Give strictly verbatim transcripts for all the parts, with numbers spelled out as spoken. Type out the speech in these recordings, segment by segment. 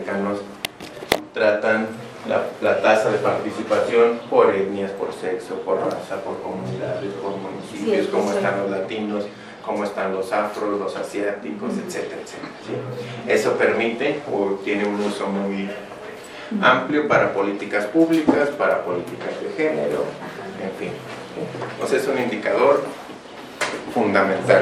norteamericanos tratan la, la tasa de participación por etnias, por sexo, por raza, por comunidades, por municipios, Sí, cómo sí. están los latinos, cómo están los afros, los asiáticos, etcétera, etcétera. ¿Sí? Eso permite o tiene un uso muy amplio para políticas públicas, para políticas de género, en fin. Entonces es un indicador fundamental.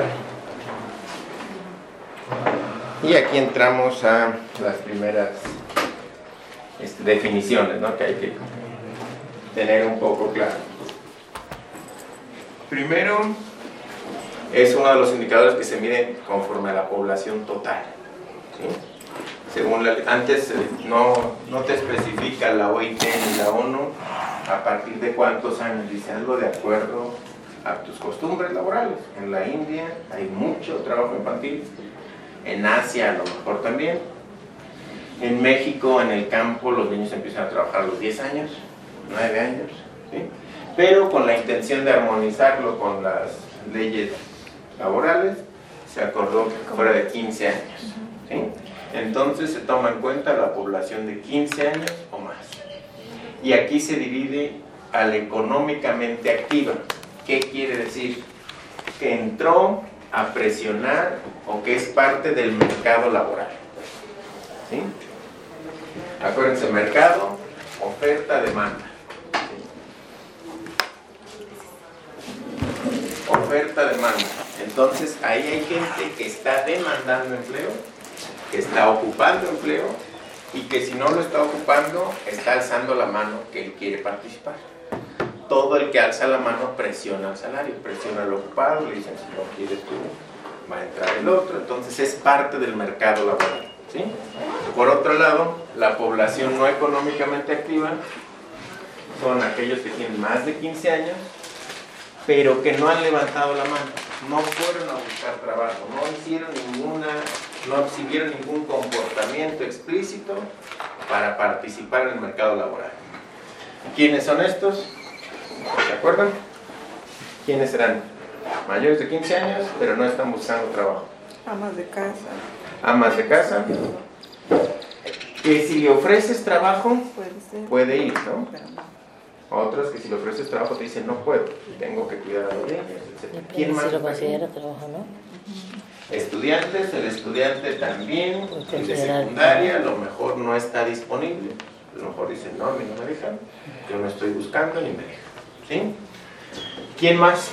Y aquí entramos a las primeras este, definiciones, ¿no?, que hay que tener un poco claro. Primero, es uno de los indicadores que se mide conforme a la población total, ¿sí? Según la, antes eh, no, no te especifica la O I T ni la ONU a partir de cuántos años, dice algo de acuerdo a tus costumbres laborales. En la India hay mucho trabajo infantil, en Asia a lo mejor también, en México en el campo los niños empiezan a trabajar a los diez años, nueve años, ¿sí? Pero con la intención de armonizarlo con las leyes laborales se acordó que fuera de quince años, ¿sí? Entonces se toma en cuenta la población de quince años o más. Y aquí se divide a la económicamente activa. ¿Qué quiere decir? Que entró a presionar o que es parte del mercado laboral, ¿sí? Acuérdense, mercado, oferta, demanda. ¿Sí? Oferta, demanda. Entonces ahí hay gente que está demandando empleo, que está ocupando empleo y que si no lo está ocupando está alzando la mano que él quiere participar. Todo el que alza la mano presiona al salario, presiona al ocupado, le dicen si no quieres tú va a entrar el otro, entonces es parte del mercado laboral, ¿sí? Por otro lado, la población no económicamente activa son aquellos que tienen más de quince años pero que no han levantado la mano, no fueron a buscar trabajo, no hicieron ninguna, no exhibieron ningún comportamiento explícito para participar en el mercado laboral. ¿Quiénes son estos? ¿Se acuerdan? ¿Quiénes serán? Mayores de quince años, pero no están buscando trabajo. Amas de casa. Amas de casa. Que si le ofreces trabajo, Puede ser. puede ir, ¿no? Pero no. Otros que si le ofreces trabajo te dicen no puedo, tengo que cuidar a los niños, etcétera. ¿Quién Depende más? si lo considera trabajo, ¿no? Estudiantes, el estudiante también, Porque el de general- secundaria, a lo mejor no está disponible, a lo mejor dicen no, a mí no me dejan, yo no estoy buscando ni me dejan, ¿sí? ¿Quién más?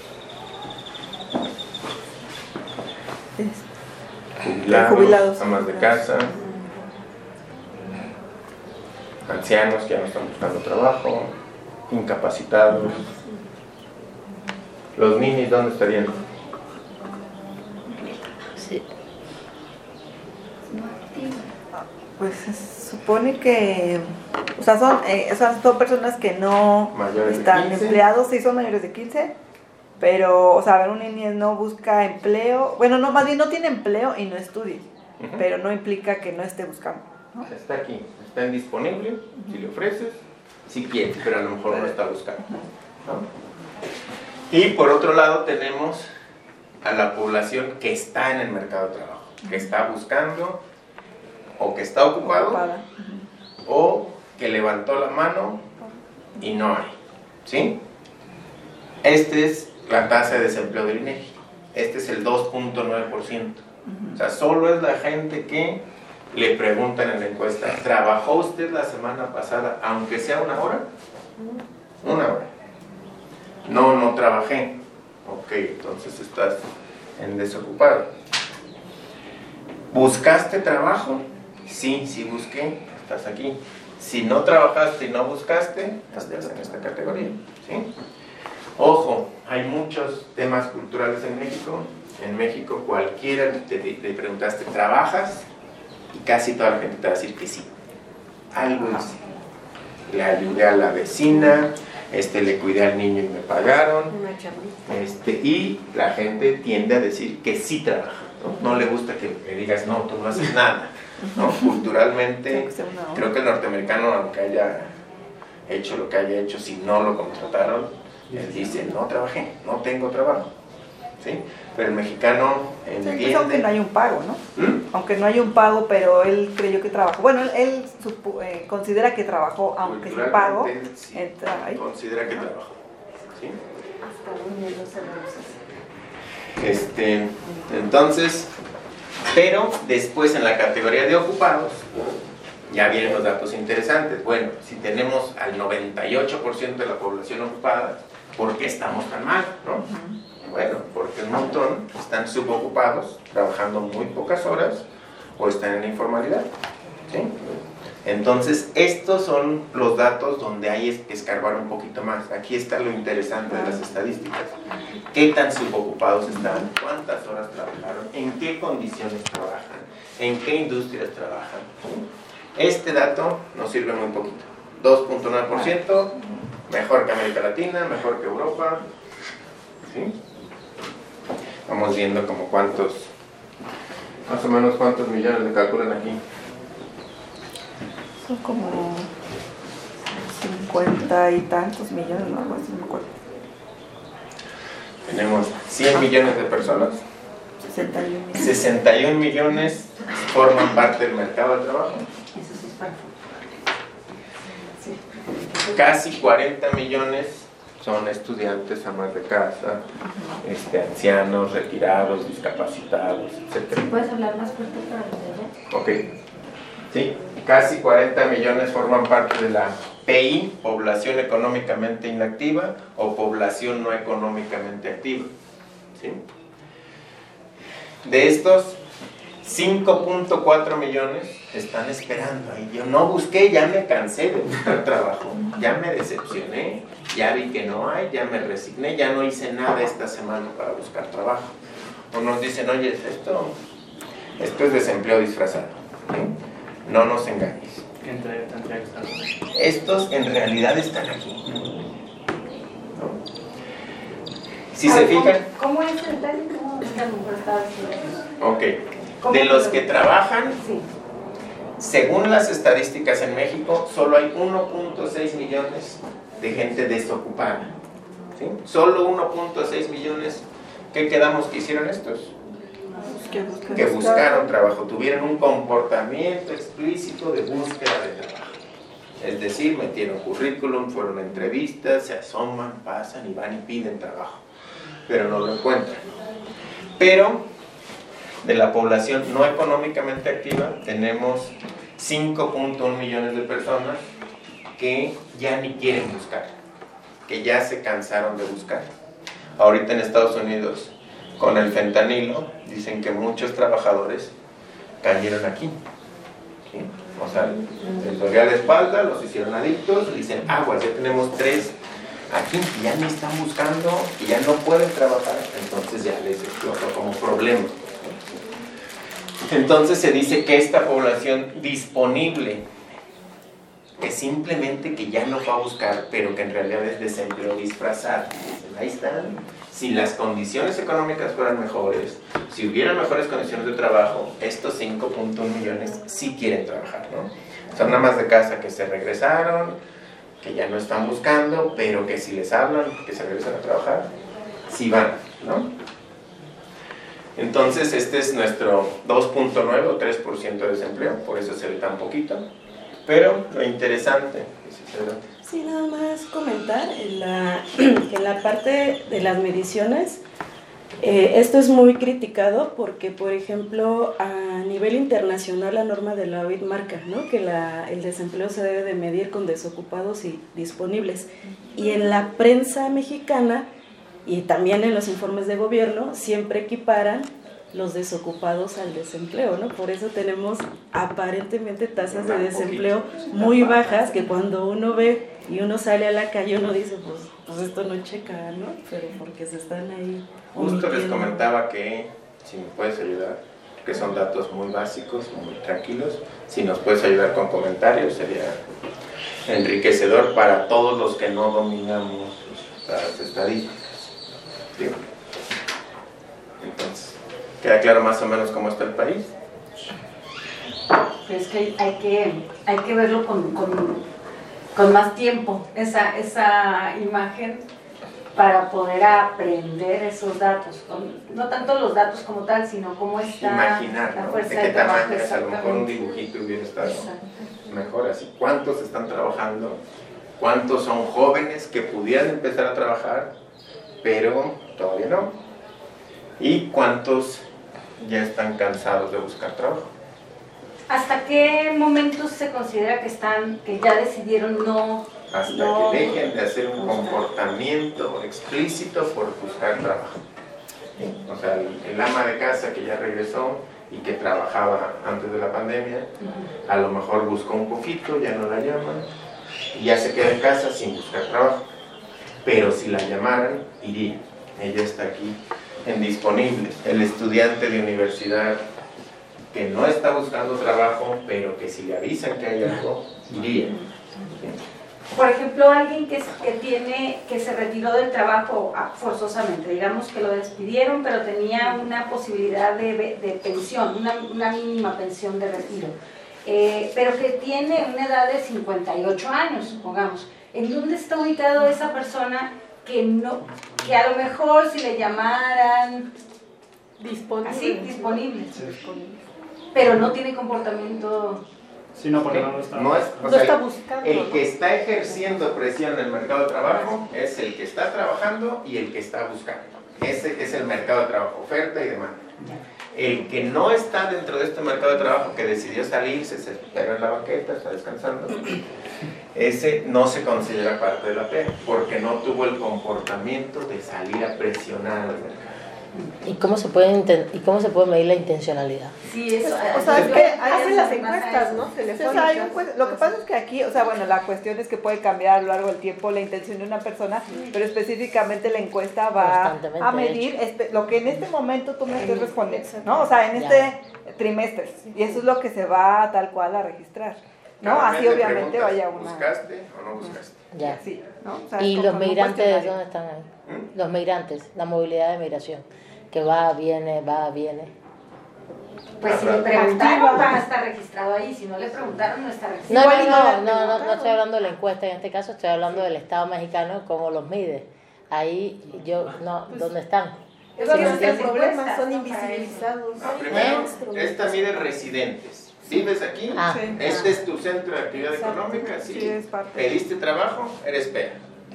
Es- Jubilados, Jubilados. amas de casa, ancianos que ya no están buscando trabajo, incapacitados. Los ninis, ¿dónde estarían? Sí. Pues se supone que, o sea, son, eh, o sea, son personas que no Mayores de están quince. empleados, sí son mayores de quince, pero, o sea, a ver, un niñez no busca empleo, bueno, no, más bien no tiene empleo y no estudia, Ujú. pero no implica que no esté buscando, ¿no? Está aquí, está indisponible, si le ofreces, si quiere, pero a lo mejor no está buscando, ¿no? Y por otro lado tenemos a la población que está en el mercado de trabajo, que está buscando o que está ocupado Ocupada. o que levantó la mano y no hay, ¿sí? Esta es la tasa de desempleo del INEGI, este es el dos punto nueve por ciento, o sea, solo es la gente que le preguntan en la encuesta, ¿trabajó usted la semana pasada, aunque sea una hora? Una hora. No, no trabajé. Ok, entonces estás en desocupado. ¿Buscaste trabajo? Sí, sí busqué, estás aquí. Si no trabajaste y no buscaste, estás en esta categoría, ¿sí? Ojo, hay muchos temas culturales en México. En México cualquiera te, le preguntaste, ¿trabajas? Y casi toda la gente te va a decir que sí. Algo hice. Le ayudé a la vecina, este, le cuidé al niño y me pagaron. Este, y la gente tiende a decir que sí trabaja, ¿no? No le gusta que le digas, no, tú no haces nada, ¿no? Culturalmente, Tiene que ser una hora. creo que el norteamericano, aunque haya hecho lo que haya hecho, si no lo contrataron, él dice, no trabajé, no tengo trabajo, ¿sí? Pero el mexicano entiende. Sí, pues aunque no hay un pago, ¿no? ¿Mm? Aunque no hay un pago, pero él creyó que trabajó. Bueno, él, él supo, eh, considera que trabajó, aunque sin pago. Sí, Entra ahí. considera que trabajó. ¿Sí? Hasta un mes no sabemos eso. Este, entonces, pero después en la categoría de ocupados, ya vienen los datos interesantes. Bueno, si tenemos al noventa y ocho por ciento de la población ocupada, ¿por qué estamos tan mal? ¿No? Ujú. Bueno, porque un montón están subocupados, trabajando muy pocas horas, o están en la informalidad. ¿Sí? Entonces, estos son los datos donde hay que escarbar un poquito más. Aquí está lo interesante de las estadísticas. ¿Qué tan subocupados están? ¿Cuántas horas trabajaron? ¿En qué condiciones trabajan? ¿En qué industrias trabajan? Este dato nos sirve muy poquito. dos punto nueve por ciento, mejor que América Latina, mejor que Europa. ¿Sí? Vamos viendo como cuántos, más o menos cuántos millones le calculan aquí. Son como cincuenta y tantos millones, no, algo así, no me acuerdo. Tenemos cien millones de personas. sesenta y un millones. sesenta y un millones forman parte del mercado de trabajo. Eso sí es para sí. Casi cuarenta millones son estudiantes, amas de casa, este, ancianos, retirados, discapacitados, etcétera. ¿Puedes hablar más fuerte para los de allá? Ok. Sí, casi cuarenta millones forman parte de la P I, población económicamente inactiva, o población no económicamente activa. ¿Sí? De estos, cinco punto cuatro millones están esperando ahí. Yo no busqué, ya me cansé de buscar trabajo, ya me decepcioné, ya vi que no hay, ya me resigné, ya no hice nada esta semana para buscar trabajo. O nos dicen, oye, esto, esto es desempleo disfrazado. ¿Sí? No nos engañes. Entre, entre Estos en realidad están aquí. ¿No? Si A se ver, fijan, ¿Cómo, ¿Cómo es el tal? ¿Cómo es la mujer estaba haciendo? ok, de los que trabajan, Sí. según las estadísticas en México, solo hay uno punto seis millones de gente desocupada. ¿Sí? Solo uno punto seis millones. ¿Qué quedamos que hicieron estos? Que buscaron trabajo, tuvieron un comportamiento explícito de búsqueda de trabajo. Es decir, metieron currículum, fueron a entrevistas, se asoman, pasan y van y piden trabajo, pero no lo encuentran. Pero de la población no económicamente activa tenemos cinco punto uno millones de personas que ya ni quieren buscar, que ya se cansaron de buscar. Ahorita en Estados Unidos, con el fentanilo, dicen que muchos trabajadores cayeron aquí. ¿Sí? O sea, les dolía la espalda, los hicieron adictos, dicen, aguas, ya tenemos tres aquí que ya ni están buscando, que ya no pueden trabajar, entonces ya les explotó como problema. Entonces se dice que esta población disponible, que simplemente que ya no va a buscar, pero que en realidad es desempleo disfrazado. Dicen, ahí están. Si las condiciones económicas fueran mejores, si hubiera mejores condiciones de trabajo, estos cinco punto uno millones sí quieren trabajar, ¿no? Son amas de casa que se regresaron, que ya no están buscando, pero que si les hablan, que se regresan a trabajar, sí van, ¿no? Entonces este es nuestro dos punto nueve o tres por ciento de desempleo, por eso se ve tan poquito. Pero lo interesante, sí, nada más comentar en la, en la parte de las mediciones, eh, esto es muy criticado porque, por ejemplo, a nivel internacional la norma de la O I T marca, ¿no?, que la, el desempleo se debe de medir con desocupados y disponibles. Y en la prensa mexicana y también en los informes de gobierno siempre equiparan los desocupados al desempleo, ¿no? Por eso tenemos aparentemente tasas de desempleo muy bajas, que cuando uno ve y uno sale a la calle uno dice, pues, pues esto no checa, ¿no? Pero porque se están ahí justo les omitiendo. comentaba que, si me puedes ayudar, que son datos muy básicos, muy tranquilos, si nos puedes ayudar con comentarios sería enriquecedor para todos los que no dominamos las estadísticas. ¿Sí? Entonces, ¿queda claro más o menos cómo está el país? Pero es que hay, hay que hay que verlo con, con, con más tiempo, esa, esa imagen para poder aprender esos datos, no tanto los datos como tal, sino cómo está imaginar, la ¿no? fuerza de de qué trabajo. tamaño es, a lo mejor un dibujito hubiera estado mejor así. ¿Cuántos están trabajando? ¿Cuántos son jóvenes que pudieran empezar a trabajar, pero todavía no? ¿Y cuántos ya están cansados de buscar trabajo? ¿Hasta qué momento se considera que están, que ya decidieron no? Hasta no que dejen de hacer un buscar. comportamiento explícito por buscar trabajo. ¿Sí? O sea, el, el ama de casa que ya regresó y que trabajaba antes de la pandemia, uh-huh. a lo mejor buscó un poquito, ya no la llaman, y ya se queda en casa sin buscar trabajo. Pero si la llamaran, iría. Ella está aquí en disponibles. El estudiante de universidad que no está buscando trabajo, pero que si le avisan que hay algo, iría. Por ejemplo, alguien que, que, tiene, que se retiró del trabajo forzosamente, digamos que lo despidieron, pero tenía una posibilidad de, de pensión, una, una mínima pensión de retiro, eh, pero que tiene una edad de cincuenta y ocho años, supongamos. ¿En dónde está ubicado esa persona que, no, que a lo mejor si le llamaran disponible, así, disponible, sí. pero no tiene comportamiento... Sí, no, porque no lo está, no es, o no sea, está buscando. El ¿no? que está ejerciendo presión en el mercado de trabajo es el que está trabajando y el que está buscando. Ese es el mercado de trabajo, oferta y demanda. El que no está dentro de este mercado de trabajo, que decidió salirse, se espera en la banqueta, está descansando, ese no se considera parte de la P, porque no tuvo el comportamiento de salir a presionar al mercado. ¿Y cómo se puede ¿Y cómo se puede medir la intencionalidad? Sí, eso. O sea, es que hacen las encuestas, ¿no? Sí, o sea, hay un, lo que pasa es que aquí, o sea, bueno, la cuestión es que puede cambiar a lo largo del tiempo la intención de una persona, sí. pero específicamente la encuesta va a medir este, lo que en este momento tú me estés respondiendo, ¿no? O sea, en este ya. trimestre. Y eso es lo que se va tal cual a registrar, ¿no? Cada Así obviamente vaya una... ¿Buscaste o no buscaste? Ya. Sí, ¿no? O sea, ¿Y los migrantes dónde están ahí? ¿Mm? Los migrantes, la movilidad de migración, que va, viene, va, viene. Pues si le preguntaron, va a estar registrado ahí. Si no le preguntaron, no está registrado. No, no, no, no, no, no estoy hablando de la encuesta en este caso, estoy hablando del Estado mexicano, cómo los mide. Ahí, yo, no, ¿dónde están? Es que ese es el problema, son invisibilizados. No, primero, esta mide residentes. ¿Vives aquí? Ah. Sí. ¿Este es tu centro de actividad económica? Sí. Sí, es parte. ¿Pediste trabajo? Eres P E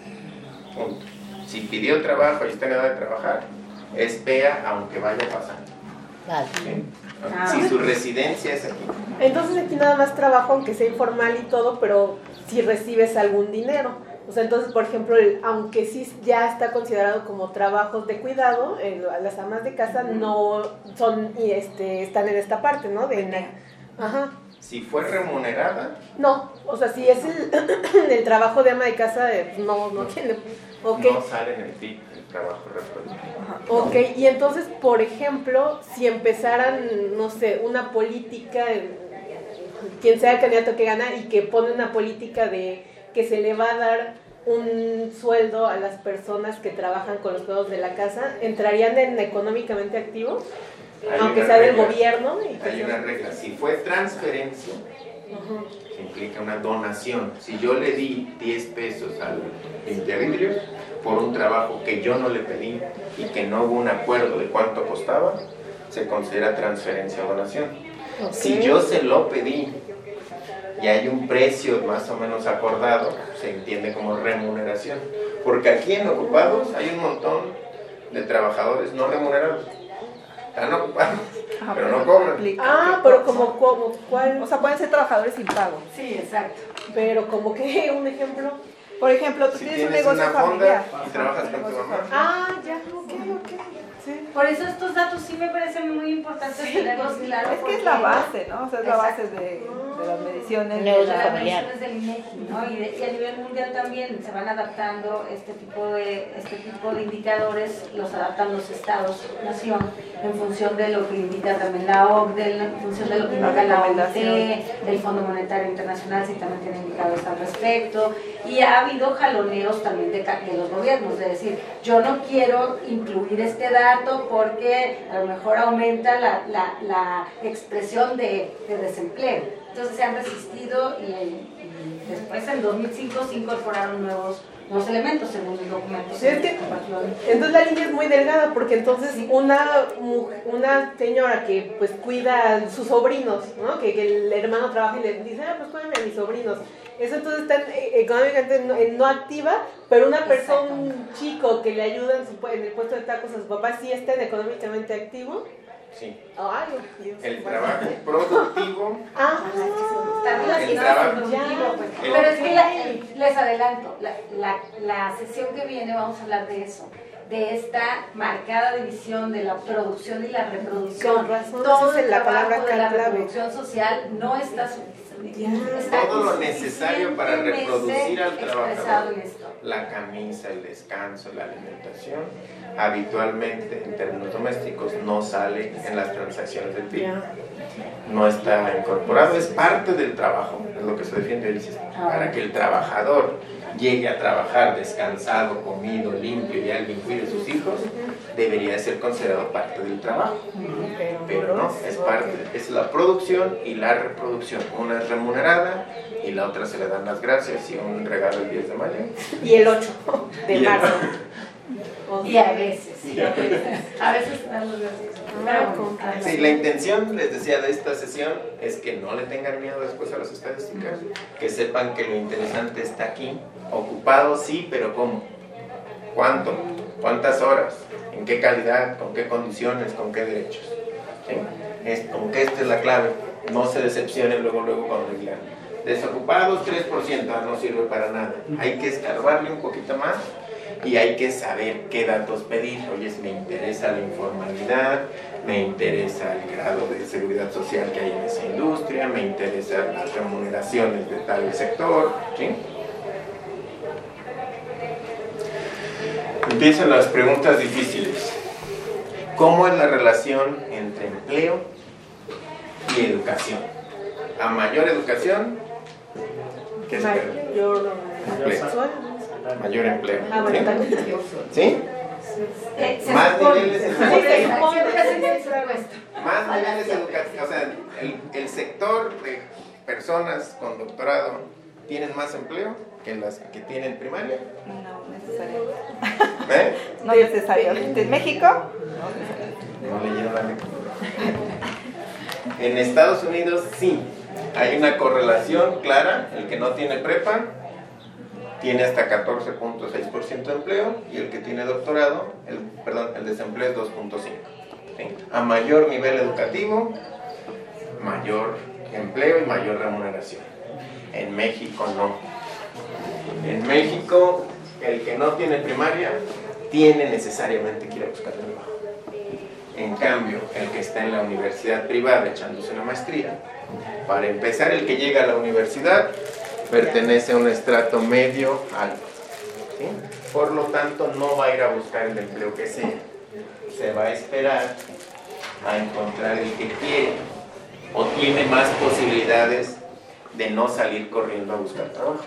A. Punto. Si pidió trabajo y está en edad de trabajar, es P E A aunque vaya pasando. Vale. ¿Sí? Ah. Si su residencia es aquí. Entonces aquí nada más trabajo, aunque sea informal y todo, pero si recibes algún dinero. O sea, entonces, por ejemplo, el, aunque sí ya está considerado como trabajos de cuidado, eh, las amas de casa no son, y este, están en esta parte, ¿no? De, ajá. Si fue remunerada, no, o sea, si es el, el trabajo de ama de casa, eh, no, no tiene, okay. no sale en el T I P, el trabajo reproductivo. Ok, y entonces, por ejemplo, si empezaran, no sé, una política, quien sea el candidato que gana, y que pone una política de que se le va a dar un sueldo a las personas que trabajan con los cuidados de la casa, ¿entrarían en económicamente activos? Hay Aunque una sea del regla, gobierno. Y hay una regla, si fue transferencia, uh-huh. que implica una donación. Si yo le di diez pesos al intervidrio por un trabajo que yo no le pedí y que no hubo un acuerdo de cuánto costaba, se considera transferencia o donación. Okay. Si yo se lo pedí y hay un precio más o menos acordado, se entiende como remuneración. Porque aquí en Ocupados hay un montón de trabajadores no remunerados. Están ocupados, ah, pero no cobran. Ah, pero como, como ¿cuál? O sea, pueden ser trabajadores sin pago. Sí, exacto. Pero como que, un ejemplo. Por ejemplo, tú si tienes, tienes un negocio una familiar. fonda y trabajas con tu mamá. Ah, ya, ok, ok. Sí. Por eso estos datos sí me parecen muy importantes sí. tenerlos claros. Es que es la base, ¿no? O sea, es la base de, de las mediciones. De las mediciones del INEGI, ¿no? Y, de, y a nivel mundial también se van adaptando este tipo de este tipo de indicadores, los adaptan los estados, nación, en función de lo que indica también la O C D E, en función de lo que indica la O M T, del Fondo Monetario Internacional, si también tiene indicadores al respecto. Y ha habido jaloneos también de, de los gobiernos, de decir, yo no quiero incluir este dato porque a lo mejor aumenta la, la, la expresión de, de desempleo. entonces se han resistido y, y después en dos mil cinco se incorporaron nuevos, nuevos elementos según el documento. Sí, es que, entonces la línea es muy delgada porque entonces sí. una, una señora que pues cuida a sus sobrinos, ¿no? que, que el hermano trabaja y le dice, ah, pues cuídame a mis sobrinos. Eso entonces está económicamente no, no activa, pero una persona, un chico que le ayuda en, su, en el puesto de tacos a su papá sí está económicamente activo. Sí. Ay, Dios. El trabajo productivo. Ah, también el trabajo productivo. Pues. El, pero es que la, les adelanto, la, la, la sesión que viene vamos a hablar de eso, de esta marcada división de la producción y la reproducción. Con razón, todo el la trabajo palabra de la clave. reproducción social no está suficiente. Está todo lo necesario para reproducir al trabajador, esto. La camisa, el descanso, la alimentación, habitualmente en términos domésticos no sale en las transacciones del P I B. No está incorporado, es parte del trabajo, es lo que se defiende dice, para que el trabajador llegue a trabajar descansado, comido, limpio y alguien cuide a sus hijos, debería ser considerado parte del trabajo. Pero no, es parte, es la producción y la reproducción. Una es remunerada y la otra se le dan las gracias y un regalo el diez de mayo. Y el ocho de marzo. Y a veces. Y a veces. A veces damos gracias. Sí, la intención, les decía, de esta sesión es que no le tengan miedo después a las estadísticas, que sepan que lo interesante está aquí. Ocupado, sí, pero ¿cómo? ¿Cuánto? ¿Cuántas horas? ¿En qué calidad? ¿Con qué condiciones? ¿Con qué derechos? ¿Sí? Es, como que esta es la clave. No se decepcionen luego, luego cuando digan desocupados tres por ciento, no sirve para nada. Hay que escarbarle un poquito más y hay que saber qué datos pedir. Oye, me interesa la informalidad, me interesa el grado de seguridad social que hay en esa industria, me interesan las remuneraciones de tal sector, ¿sí? Empiezan las preguntas difíciles. ¿Cómo es la relación entre empleo y educación? A mayor educación, ¿qué espera? Mayor empleo. Mayor empleo. Ah, bueno, también. ¿Sí? Eh, Más niveles educativos. Más Más niveles educativos. O sea, el, el sector de personas con doctorado tienen más empleo que las que tienen primaria. No necesariamente. ¿Eh? No necesariamente. ¿En México? No leyeron la lectura. En Estados Unidos sí. Hay una correlación clara. El que no tiene prepa tiene hasta catorce punto seis por ciento de empleo y el que tiene doctorado, el, perdón, el desempleo es dos punto cinco por ciento. ¿Sí? A mayor nivel educativo, mayor empleo y mayor remuneración. En México no. En México, el que no tiene primaria tiene necesariamente que ir a buscar trabajo. En cambio, el que está en la universidad privada echándose una maestría, para empezar, el que llega a la universidad pertenece a un estrato medio alto, ¿sí? Por lo tanto no va a ir a buscar el empleo que sea, se va a esperar a encontrar el que quiere o tiene más posibilidades de no salir corriendo a buscar trabajo,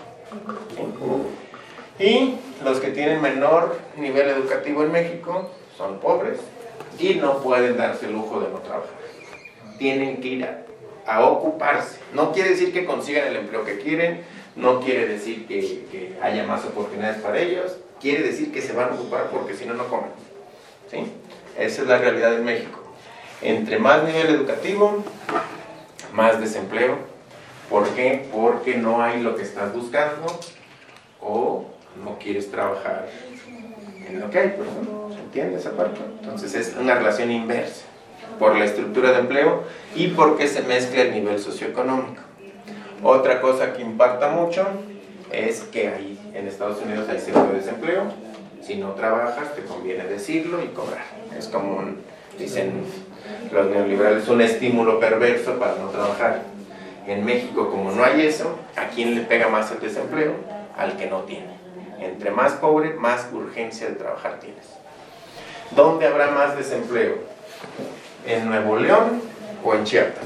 ¿sí? Y los que tienen menor nivel educativo en México son pobres y no pueden darse el lujo de no trabajar, tienen que ir a a ocuparse. No quiere decir que consigan el empleo que quieren, no quiere decir que, que haya más oportunidades para ellos, quiere decir que se van a ocupar porque si no, no comen, ¿sí? Esa es la realidad en México. Entre más nivel educativo, más desempleo. ¿Por qué? Porque no hay lo que estás buscando o no quieres trabajar en lo que hay, pues, ¿no? ¿Se entiende esa parte? Entonces es una relación inversa por la estructura de empleo y porque se mezcla el nivel socioeconómico. Otra cosa que impacta mucho es que ahí en Estados Unidos hay seguro de desempleo. Si no trabajas, te conviene decirlo y cobrar. Es como, un, dicen los neoliberales, un estímulo perverso para no trabajar. En México, como no hay eso, ¿a quién le pega más el desempleo? Al que no tiene. Entre más pobre, más urgencia de trabajar tienes. ¿Dónde habrá más desempleo? ¿En Nuevo León o en Chiapas?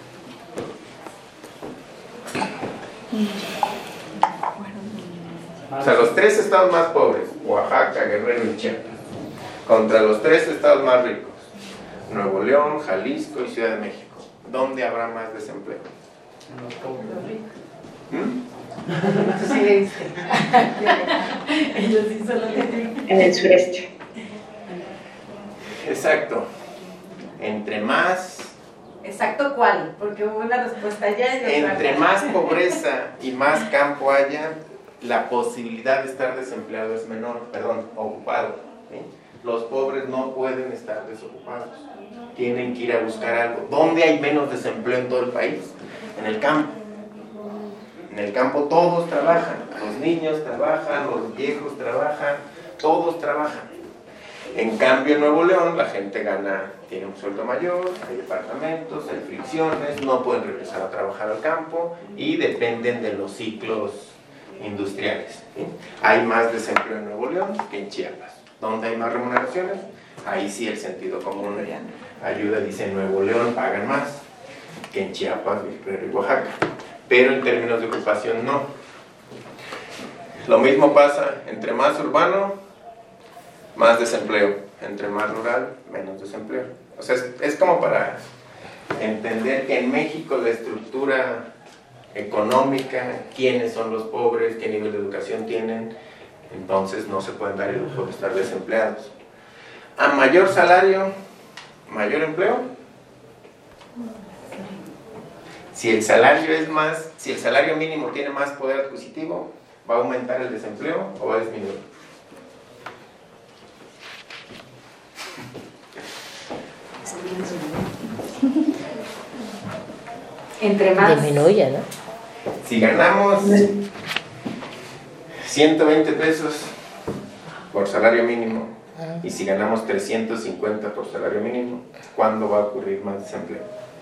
O sea, los tres estados más pobres, Oaxaca, Guerrero y Chiapas, contra los tres estados más ricos, Nuevo León, Jalisco y Ciudad de México. ¿Dónde habrá más desempleo? ¿Mm? Sí, ellos sí solo tienen. En el sureste. Exacto. Entre más... ¿Exacto cuál? Porque hubo una respuesta allá y otra Entre acá. más pobreza y más campo haya, la posibilidad de estar desempleado es menor, perdón, ocupado. ¿Sí? Los pobres no pueden estar desocupados. Tienen que ir a buscar algo. ¿Dónde hay menos desempleo en todo el país? En el campo. En el campo todos trabajan. Los niños trabajan, los viejos trabajan, todos trabajan. En cambio, en Nuevo León, la gente gana, tiene un sueldo mayor, hay departamentos, hay fricciones, no pueden regresar a trabajar al campo y dependen de los ciclos industriales. ¿Sí? Hay más desempleo en Nuevo León que en Chiapas. ¿Dónde hay más remuneraciones? Ahí sí el sentido común ayuda, dice en Nuevo León pagan más que en Chiapas, Guerrero y Oaxaca. Pero en términos de ocupación no. Lo mismo pasa entre más urbano, más desempleo, entre más rural, menos desempleo. O sea, es, es como para entender que en México la estructura económica, quiénes son los pobres, qué nivel de educación tienen, entonces no se pueden dar el lujo de estar desempleados. A mayor salario, mayor empleo. Si el salario es más, si el salario mínimo tiene más poder adquisitivo, ¿va a aumentar el desempleo o va a disminuir? Entre más. Disminuye, ¿no? Si ganamos ciento veinte pesos por salario mínimo y si ganamos trescientos cincuenta por salario mínimo, ¿cuándo va a ocurrir más desempleo?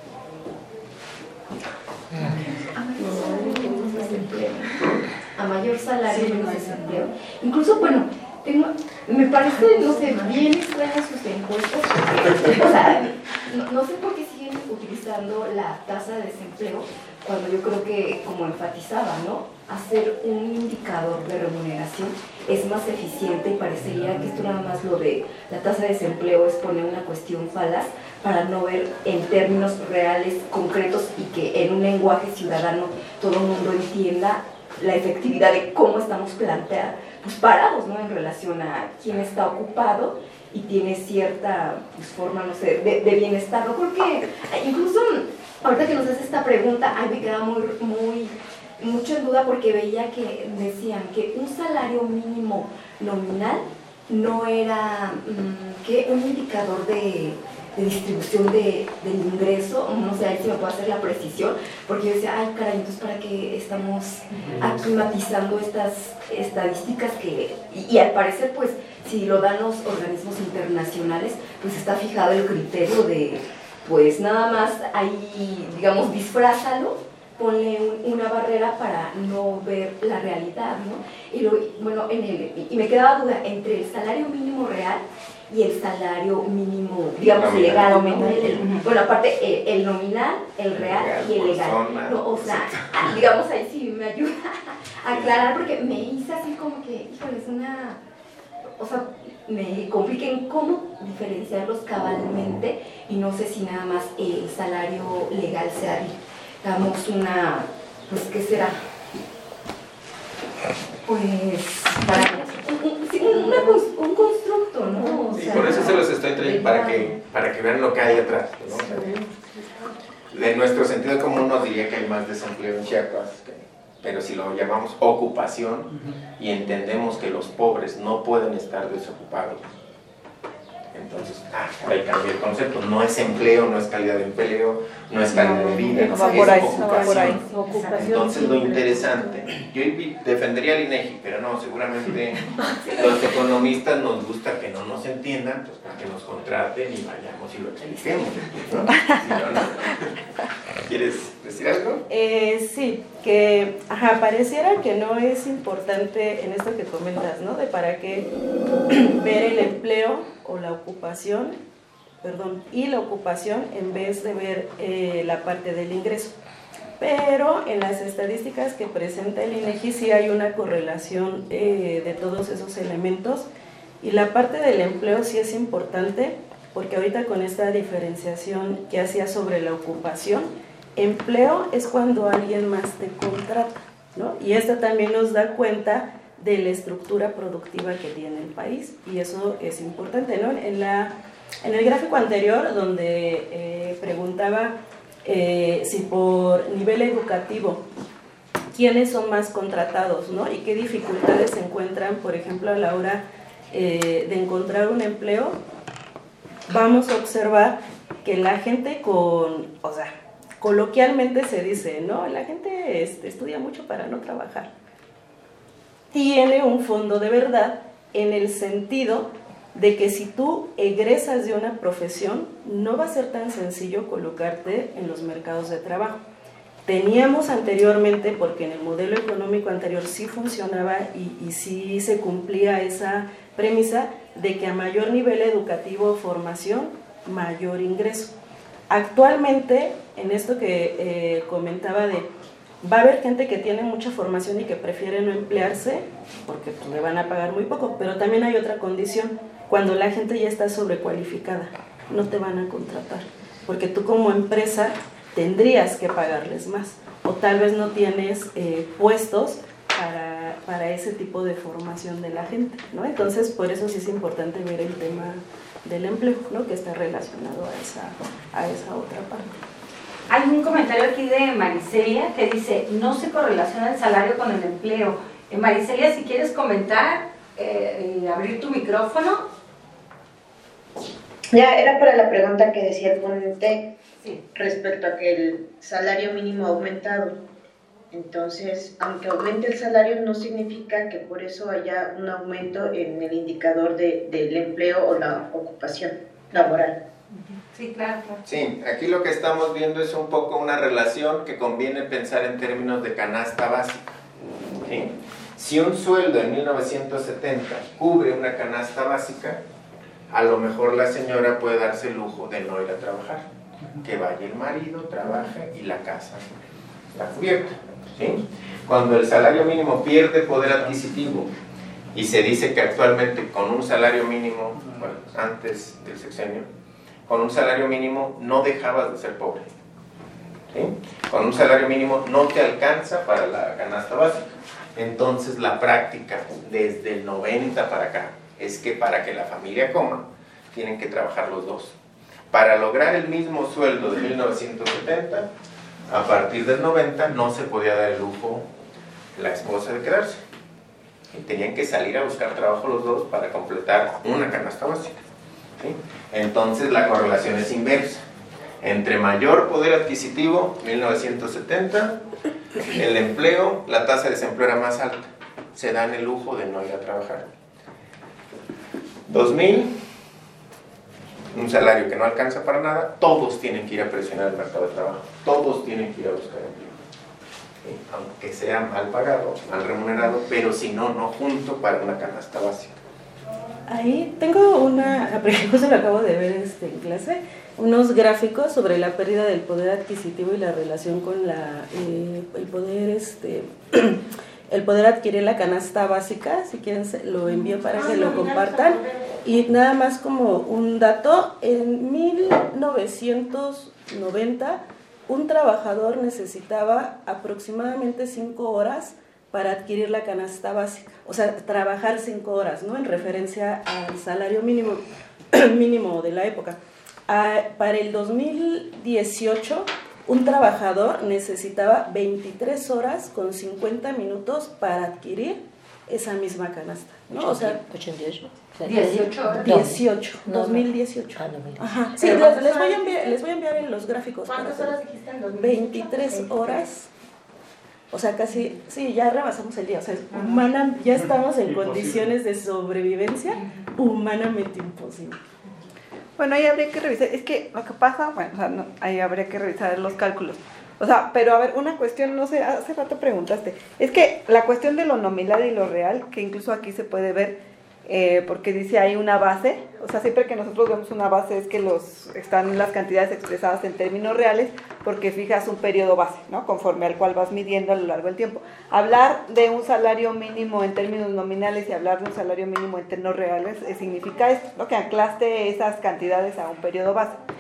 A mayor salario, menos desempleo. Incluso, bueno, tengo, me parece, no sé, bien extrañas sus encuestas, porque, o sea, no, no sé por qué siguen utilizando la tasa de desempleo, cuando yo creo que, como enfatizaba, ¿no? Hacer un indicador de remuneración es más eficiente y parecería que esto nada más lo de la tasa de desempleo es poner una cuestión falaz para no ver en términos reales, concretos y que en un lenguaje ciudadano todo el mundo entienda la efectividad de cómo estamos planteados, pues parados, ¿no? En relación a quién está ocupado y tiene cierta pues, forma, no sé, de, de bienestar, ¿no? Porque incluso ahorita que nos hace esta pregunta, ay, me queda muy, muy, mucho en duda porque veía que decían que un salario mínimo nominal no era, ¿qué? Un indicador de... de distribución de, del ingreso, no sé, ahí si me puede hacer la precisión, porque yo decía, ay caray, entonces para qué estamos aclimatizando estas estadísticas que, y, y al parecer pues, si lo dan los organismos internacionales, pues está fijado el criterio de, pues nada más ahí, digamos, disfrázalo, ponle un, una barrera para no ver la realidad, ¿no? Y, lo, bueno, en el, y me quedaba duda entre el salario mínimo real y el salario mínimo, digamos, legal, ¿no? El, el, bueno, aparte, el, el nominal, el real y el legal. No, o sea, digamos, ahí sí me ayuda a aclarar, porque me hice así como que, híjole, es una... O sea, me complica en cómo diferenciarlos cabalmente y no sé si nada más el salario legal sea, digamos, una... Pues, ¿qué será? Pues, para un, una, un constructo, ¿no? O Sí, sea, por eso se los estoy trayendo, para que, para que vean lo que hay atrás, ¿no? De nuestro sentido común nos diría que hay más desempleo en Chiapas, que, pero si lo llamamos ocupación y entendemos que los pobres no pueden estar desocupados, entonces, ah, ahí cambia el concepto. No es empleo, no es calidad de empleo, no es calidad de vida, no, es va por ahí, ocupación. no va por ahí. Entonces, lo interesante, yo defendería al INEGI, pero no, seguramente los economistas nos gusta que no nos entiendan, pues para que nos contraten y vayamos y lo expliquemos, ¿no? Si no, no. ¿Quieres decir algo? Eh, sí, que ajá, pareciera que no es importante en esto que comentas, ¿no? De para qué ver el empleo o la ocupación, perdón, y la ocupación en vez de ver eh, la parte del ingreso. Pero en las estadísticas que presenta el INEGI sí hay una correlación eh, de todos esos elementos y la parte del empleo sí es importante porque ahorita con esta diferenciación que hacía sobre la ocupación, Empleo es cuando alguien más te contrata, ¿no? Y esto también nos da cuenta de la estructura productiva que tiene el país, y eso es importante, ¿no? En, la, en el gráfico anterior, donde eh, preguntaba eh, si por nivel educativo, quiénes son más contratados, ¿no? Y qué dificultades se encuentran, por ejemplo, a la hora eh, de encontrar un empleo, vamos a observar que la gente con, o sea, coloquialmente se dice, ¿no? La gente este, estudia mucho para no trabajar. Tiene un fondo de verdad en el sentido de que si tú egresas de una profesión, no va a ser tan sencillo colocarte en los mercados de trabajo. Teníamos anteriormente, porque en el modelo económico anterior sí funcionaba y, y sí se cumplía esa premisa de que a mayor nivel educativo o formación, mayor ingreso. Actualmente, en esto que eh, comentaba de, va a haber gente que tiene mucha formación y que prefiere no emplearse porque pues, le van a pagar muy poco, pero también hay otra condición, cuando la gente ya está sobrecualificada, no te van a contratar, porque tú como empresa tendrías que pagarles más, o tal vez no tienes eh, puestos para, para ese tipo de formación de la gente, ¿no? Entonces, por eso sí es importante ver el tema del empleo, ¿no? Que está relacionado a esa, a esa otra parte. Hay un comentario aquí de Maricelia que dice, no se correlaciona el salario con el empleo. Eh, Maricelia, si quieres comentar, eh, y abrir tu micrófono. Ya, era para la pregunta que decía el ponente, sí, respecto a que el salario mínimo ha aumentado. Entonces, aunque aumente el salario, no significa que por eso haya un aumento en el indicador de, del empleo o la ocupación laboral. Sí, claro, claro. Sí, aquí lo que estamos viendo es un poco una relación que conviene pensar en términos de canasta básica. ¿Sí? Si un sueldo en mil novecientos setenta cubre una canasta básica, a lo mejor la señora puede darse el lujo de no ir a trabajar, que vaya el marido, trabaje y la casa está cubierta. ¿Sí? Cuando el salario mínimo pierde poder adquisitivo y se dice que actualmente con un salario mínimo, bueno, antes del sexenio, con un salario mínimo no dejabas de ser pobre. ¿Sí? Con un salario mínimo no te alcanza para la canasta básica. Entonces la práctica desde el noventa para acá es que para que la familia coma tienen que trabajar los dos. Para lograr el mismo sueldo de mil novecientos setenta, a partir del noventa no se podía dar el lujo la esposa de quedarse. Y tenían que salir a buscar trabajo los dos para completar una canasta básica. ¿Sí? Entonces la correlación es inversa. Entre mayor poder adquisitivo, mil novecientos setenta, el empleo, la tasa de desempleo era más alta. Se dan el lujo de no ir a trabajar. dos mil, un salario que no alcanza para nada, todos tienen que ir a presionar el mercado de trabajo. Todos tienen que ir a buscar empleo. ¿Sí? Aunque sea mal pagado, mal remunerado, pero si no, no junto para una canasta básica. Ahí tengo una, justo lo acabo de ver este, en clase, unos gráficos sobre la pérdida del poder adquisitivo y la relación con la, eh, el poder este, el poder adquirir la canasta básica. Si quieren se, lo envío para que lo compartan. Y nada más como un dato, en mil novecientos noventa un trabajador necesitaba aproximadamente cinco horas para adquirir la canasta básica, o sea, trabajar cinco horas, ¿no? En referencia al salario mínimo, mínimo de la época. Ah, para el dos mil dieciocho, un trabajador necesitaba veintitrés horas con cincuenta minutos para adquirir esa misma canasta, ¿no? O sea, ochenta y ocho. dieciocho horas. dieciocho, No, no. dos mil dieciocho. Ah, dos mil dieciocho. Ajá, sí, les, les, voy a enviar, les voy a enviar en los gráficos. ¿Cuántas horas dijiste en dos mil dieciocho? veintitrés horas. O sea, casi, sí, ya rebasamos el día, o sea, humana, ya estamos en imposible. Condiciones de sobrevivencia humanamente imposible. Bueno, ahí habría que revisar, es que lo que pasa, bueno, o sea, no, ahí habría que revisar los cálculos. O sea, pero a ver, una cuestión, no sé, hace rato preguntaste, es que la cuestión de lo nominal y lo real, que incluso aquí se puede ver, eh, porque dice hay una base, o sea, siempre que nosotros vemos una base es que los están las cantidades expresadas en términos reales, porque fijas un periodo base, ¿no? Conforme al cual vas midiendo a lo largo del tiempo. Hablar de un salario mínimo en términos nominales y hablar de un salario mínimo en términos reales eh, significa esto, ¿no? Que anclaste esas cantidades a un periodo base.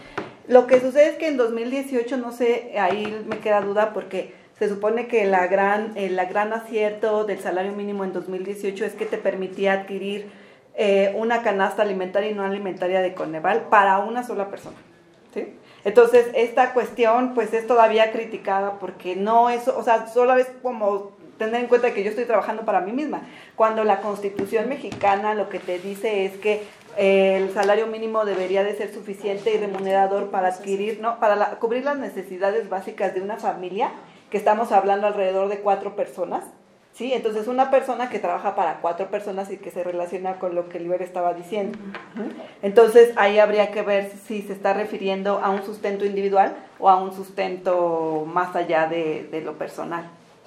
Lo que sucede es que en dos mil dieciocho, no sé, ahí me queda duda porque se supone que la gran, el la gran acierto del salario mínimo en dos mil dieciocho es que te permitía adquirir eh, una canasta alimentaria y no alimentaria de Coneval para una sola persona, ¿sí? Entonces, esta cuestión pues es todavía criticada porque no es, o sea, solo es como tener en cuenta que yo estoy trabajando para mí misma, cuando la Constitución mexicana lo que te dice es que eh, el salario mínimo debería de ser suficiente y remunerador para adquirir, ¿no? Para la, cubrir las necesidades básicas de una familia, que estamos hablando alrededor de cuatro personas, ¿sí? Entonces, una persona que trabaja para cuatro personas y que se relaciona con lo que Liber estaba diciendo. Entonces, ahí habría que ver si se está refiriendo a un sustento individual o a un sustento más allá de, de lo personal.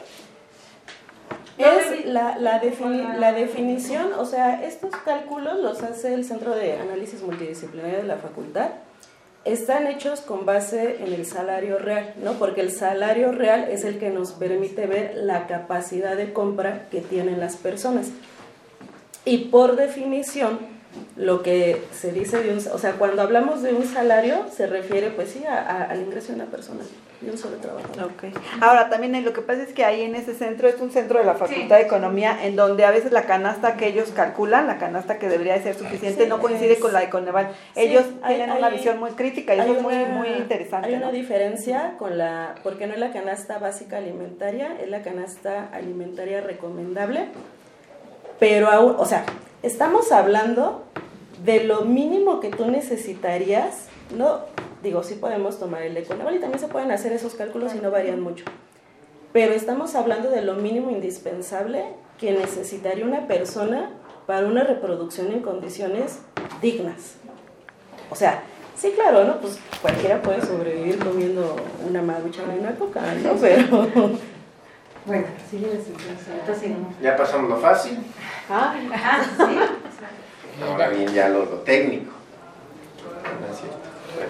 Es la, la, defini- la definición, o sea, estos cálculos los hace el Centro de Análisis Multidisciplinario de la Facultad. Están hechos con base en el salario real, ¿no? Porque el salario real es el que nos permite ver la capacidad de compra que tienen las personas. Y por definición, lo que se dice de un, o sea, cuando hablamos de un salario, se refiere, pues sí, a, a, al ingreso de una persona, de un solo trabajador. Okay. Ahora, también lo que pasa es que ahí en ese centro es un centro de la Facultad sí. de Economía, en donde a veces la canasta que ellos calculan, la canasta que debería de ser suficiente, sí, no coincide es, con la de Coneval. Ellos sí, tienen hay, una hay, visión muy crítica y eso es muy, muy interesante. Hay una ¿no? diferencia con la, porque no es la canasta básica alimentaria, es la canasta alimentaria recomendable, pero aún, o sea, estamos hablando de lo mínimo que tú necesitarías, ¿no? Digo, sí podemos tomar el de Coneval y también se pueden hacer esos cálculos y no varían mucho. Pero estamos hablando de lo mínimo indispensable que necesitaría una persona para una reproducción en condiciones dignas. O sea, sí, claro, ¿no? Pues cualquiera puede sobrevivir comiendo una maruchan y una coca, ¿no? Pero... Bueno, sí, entonces, ya pasamos lo fácil. Ah, ajá, sí. Ahora bien, ya lo, lo técnico. No es cierto.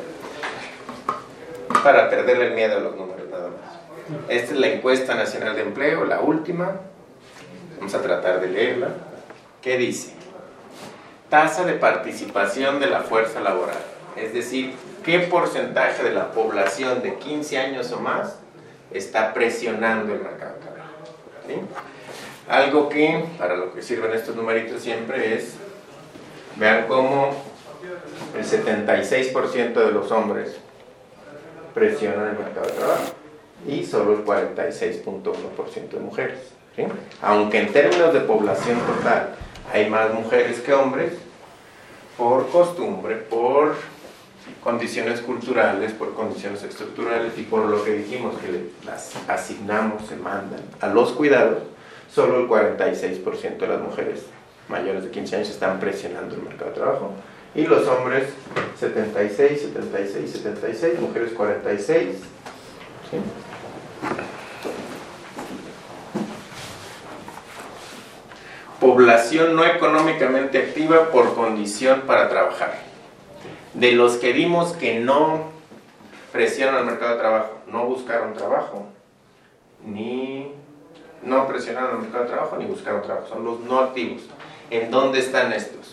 Bueno. Para perderle el miedo a los números, nada más. Esta es la encuesta nacional de empleo, la última. Vamos a tratar de leerla. ¿Qué dice? Tasa de participación de la fuerza laboral. Es decir, ¿qué porcentaje de la población de quince años o más está presionando el mercado de trabajo? ¿Sí? Algo que, para lo que sirven estos numeritos siempre es, vean cómo el setenta y seis por ciento de los hombres presionan el mercado de trabajo y solo el cuarenta y seis punto uno por ciento de mujeres, ¿sí? Aunque en términos de población total hay más mujeres que hombres, por costumbre, por condiciones culturales, por condiciones estructurales y por lo que dijimos que le, las asignamos, se mandan a los cuidados, solo el cuarenta y seis por ciento de las mujeres mayores de quince años están presionando el mercado de trabajo y los hombres setenta y seis, setenta y seis, setenta y seis, mujeres cuarenta y seis, ¿sí? Población no económicamente activa por condición para trabajar. De los que vimos que no presionan el mercado de trabajo, no buscaron trabajo, ni no presionaron el mercado de trabajo, ni buscaron trabajo, son los no activos. ¿En dónde están estos?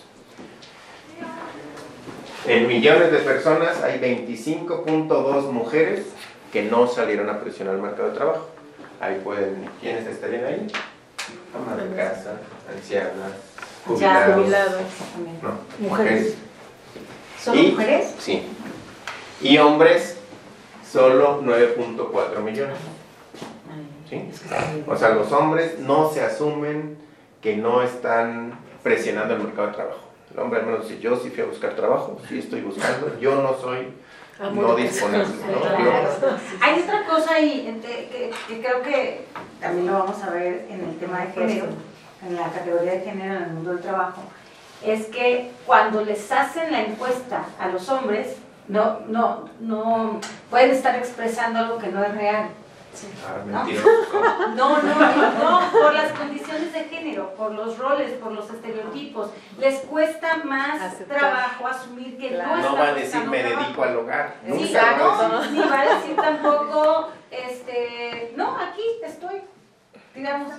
En millones de personas hay veinticinco punto dos mujeres que no salieron a presionar el mercado de trabajo. Ahí pueden, ¿quiénes estarían ahí? Ama de casa, ancianas, jubilados. Ya, jubilados. No, mujeres. mujeres. ¿Son y, mujeres? Sí. Y hombres, solo nueve punto cuatro millones. ¿Sí? O sea, los hombres no se asumen que no están presionando el mercado de trabajo. El hombre al menos dice, yo sí fui a buscar trabajo, sí estoy buscando, yo no soy no disponible. ¿no? Yo, Hay otra cosa ahí que, que creo que también lo vamos a ver en el tema de género, en la categoría de género en el mundo del trabajo, es que cuando les hacen la encuesta a los hombres, no, no, no pueden estar expresando algo que no es real. Sí. Ah, mentira. ¿No? no, no, no, por las condiciones de género, por los roles, por los estereotipos. Les cuesta más Aceptar. trabajo asumir que claro. no están No va a decir me dedico trabajo. al hogar. Sí, Nunca no, va a decir. ni va a decir tampoco, este, no, aquí estoy, digamos,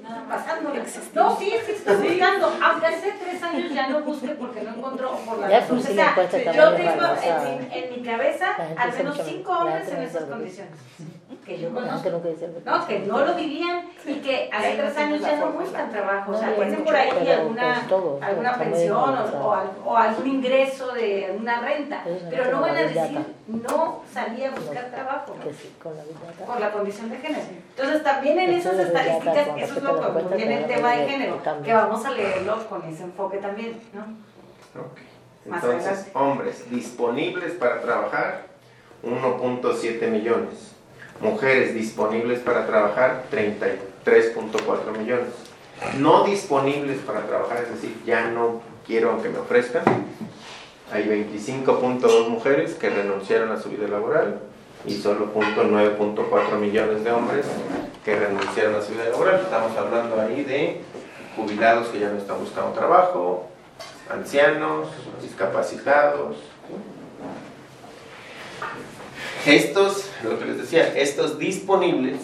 pasando. No, sí, sí está buscando, aunque hace tres años ya no busque porque no encontró por la razón. O sea, yo tengo en mi, en mi cabeza al menos cinco hombres en esas condiciones. Que yo conozco. No, que no lo dirían y que hace tres años ya no buscan trabajo. O sea, tienen por ahí alguna, alguna pensión o, o, o algún ingreso de una renta, pero no van a decir no salí a buscar trabajo por la condición de género. Entonces también en esas estadísticas, eso es lo que viene el tema de género, que vamos a leerlo con ese enfoque también, ¿no? Okay. Entonces, hombres disponibles para trabajar, uno punto siete millones. Mujeres disponibles para trabajar, treinta y tres punto cuatro millones. No disponibles para trabajar, es decir, ya no quiero aunque me ofrezcan. Hay veinticinco punto dos mujeres que renunciaron a su vida laboral y solo nueve punto cuatro millones de hombres que renunciaron a su vida laboral. Estamos hablando ahí de jubilados que ya no están buscando trabajo, ancianos, discapacitados. Estos, lo que les decía, estos disponibles,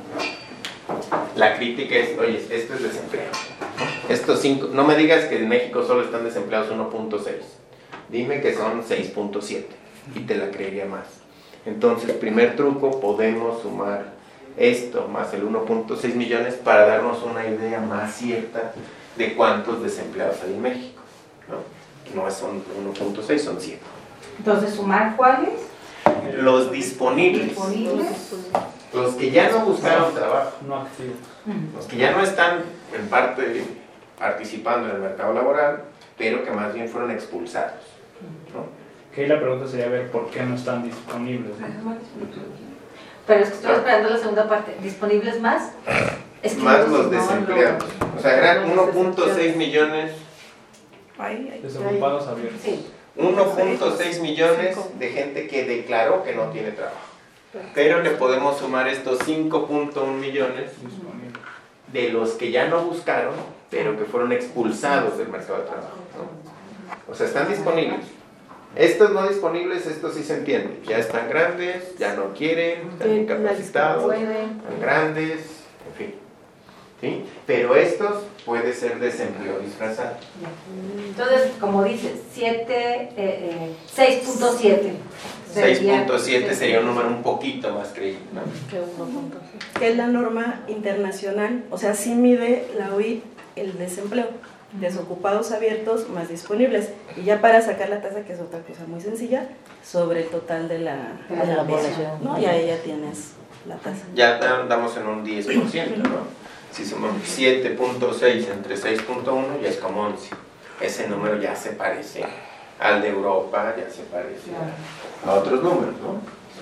la crítica es, oye, esto es desempleo. Estos cinco, no me digas que en México solo están desempleados uno punto seis. Dime que son seis punto siete y te la creería más. Entonces, primer truco, podemos sumar esto más el uno punto seis millones para darnos una idea más cierta de cuántos desempleados hay en México. No, no son uno punto seis, son siete. Entonces, ¿sumar cuáles? Los disponibles. ¿Disponibles? Los que ya no buscaron trabajo. No activos. Los que ya no están en parte participando en el mercado laboral, pero que más bien fueron expulsados, ¿no? Que la pregunta sería ver por qué no están disponibles, ¿no? Pero es que estoy esperando la segunda parte. ¿Disponibles más? Es que más no, los no, desempleados. no, o sea, eran uno punto seis millones. Desocupados abiertos. Sí. uno punto seis millones de gente que declaró que no tiene trabajo. Pero le podemos sumar estos cinco punto uno millones de los que ya no buscaron, pero que fueron expulsados del mercado de trabajo, ¿no? O sea, están disponibles. Estos no disponibles, estos sí se entiende. Ya están grandes, ya no quieren, están incapacitados, están grandes, en fin. ¿Sí? Pero estos puede ser desempleo disfrazado. Entonces, como dices, siete, eh, eh, seis punto siete. seis punto siete sería un número un poquito más creíble, ¿no? Que uno punto seis. Que es la norma internacional, o sea, sí mide la O I T el desempleo, desocupados abiertos más disponibles. Y ya para sacar la tasa, que es otra cosa muy sencilla, sobre el total de la, de la, la población, ¿no? Y ahí ya tienes la tasa. Ya andamos en un diez por ciento, ¿no? Si sumamos siete punto seis entre seis punto uno, ya es como once. Ese número ya se parece al de Europa, ya se parece a otros números, ¿no?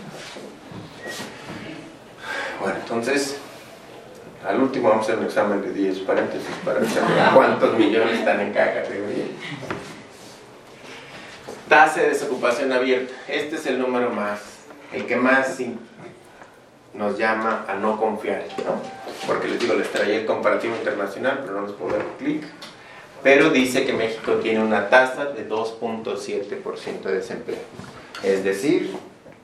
Bueno, entonces, al último vamos a hacer un examen de diez paréntesis para saber cuántos millones están en cada categoría. Tasa de desocupación abierta. Este es el número más, el que más nos llama a no confiar, ¿no? Porque les digo, les traía el comparativo internacional, pero no les puedo dar clic. Pero dice que México tiene una tasa de dos punto siete por ciento de desempleo. Es decir,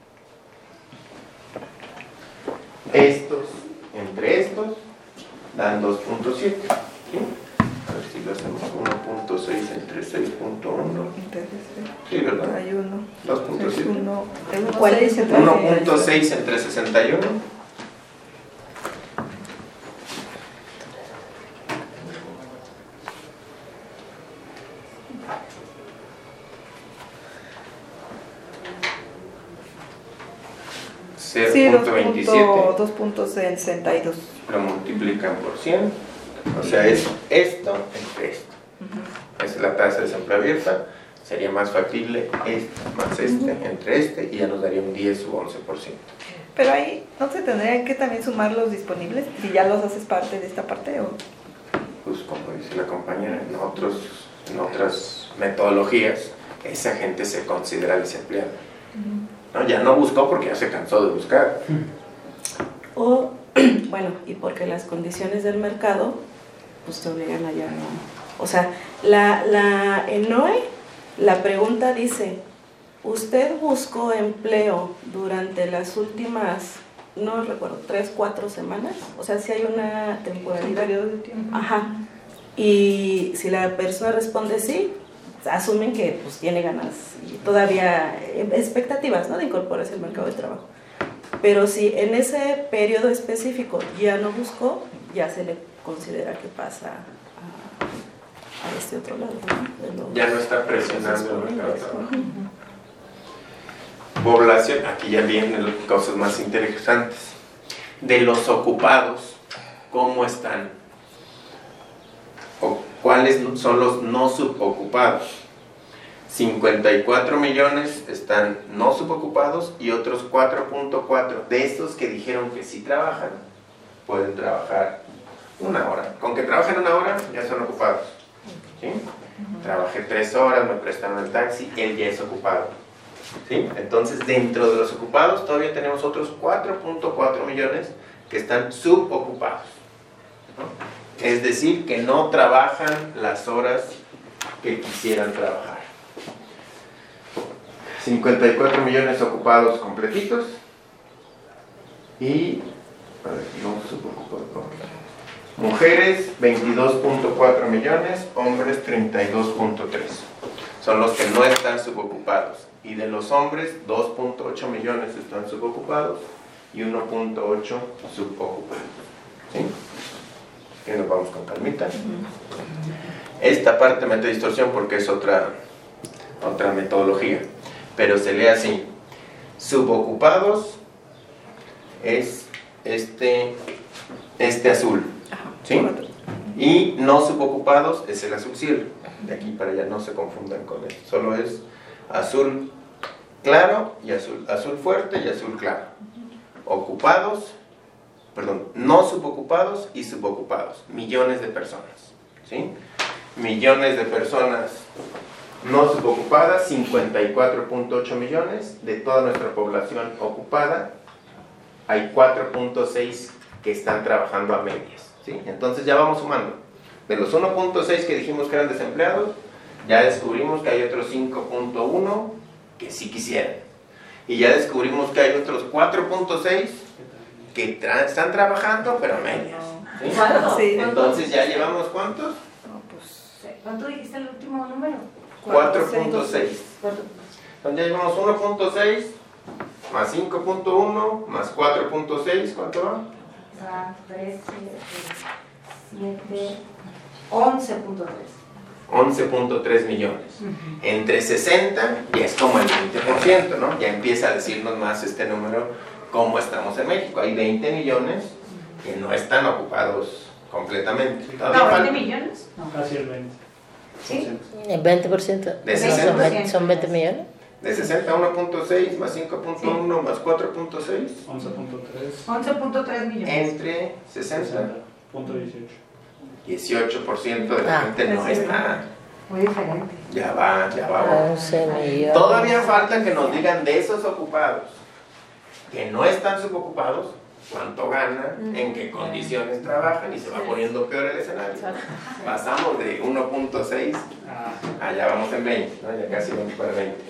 estos entre estos dan dos punto siete. ¿Sí? A ver si lo hacemos uno punto seis entre seis punto uno. Sí, ¿verdad? dos punto siete. uno punto seis entre sesenta y uno. Sí, dos punto sesenta y dos. Lo multiplican por cien. O sea, es esto entre esto. Uh-huh. Esa es la tasa de desempleo abierta. Sería más factible este más este uh-huh. entre este y ya nos daría un diez u once por ciento. Pero ahí no se tendrían que también sumar los disponibles si ya los haces parte de esta parte o. Pues como dice la compañera, en otros, en otras metodologías esa gente se considera desempleada. Uh-huh. ¿No? Ya no buscó porque ya se cansó de buscar. O, bueno, y porque las condiciones del mercado pues te obligan a ya no. O sea, la, la, en N O E la pregunta dice, ¿usted buscó empleo durante las últimas no recuerdo, tres, cuatro semanas, o sea, si hay una temporalidad. Un periodo de tiempo. Ajá. Y si la persona responde sí, asumen que pues tiene ganas y todavía expectativas, ¿no?, de incorporarse al mercado de trabajo. Pero si en ese periodo específico ya no buscó, ya se le considera que pasa a, a este otro lado, ¿no? De los, ya no está presionando el mercado de trabajo. Población, aquí ya vienen las cosas más interesantes. De los ocupados, ¿cómo están? ¿O cuáles son los no subocupados? cincuenta y cuatro millones están no subocupados y otros cuatro punto cuatro de estos que dijeron que si trabajan, pueden trabajar una hora. Con que trabajen una hora, ya son ocupados. ¿Sí? Trabajé tres horas, me prestaron el taxi, él ya es ocupado. ¿Sí? Entonces, dentro de los ocupados, todavía tenemos otros cuatro punto cuatro millones que están subocupados, ¿no? Es decir, que no trabajan las horas que quisieran trabajar. cincuenta y cuatro millones ocupados completitos y a ver, no subocupados. Mujeres veintidós punto cuatro millones, hombres treinta y dos punto tres. Son los que no están subocupados. Y de los hombres, dos punto ocho millones están subocupados y uno punto ocho subocupados. ¿Sí? Que nos vamos con calmita. Esta parte mete distorsión porque es otra, otra metodología. Pero se lee así: subocupados es este, este azul, ¿sí? Y no subocupados es el azul cielo. De aquí para allá no se confundan con esto, solo es azul claro y azul, azul fuerte y azul claro. Ocupados, perdón, no subocupados y subocupados, millones de personas, ¿sí? Millones de personas no subocupadas, cincuenta y cuatro punto ocho millones. De toda nuestra población ocupada, hay cuatro punto seis que están trabajando a medias, ¿sí? Entonces ya vamos sumando. De los uno punto seis que dijimos que eran desempleados, ya descubrimos que hay otros cinco punto uno que sí quisieran. Y ya descubrimos que hay otros cuatro punto seis que tra están trabajando, pero a medias, ¿sí? Sí. Entonces ya llevamos ¿cuántos? ¿Cuánto dijiste el último número? cuatro punto seis. Entonces ya llevamos uno punto seis más cinco punto uno más cuatro punto seis. ¿Cuánto va? tres, siete, once punto tres. once punto tres millones. Uh-huh. Entre sesenta ya es como el veinte por ciento, ¿no? Ya empieza a decirnos más este número cómo estamos en México. Hay veinte millones que no están ocupados completamente. ¿No, veinte millones? No. Casi el veinte. ¿Sí? ¿El veinte por ciento? ¿De sesenta? ¿Son veinte millones? De sesenta, uno punto seis más cinco punto uno sí. Más cuatro punto seis. once punto tres. once punto tres millones. Entre sesenta. Punto dieciocho. dieciocho por ciento de la ah, gente no está. Muy diferente. Ya va, ya va. once millones. Todavía falta que nos digan de esos ocupados que no están subocupados, cuánto ganan, en qué condiciones trabajan y se va poniendo peor el escenario. Pasamos de uno punto seis, allá vamos en veinte, ¿no? Ya casi vamos para veinte.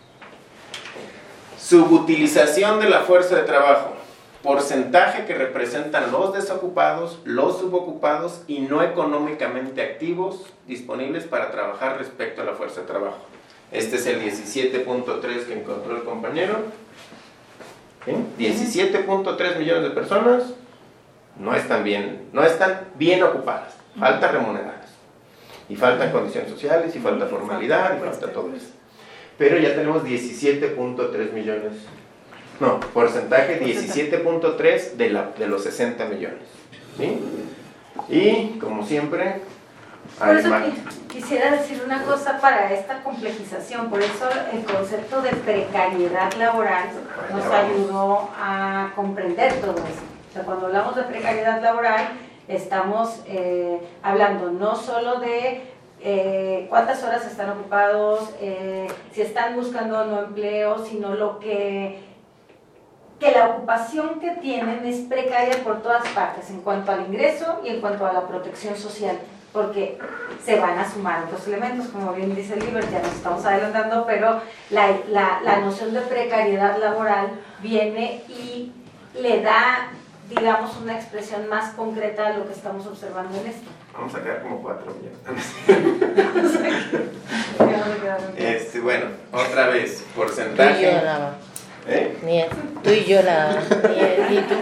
Subutilización de la fuerza de trabajo. Porcentaje que representan los desocupados, los subocupados y no económicamente activos disponibles para trabajar respecto a la fuerza de trabajo. Este es el diecisiete punto tres que encontró el compañero. ¿Sí? diecisiete punto tres millones de personas no están bien, no están bien ocupadas, falta remuneradas. Y faltan condiciones sociales, y falta formalidad, y falta todo eso. Pero ya tenemos diecisiete punto tres millones. No, porcentaje diecisiete punto tres de, la, de los sesenta millones. ¿Sí? Y, como siempre, por eso quisiera decir una cosa para esta complejización. Por eso el concepto de precariedad laboral nos ayudó a comprender todo eso. O sea, cuando hablamos de precariedad laboral, estamos eh, hablando no solo de eh, cuántas horas están ocupados, eh, si están buscando no empleo, sino lo que... que la ocupación que tienen es precaria por todas partes, en cuanto al ingreso y en cuanto a la protección social, porque se van a sumar otros elementos, como bien dice Liber, ya nos estamos adelantando, pero la, la, la noción de precariedad laboral viene y le da, digamos, una expresión más concreta a lo que estamos observando en esto. Vamos a quedar como cuatro millones. este, bueno, otra vez, porcentaje. Tú y yo nada más. ¿Eh? Ni él. Tú y yo nada más. Ni él, ni tú.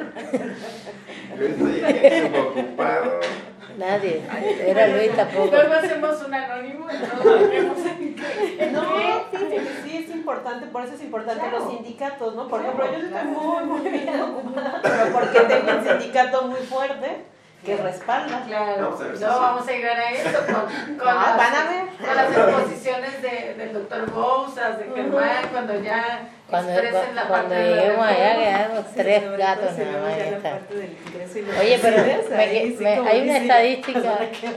Yo estoy aquí ocupado. Nadie. Era Luis tampoco. Luego hacemos un anónimo y no lo vemos en No, sí, sí, es importante, por eso es importante Claro. los sindicatos, ¿no? Por ejemplo, yo estoy muy, muy bien ocupada, pero porque tengo un sindicato muy fuerte que respalda. Claro, Vamos a ver si no sí. vamos a llegar a eso con, con, No, las, van a ver. con las exposiciones de, del doctor Bouzas, de Germán, cuando ya Cuando, expresen la cuando parte de la lleguemos allá reforma. quedamos Sí, tres sobre gatos todo si nada vemos más. ya Ya la está. parte del ingreso y los Oye, pero subsidios, me- ahí sí me- como hay una difícil. estadística.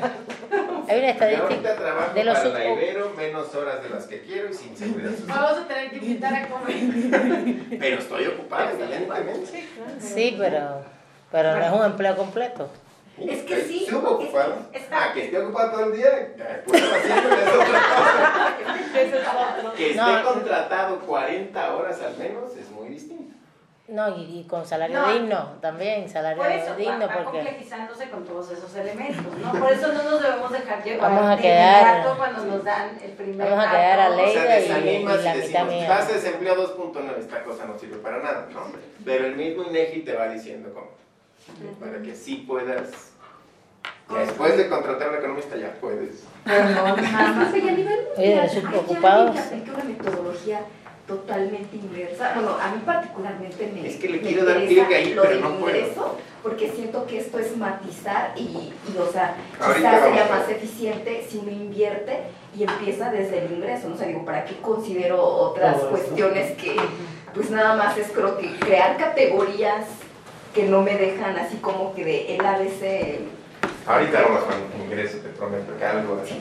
Hay una Yo estadística ahorita trabajo de los para sub- la Ibero menos horas de las que quiero y sin seguridad social. Vamos a tener que invitar a comer. Pero estoy ocupado, evidentemente. Sí, claro. Sí, pero, pero no es un empleo completo. Es que sí, ¿Estuvo ocupado? es- es- Ah, que esté ocupado todo el día. eh, Pues haciéndole es otra cosa. Ese es otro. Que esté No. contratado cuarenta horas al menos es muy distinto. No, y, y con salario No. digno también, salario Por eso digno, va, va porque complejizándose con todos esos elementos, ¿no? Por eso no nos debemos dejar llevar Vamos a de quedar- inmediato cuando nos dan el primer vamos a quedar a dato. ley. O sea, Leida y- desanimas y y, la decimos, mitad mía. tasa de desempleo dos punto nueve, esta cosa no sirve para nada, ¿no? Pero el mismo INEGI te va diciendo cómo. Para que sí puedas, ya después de contratar a un economista ya puedes. Pero no, nada más. Oye, a nivel Oye, de mundial, los ¿hay subocupados. alguien que aplique una metodología totalmente inversa? Bueno, a mí particularmente me Es que le me quiero dar interesa clic ahí, lo pero del no puedo. ingreso, porque siento que esto es matizar y, y o sea, Ahorita quizás vamos sería a ver. más eficiente si uno invierte y empieza desde el ingreso, ¿no? O sea, digo, ¿para qué considero otras Todo esto. cuestiones que, pues nada más es creo que crear categorías que no me dejan así como que de el A B C? Ahorita vamos con ingreso, te prometo que algo así.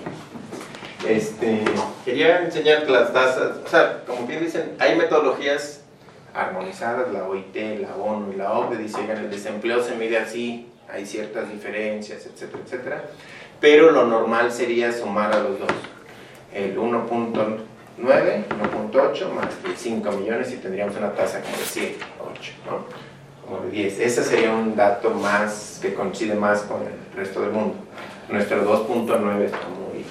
Este, quería enseñarte las tasas, o sea, como bien dicen, hay metodologías armonizadas, la O I T, la ONU y la O C D E dicen que el desempleo se mide así, hay ciertas diferencias, etcétera, etcétera, pero lo normal sería sumar a los dos, el uno punto nueve, uno punto ocho más cinco millones y tendríamos una tasa como de siete, ocho, ¿no? Como de diez. Ese sería un dato más que coincide más con el resto del mundo. Nuestro dos punto nueve está muy,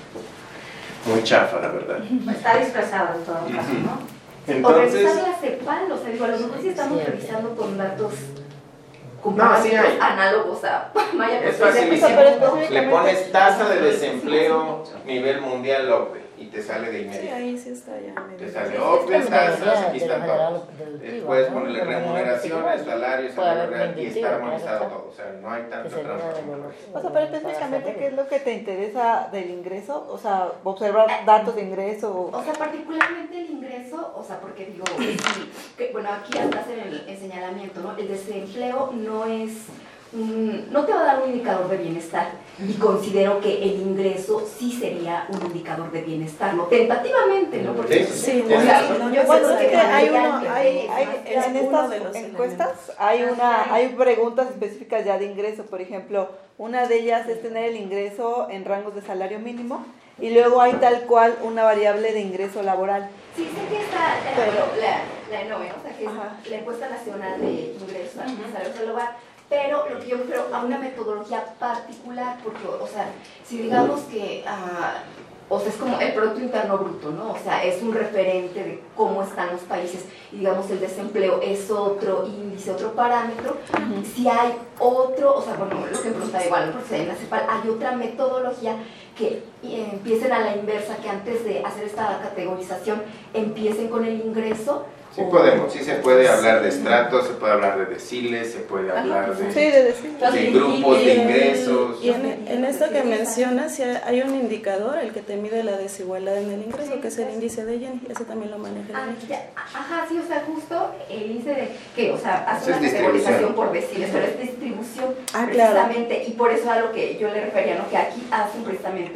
muy chafa, la verdad. Está disfrazado en todo caso, ¿no? O Entonces, revisar la CEPAL, o sea, digo, a lo mejor sí estamos Sí. revisando con datos No, comparativos sí hay. análogos a Maya. es pues, facilísimo. pero Le pones tasa de desempleo nivel mundial O C D E y te sale de Sí, inmediato. ahí sí está ya. Te sale O C D E, tasas, aquí están todos. Después Puedes ponerle remuneraciones, salarios, salario real y está armonizado todo. O sea, no hay tanto trampa. O sea, pero específicamente, ¿qué es lo que te interesa del ingreso? O sea, observar datos de ingreso. O sea, particularmente el ingreso, o sea, porque digo, sí, que, bueno, aquí hasta hacer el, el señalamiento, ¿no? El desempleo no es, un- no te va a dar un indicador de bienestar y considero que el ingreso sí sería un indicador de bienestar, ¿no? Tentativamente, ¿no? Porque, Sí, sí, o sea, no, yo Bueno, creo es que hay uno, realmente hay, es hay, más- es en uno estas de los encuestas hay una, hay preguntas específicas ya de ingreso, por ejemplo, una de ellas es tener el ingreso en rangos de salario mínimo y luego hay tal cual una variable de ingreso laboral. Sí, sé que está eh, Pero- la, la ENOE, o sea, que es Ajá. la encuesta nacional de ingresos al salario del hogar, pero lo que yo creo a una metodología particular, porque, o sea, si digamos que, ah, o sea, es como el Producto Interno Bruto, ¿no? O sea, es un referente de cómo están los países y digamos el desempleo es otro índice, otro parámetro. Si hay otro, o sea, bueno, lo que preguntaba igual, ¿no? Porque si hay una CEPAL, hay otra metodología que eh, empiecen a la inversa, que antes de hacer esta categorización empiecen con el ingreso. Sí o- podemos, sí se puede hablar de estratos, se puede hablar de deciles, se puede hablar Sí, de, de decir. de grupos de Y en- ingresos. Y en, en esto que mencionas, sí hay un indicador, el que te mide la desigualdad en el ingreso, que es el índice de Gini, ese también lo maneja el Ah, INEGI. ya, ajá, sí, o sea, justo el índice de que, o sea, hace Esa es una categorización distribución. por deciles, pero es distribución Ah, claro. precisamente, y por eso a lo que yo le refería, ¿no? Que aquí hacen precisamente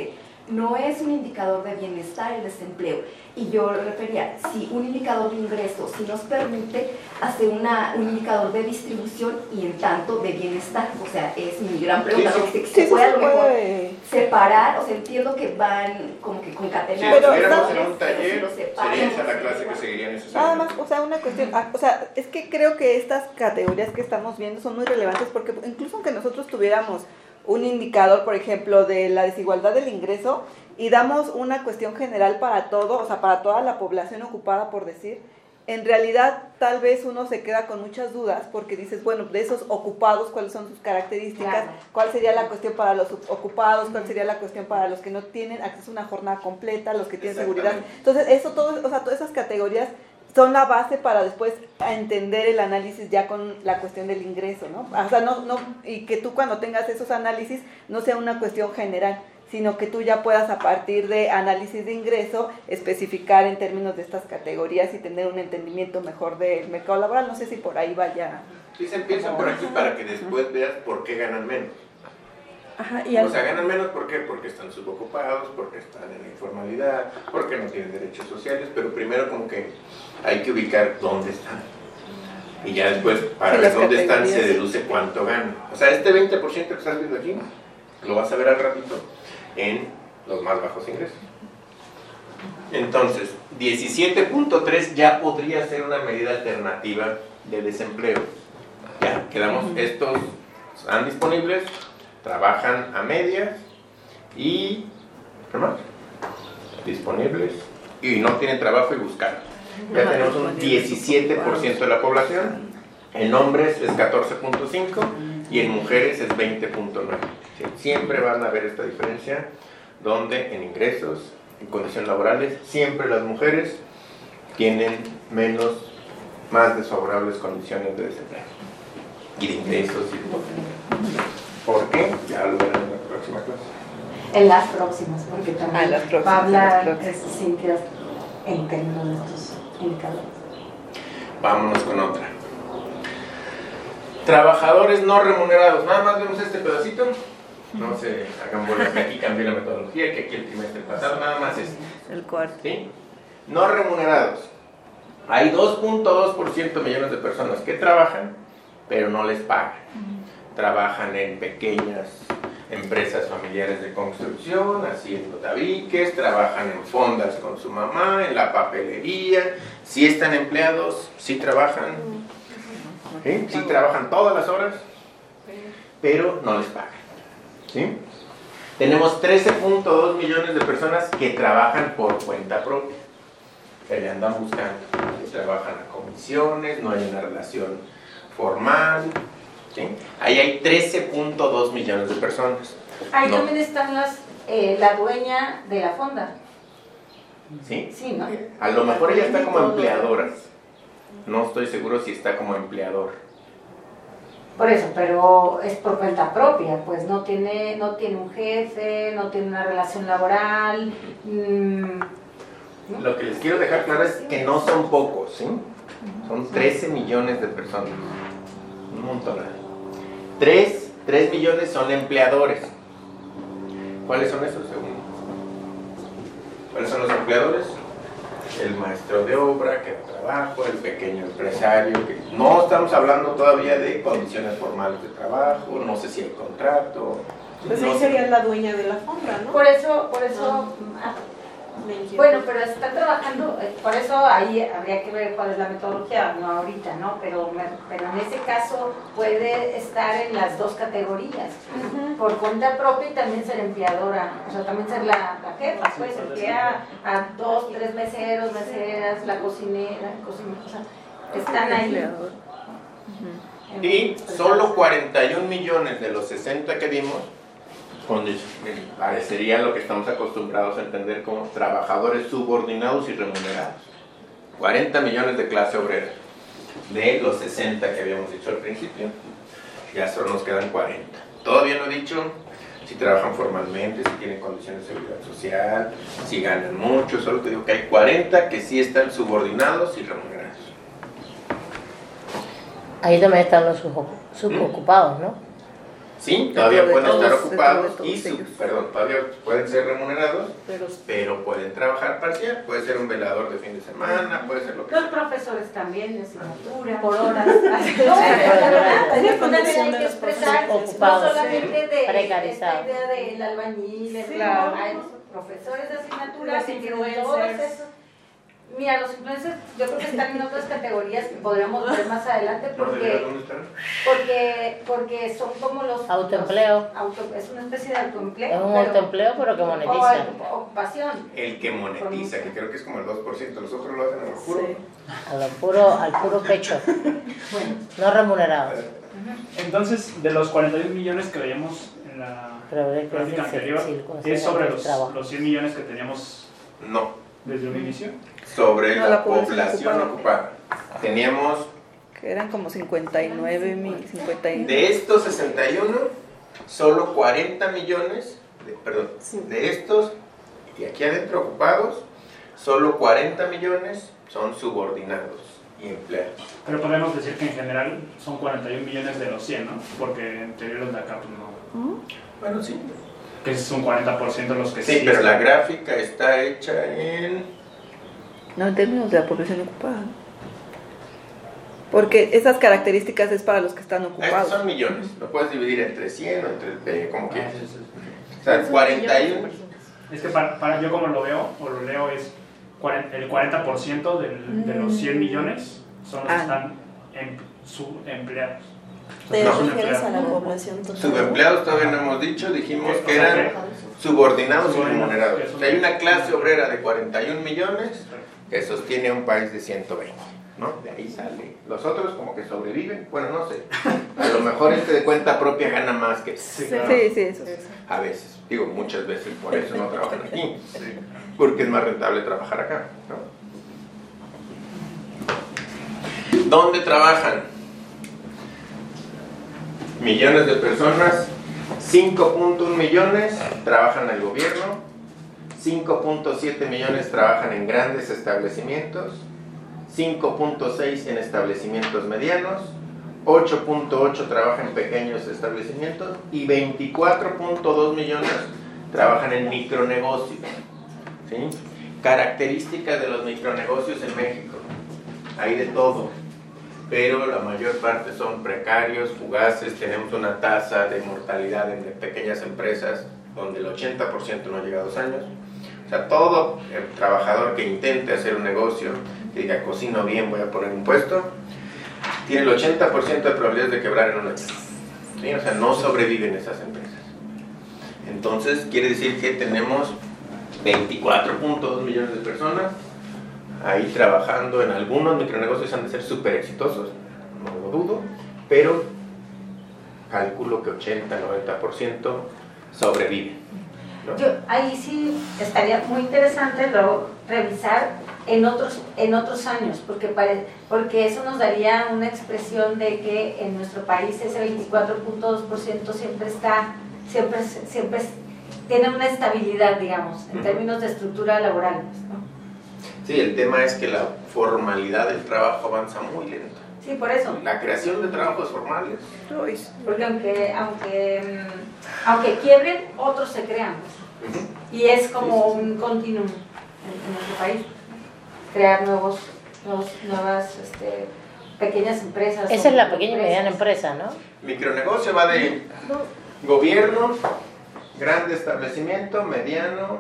no es un indicador de bienestar el desempleo. Y yo lo refería, si un indicador de ingresos, si nos permite hacer una, un indicador de distribución y en tanto de bienestar. O sea, es mi gran pregunta, sí, ¿no? sí, Se, sí, se puede a lo se mejor puede separar, o sea, entiendo que van como que Si concatenados. Pero, estuviéramos ¿sabes? en un taller, Pero si lo separan, sería esa la clase que seguiría Nada necesariamente. más, o sea, una cuestión, ah, o sea, es que creo que estas categorías que estamos viendo son muy relevantes porque incluso aunque nosotros tuviéramos un indicador, por ejemplo, de la desigualdad del ingreso y damos una cuestión general para todo, o sea, para toda la población ocupada, por decir, en realidad tal vez uno se queda con muchas dudas porque dices, bueno, de esos ocupados, ¿cuáles son sus características? Claro. ¿Cuál sería la cuestión para los ocupados? ¿Cuál sería la cuestión para los que no tienen acceso a una jornada completa, los que tienen seguridad? Entonces, eso todo, o sea, todas esas categorías son la base para después entender el análisis ya con la cuestión del ingreso, ¿no? O sea, no, no, y que tú cuando tengas esos análisis no sea una cuestión general, sino que tú ya puedas a partir de análisis de ingreso especificar en términos de estas categorías y tener un entendimiento mejor del mercado laboral. No sé si por ahí vaya. Sí, se empieza por aquí para que después veas por qué ganan menos. Ajá, y O al- sea, ganan menos ¿por qué? Porque están subocupados, porque están en la informalidad, porque no tienen derechos sociales, pero primero como que hay que ubicar dónde están. Y ya después, para Sí, ver las dónde están, se categorías. deduce cuánto ganan. O sea, este veinte por ciento que estás viendo aquí, lo vas a ver al ratito en los más bajos ingresos. Entonces, diecisiete punto tres ya podría ser una medida alternativa de desempleo. Ya, quedamos, estos están disponibles, trabajan a medias y ¿qué más? Disponibles y no tienen trabajo y buscan. Ya tenemos un diecisiete por ciento de la población, en hombres es catorce punto cinco y en mujeres es veinte punto nueve. ¿Sí? Siempre van a haber esta diferencia donde en ingresos, en condiciones laborales, siempre las mujeres tienen menos, más desfavorables condiciones de desempleo y de ingresos y de todo. ¿Por qué? Ya lo verán en la próxima clase. En las próximas, porque también Ah, en las próximas, va a en las hablar próximas. este, Cintia en términos de estos indicadores. Vámonos con otra. Trabajadores no remunerados. Nada más vemos este pedacito. No se hagan bolas que aquí cambió la metodología, que aquí el trimestre pasado, nada más es. El cuarto. ¿Sí? No remunerados. Hay dos punto dos por ciento millones de personas que trabajan, pero no les pagan. Trabajan en pequeñas empresas familiares de construcción, haciendo tabiques, trabajan en fondas con su mamá, en la papelería. Sí están empleados, sí trabajan, ¿sí? Sí trabajan todas las horas, pero no les pagan. ¿Sí? Tenemos trece punto dos millones de personas que trabajan por cuenta propia, que le andan buscando, que trabajan a comisiones, no hay una relación formal. ¿Sí? Ahí hay trece punto dos millones de personas. Ahí No. también están las, eh, la dueña de la fonda. ¿Sí? Sí, ¿no? A lo mejor ella está como empleadora. No estoy seguro si está como empleador. Por eso, pero es por cuenta propia, pues no tiene, no tiene un jefe, no tiene una relación laboral. mmm, ¿no? Lo que les quiero dejar claro es que no son pocos, ¿sí? Son trece millones de personas. Un montón. tres, tres millones son empleadores. ¿Cuáles son esos, según? ¿Cuáles son los empleadores? El maestro de obra que da trabajo, el pequeño empresario. Que no estamos hablando todavía de condiciones formales de trabajo, no sé si hay contrato. Pues no ahí sé. sería la dueña de la fonda, ¿no? Por eso, por eso, ah, Me inquieta. bueno, pero están trabajando, eh, por eso ahí habría que ver cuál es la metodología, no ahorita, ¿no? Pero, me- pero en ese caso puede estar en las dos categorías, Ujú. por cuenta propia y también ser empleadora, o sea, también ser la, la jefa, pues emplea a dos, tres meseros, meseras, la cocinera, cocinera, o sea, están ahí. Empleador. Y solo cuarenta y un millones de los sesenta que vimos, donde parecería lo que estamos acostumbrados a entender como trabajadores subordinados y remunerados. cuarenta millones de clase obrera, de los sesenta que habíamos dicho al principio, ya solo nos quedan cuarenta. Todavía no he dicho si trabajan formalmente, si tienen condiciones de seguridad social, si ganan mucho, solo te digo que hay cuarenta que sí están subordinados y remunerados. Ahí también están los subocu- subocupados, ¿no? Sí, todavía pueden todos, estar ocupados de y su, ellos. perdón, todavía pueden ser remunerados, Pero, pero pueden trabajar parcial. Puede ser un velador de fin de semana, puede ser lo que Los sea. profesores también, de asignatura. por horas. No, hay que condición de hay que los expresar no ocupados, solamente de esta precarizados. idea del albañil, el- claro. hay profesores de asignatura, Los que tienen todos influencers. esos. Mira, los influencers yo creo que están en otras categorías que podríamos ver más adelante ¿No? ¿De porque, verdad dónde están? porque, porque son como los... Autoempleo. los auto- es una especie de autoempleo. Es un pero- autoempleo, pero que o monetiza. ocup- ocupación. El que monetiza, que creo que es como el dos por ciento, los otros lo hacen a lo juro. Sí. A lo puro, al puro pecho. Bueno, No remunerados. Entonces, de los cuarenta y un millones que veíamos en la Pero de que gráfica es el- anterior, sí, el es sobre del los, trabajo. los cien millones que teníamos No, desde un inicio. sobre No, la, la población población ocupada. ocupada. Teníamos, Que eran como cincuenta y nueve mil, cincuenta y nueve. de estos sesenta y uno, solo cuarenta millones, de, perdón, de estos, y aquí adentro ocupados, solo cuarenta millones son subordinados y empleados. Pero podemos decir que en general son cuarenta y un millones de los cien, ¿no? Porque en teoría los de acá pues no. Bueno, sí. Que es un cuarenta por ciento los que sí. Sí, pero la están. gráfica está hecha en... No, en términos de la población ocupada. Porque esas características es para los que están Estos ocupados. son millones, lo puedes dividir entre cien o entre, eh, como Ah, quieras. sí, sí, sí. O sea, cuarenta y uno... Es que para, para yo como lo veo, o lo leo, es cuarenta el cuarenta por ciento del, de los cien millones son los que Ah. están em, subempleados. O sea, ¿Te no son refieres a la empleados. población total? Subempleados todavía no hemos dicho, dijimos O que sea, eran subordinados y Subordinados, remunerados. que son- O sea, hay una clase obrera de cuarenta y un millones que sostiene a un país de ciento veinte, ¿no? De ahí sale. Los otros como que sobreviven, bueno, no sé. A lo mejor este de cuenta propia gana más que Sí, Sí, claro. sí, eso. a veces, digo muchas veces, por eso no trabajan aquí, porque es más rentable trabajar acá, ¿no? ¿Dónde trabajan? Millones de personas, cinco punto uno millones trabajan en el gobierno, cinco punto siete millones trabajan en grandes establecimientos, cinco punto seis en establecimientos medianos, ocho punto ocho trabajan en pequeños establecimientos y veinticuatro punto dos millones trabajan en micronegocios. ¿Sí? Características de los micronegocios en México. Hay de todo, pero la mayor parte son precarios, fugaces. Tenemos una tasa de mortalidad en pequeñas empresas donde el ochenta por ciento no llega a dos años. O sea, todo el trabajador que intente hacer un negocio, que diga cocino bien, voy a poner un puesto, tiene el ochenta por ciento de probabilidades de quebrar en un año. ¿Sí? O sea, no sobreviven esas empresas. Entonces, quiere decir que tenemos veinticuatro punto dos millones de personas ahí trabajando en algunos micronegocios. Han de ser súper exitosos, no lo dudo, pero calculo que ochenta, noventa por ciento sobreviven, ¿no? Yo, ahí sí estaría muy interesante luego revisar en otros, en otros años, porque, pare, porque eso nos daría una expresión de que en nuestro país ese veinticuatro punto dos por ciento siempre está, siempre, siempre tiene una estabilidad, digamos, en términos de estructura laboral, ¿no? Sí, el tema es que la formalidad del trabajo avanza muy lento. Sí, por eso. La creación de trabajos formales. Porque aunque, aunque, aunque quiebren, otros se crean. Y es como un continuum en, en nuestro país. Crear nuevos, nuevos nuevas este, pequeñas empresas. Esa es la pequeña y mediana empresa, ¿no? Micronegocio va de gobierno, grande establecimiento, mediano,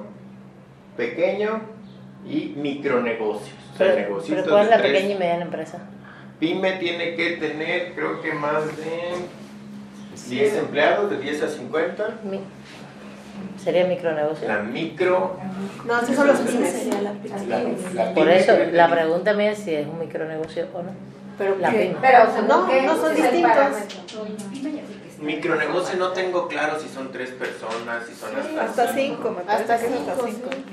pequeño y micronegocios. O sea, Pero, negocios pero ¿cuál es la de tres. pequeña y mediana empresa? Pyme tiene que tener, creo que más de diez empleados, de diez a cincuenta. Mi- ¿Sería micronegocio? La micro... No, esos son los Esa pymes. sería la pyme. la- la Por pyme eso, tiene que la tener- pregunta mía es si es un micronegocio o no. Pero La ¿qué? pyme. Pero según No, que no son ese es el distintos. parámetro. Micronegocio no tengo claro si son tres personas, si son hasta, Hasta cinco, me parece Hasta que es cinco, hasta cinco. sí.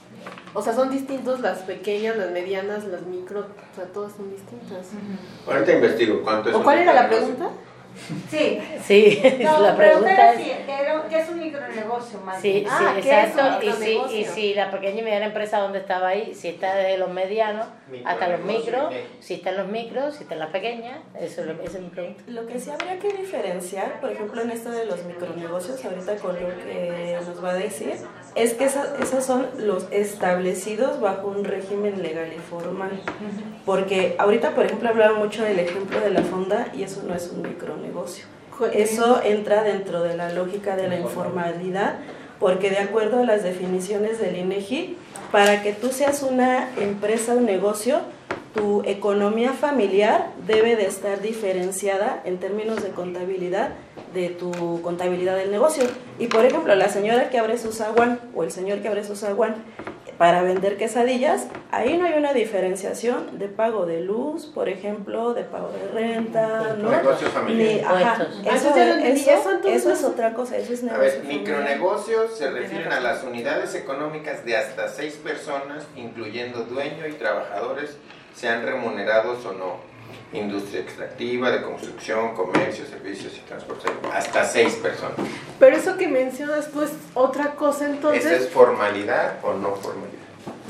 O sea, son distintos las pequeñas, las medianas, las micro, o sea, todas son distintas. Ahorita investigo cuánto es ¿O un cuál era la micronegocio. pregunta? Sí. Sí, No, la pero pregunta es... si ¿qué es un micronegocio más? Sí, Ah, sí, ¿qué exacto. es un Y si, y micronegocio? si la pequeña y mediana empresa donde estaba ahí, si está desde los medianos hasta los micros, si está en los micros, si está en la pequeña, eso es lo- esa es mi pregunta. Lo que sí habría que diferenciar, por ejemplo, en esto de los micronegocios, ahorita con lo que nos va a decir, es que esa- esos son los establecidos bajo un régimen legal y formal. Porque ahorita, por ejemplo, hablaba mucho del ejemplo de la fonda y eso no es un micronegocio. Eso entra dentro de la lógica de la informalidad, porque de acuerdo a las definiciones del INEGI, para que tú seas una empresa o negocio, tu economía familiar debe de estar diferenciada en términos de contabilidad de tu contabilidad del negocio. Y por ejemplo, la señora que abre su zaguán o el señor que abre su zaguán para vender quesadillas, ahí no hay una diferenciación de pago de luz, por ejemplo, de pago de renta, ¿no? Negocio familiar. Ni- ajá, Impuestos. eso, Ah, ya lo entendí, eso- ya son todos eso es los- otra cosa, eso es A negocio ver, familiar. micronegocios se refieren a las unidades económicas de hasta seis personas, incluyendo dueño y trabajadores, sean remunerados o no. Industria extractiva, de construcción, comercio, servicios y transporte. Hasta seis personas. Pero eso que mencionas tú es otra cosa entonces. ¿Esa es formalidad o no formalidad?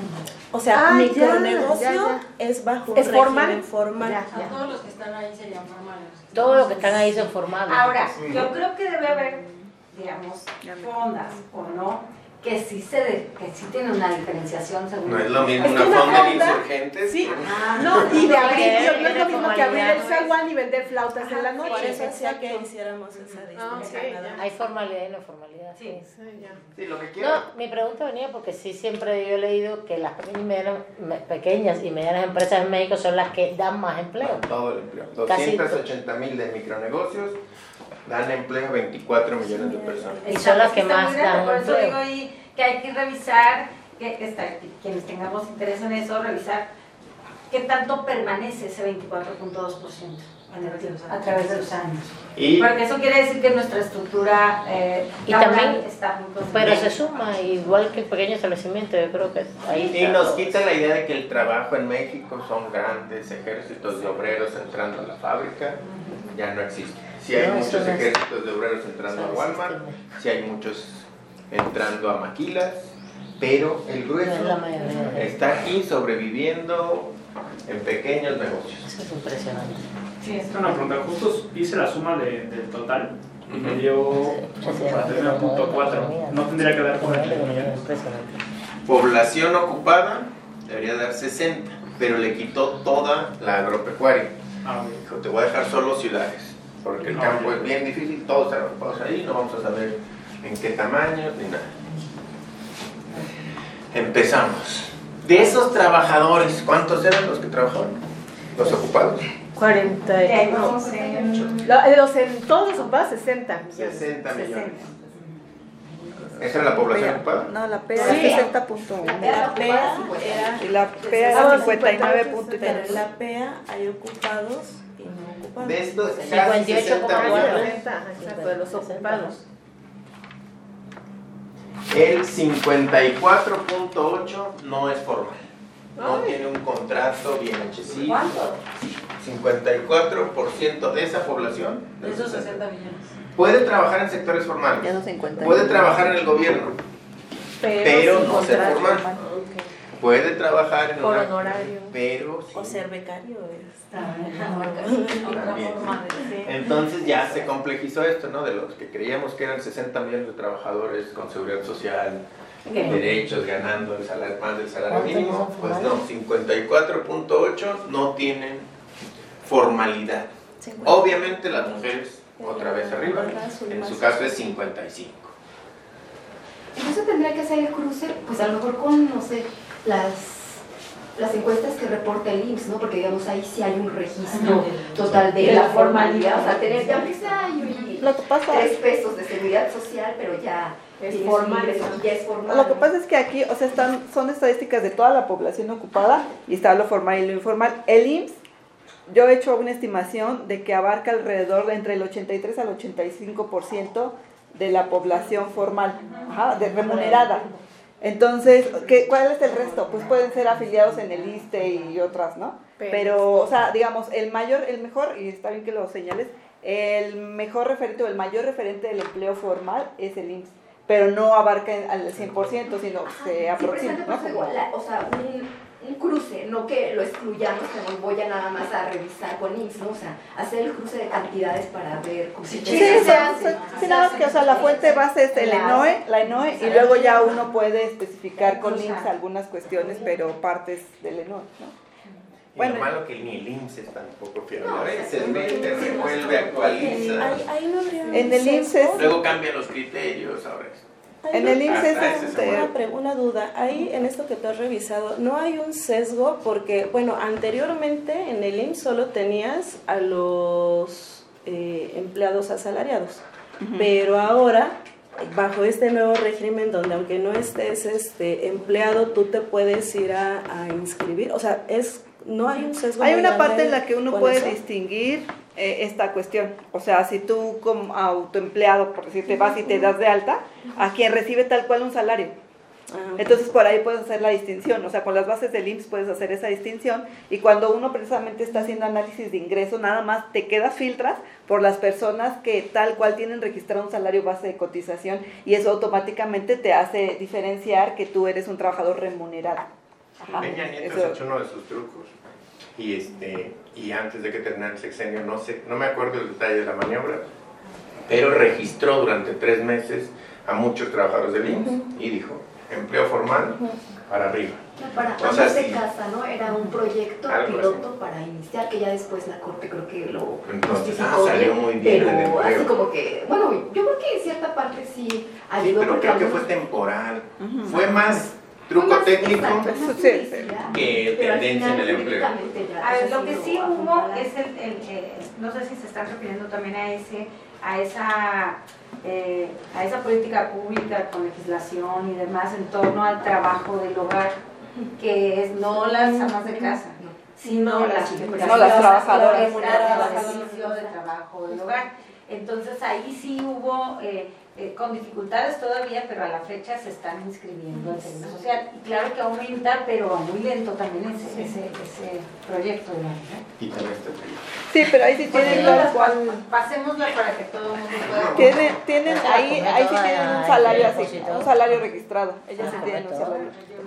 O sea, Ah, micronegocio ya, ya, es bajo un ¿Es formal? régimen formal. Ya, ya. Todos los que están ahí serían formales. Todos los que están ahí son formales. Ahora, yo creo que debe haber, digamos, fondas o no, que sí, se de- que sí tienen una diferenciación según... No es lo mismo Es una que una fonda de fonda- insurgentes. Sí. Ah, No, y de abrir, Eh, yo- no es de lo mismo que abrir el formalidad. zaguán y vender flautas en la noche. Por eso hacía Exacto. que hiciéramos esa Ah, distinción. ok, nada ya. más. Hay formalidad y no formalidad. Sí. Sí, ya. Sí, lo que quiero. No, mi pregunta venía porque sí siempre yo he leído que las pequeñas y medianas, me- pequeñas y medianas empresas en México son las que dan más empleo. Todo el empleo. Casi doscientos ochenta mil de micronegocios dan empleo a veinticuatro millones de personas. Y son las que Está más muy grande, dan por eso empleo. digo ahí que hay que revisar, que, que está, que quienes tengamos interés en eso, revisar qué tanto permanece ese veinticuatro punto dos por ciento a través de los años. Y Porque eso quiere decir que nuestra estructura eh, Y laboral también- está muy Pero concentrada. se suma, igual que el pequeño establecimiento, yo creo que ahí Y está nos todo. quita la idea de que el trabajo en México son grandes ejércitos de obreros entrando a la fábrica, ya no existe. Si hay No, eso muchos no es- ejércitos de obreros entrando a eso no Walmart, existe. si hay muchos entrando a maquilas, pero el No es la grueso mayoría. está aquí sobreviviendo en pequeños negocios. Eso es impresionante. Sí, es Esta es una pregunta. Justo hice la suma de- del total y me dio cuarenta y uno punto cuatro. No tendría que dar cuarenta y uno millones. Impresionante. Población ocupada debería dar sesenta, pero le quitó toda la agropecuaria. Ah, ok. Dijo, te voy a dejar solo ciudades, porque el Ah, campo ya. es bien difícil, todos están ocupados ahí, no vamos a saber en qué tamaño ni nada. Empezamos. De esos trabajadores, ¿cuántos eran los que trabajaban? Los ocupados. cuarenta y ahí no. vamos en- La- eh, Los en todos ocupados sesenta millones. sesenta millones. sesenta. ¿Esa era la población ocupada? No, la P A Sí. es sesenta punto uno. La P A era, Y la P A Ah, es cincuenta y nueve punto pero tres. en la P A hay ocupados y no ocupados. De estos, casi cincuenta y ocho sesenta coma cuatro. millones. sesenta, exacto, de los ocupados. El cincuenta y cuatro punto ocho no es formal. No Ay. tiene un contrato bien hechecito. ¿Cuánto? cincuenta y cuatro por ciento de esa población De esos sesenta millones. puede trabajar en sectores Ya formales, no cincuenta. puede trabajar en el gobierno, pero sin no ser contrato formal. formal. Puede trabajar en Por una, honorario. pero O sí. ser becario es. También. Entonces ya se complejizó esto, ¿no? De los que creíamos que eran sesenta millones de trabajadores con seguridad social, derechos, ganando el salario, más del salario ¿Cuántos mínimo, son pues formales? no, cincuenta y cuatro punto ocho no tienen formalidad. cincuenta. Obviamente las mujeres, otra vez arriba, en su caso es cincuenta y cinco. Entonces tendría que hacer el cruce, pues a lo mejor con, no sé, las, las encuestas que reporta el I M S S, ¿no? Porque digamos ahí sí hay un registro total de la formalidad, o sea, tener ya aunque sea y Lo que pasa tres pesos de seguridad social, pero ya Es tienes formal, ingreso ¿no? y ya es formal. Lo que pasa es que aquí, o sea, están, son estadísticas de toda la población ocupada y está lo formal y lo informal. El I M S S, yo he hecho una estimación de que abarca alrededor de entre el ochenta y tres al ochenta y cinco por ciento de la población formal, ajá, de remunerada. Entonces, ¿qué, ¿cuál es el resto? Pues pueden ser afiliados en el ISSSTE y otras, ¿no? Pero- Pero, o sea, digamos, el mayor, el mejor, y está bien que lo señales, el mejor referente o el mayor referente del empleo formal es el I M S S, pero no abarca al cien por ciento, sino se aproxima. Sí, ¿no? Igual, o sea, un, un cruce, no que lo excluyamos, que nos voy a nada más a revisar con I M S S, ¿no? O sea, hacer el cruce de cantidades para ver cómo sí, sí, se hace. Sí, nada más que, o sea, la fuente base es el ENOE, la ENOE, y luego ya uno puede especificar con I M S S algunas cuestiones, pero partes del ENOE, ¿no? Y bueno, lo malo que ni el I M S S tampoco fiel. A veces mete, revuelve, actualiza. Ahí, ahí no habría en el I M S S. Luego cambian los criterios, ahora eso. En el I M S S es una, una duda. Ahí en esto que tú has revisado, ¿no hay un sesgo? Porque, bueno, anteriormente en el I M S S solo tenías a los eh, empleados asalariados, uh-huh. pero ahora, bajo este nuevo régimen donde aunque no estés este, empleado, tú te puedes ir a, a inscribir, o sea, es... No hay un sesgo. Hay una parte en la que uno puede eso? distinguir eh, esta cuestión. O sea, si tú como autoempleado, por decirte, vas y te das de alta, a quien recibe tal cual un salario. Ah, okay. Entonces por ahí puedes hacer la distinción. O sea, con las bases del I M S S puedes hacer esa distinción. Y cuando uno precisamente está haciendo análisis de ingreso, nada más te quedas filtras por las personas que tal cual tienen registrado un salario base de cotización. Y eso automáticamente te hace diferenciar que tú eres un trabajador remunerado. Ajá. Peña Nieto eso... ha hecho uno de sus trucos. Y, este, y antes de que terminara el sexenio, no sé, no me acuerdo el detalle de la maniobra, pero registró durante tres meses a muchos trabajadores del I M S S uh-huh. y dijo, empleo formal uh-huh. para arriba. Para o sea, de sí, casa, ¿no? Era un proyecto piloto así. Para iniciar, que ya después la Corte creo que lo Entonces, ah, salió muy bien pero el empleo. Así como que, bueno, yo creo que en cierta parte sí ayudó. Sí, pero creo que fue temporal, uh-huh. fue más... truco más técnico exacto, sí, que tendencia en el empleo. A ver, lo que sí hubo es el, el, el, no sé si se están refiriendo también a ese, a esa, eh, a esa política pública con legislación y demás en torno al trabajo del hogar, que es no las amas de casa, sino las, no, las trabajadoras el ejercicio de trabajo del hogar. Entonces ahí sí hubo eh, eh, con dificultades todavía, pero a la fecha se están inscribiendo en Seguro Social. Y claro que aumenta, pero muy lento también ese, ese, ese proyecto. ¿No? Y también este proyecto. Sí, pero ahí sí tienen tal cual. Pasémosla para que todo el mundo pueda. Tienen, tienen ahí, ahí sí tienen un salario así, un salario registrado. Ellas sí tienen un salario.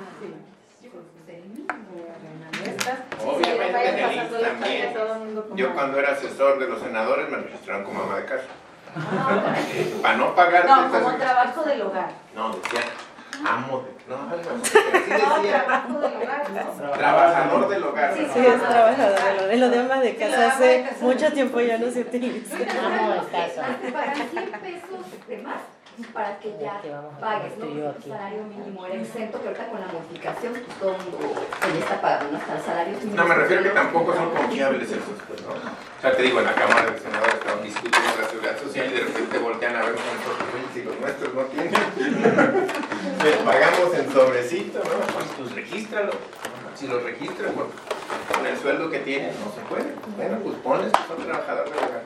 Obviamente en el I M S S también. Yo cuando era asesor de los senadores me registraron como ama de casa. Ah, eh, para no pagar. No, como trabajo del hogar. No, decía amo de. No, algo así. Pero sí decía. No, trabajo del hogar. No. Trabajador del hogar. Sí, sí, es trabajador del hogar. Lo de ama de casa hace mucho tiempo ya no se utiliza. Amo de casa. Para cien pesos de más. Para que ya pagues, ¿no? El salario mínimo era exento, pero ahorita con la modificación pues todo el mundo ya está pagando hasta el salario mínimo. No, me refiero que tampoco son confiables esos, pues, ¿no? O sea, te digo, en la Cámara de Senadores estaban discutiendo la seguridad social y de repente voltean a ver nosotros, si los nuestros no tienen. Les pagamos en sobrecito, ¿no? Pues regístralo. Si los registran con, con el sueldo que tienen, no se puede. Bueno, pues ponles que son trabajadores de hogar.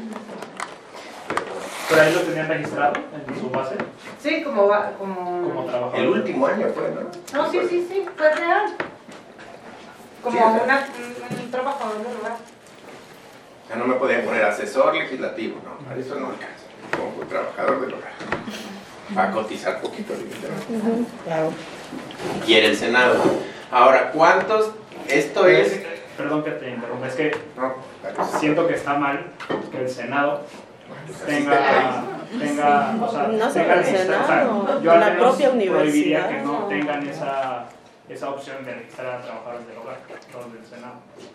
¿Pero ahí lo tenían registrado en su base? Sí, como, va, como... como trabajador. El último año fue, ¿no? No, sí, sí, sí, fue real. Como sí, o sea, una, un, un trabajador del hogar. Ya no me podían poner asesor legislativo, no, para eso no alcanza. Como trabajador del hogar. Va a cotizar poquito, evidentemente. Uh-huh. Claro. Quiere el Senado. Ahora, ¿cuántos? Esto es... Perdón que te interrumpa, es que no, siento que está mal que el Senado tenga, tenga, o sea, no se tenga menciona, o sea, no, yo al la menos propia universidad prohibiría que no tengan esa, esa opción de registrar a trabajadores del hogar, los del Senado.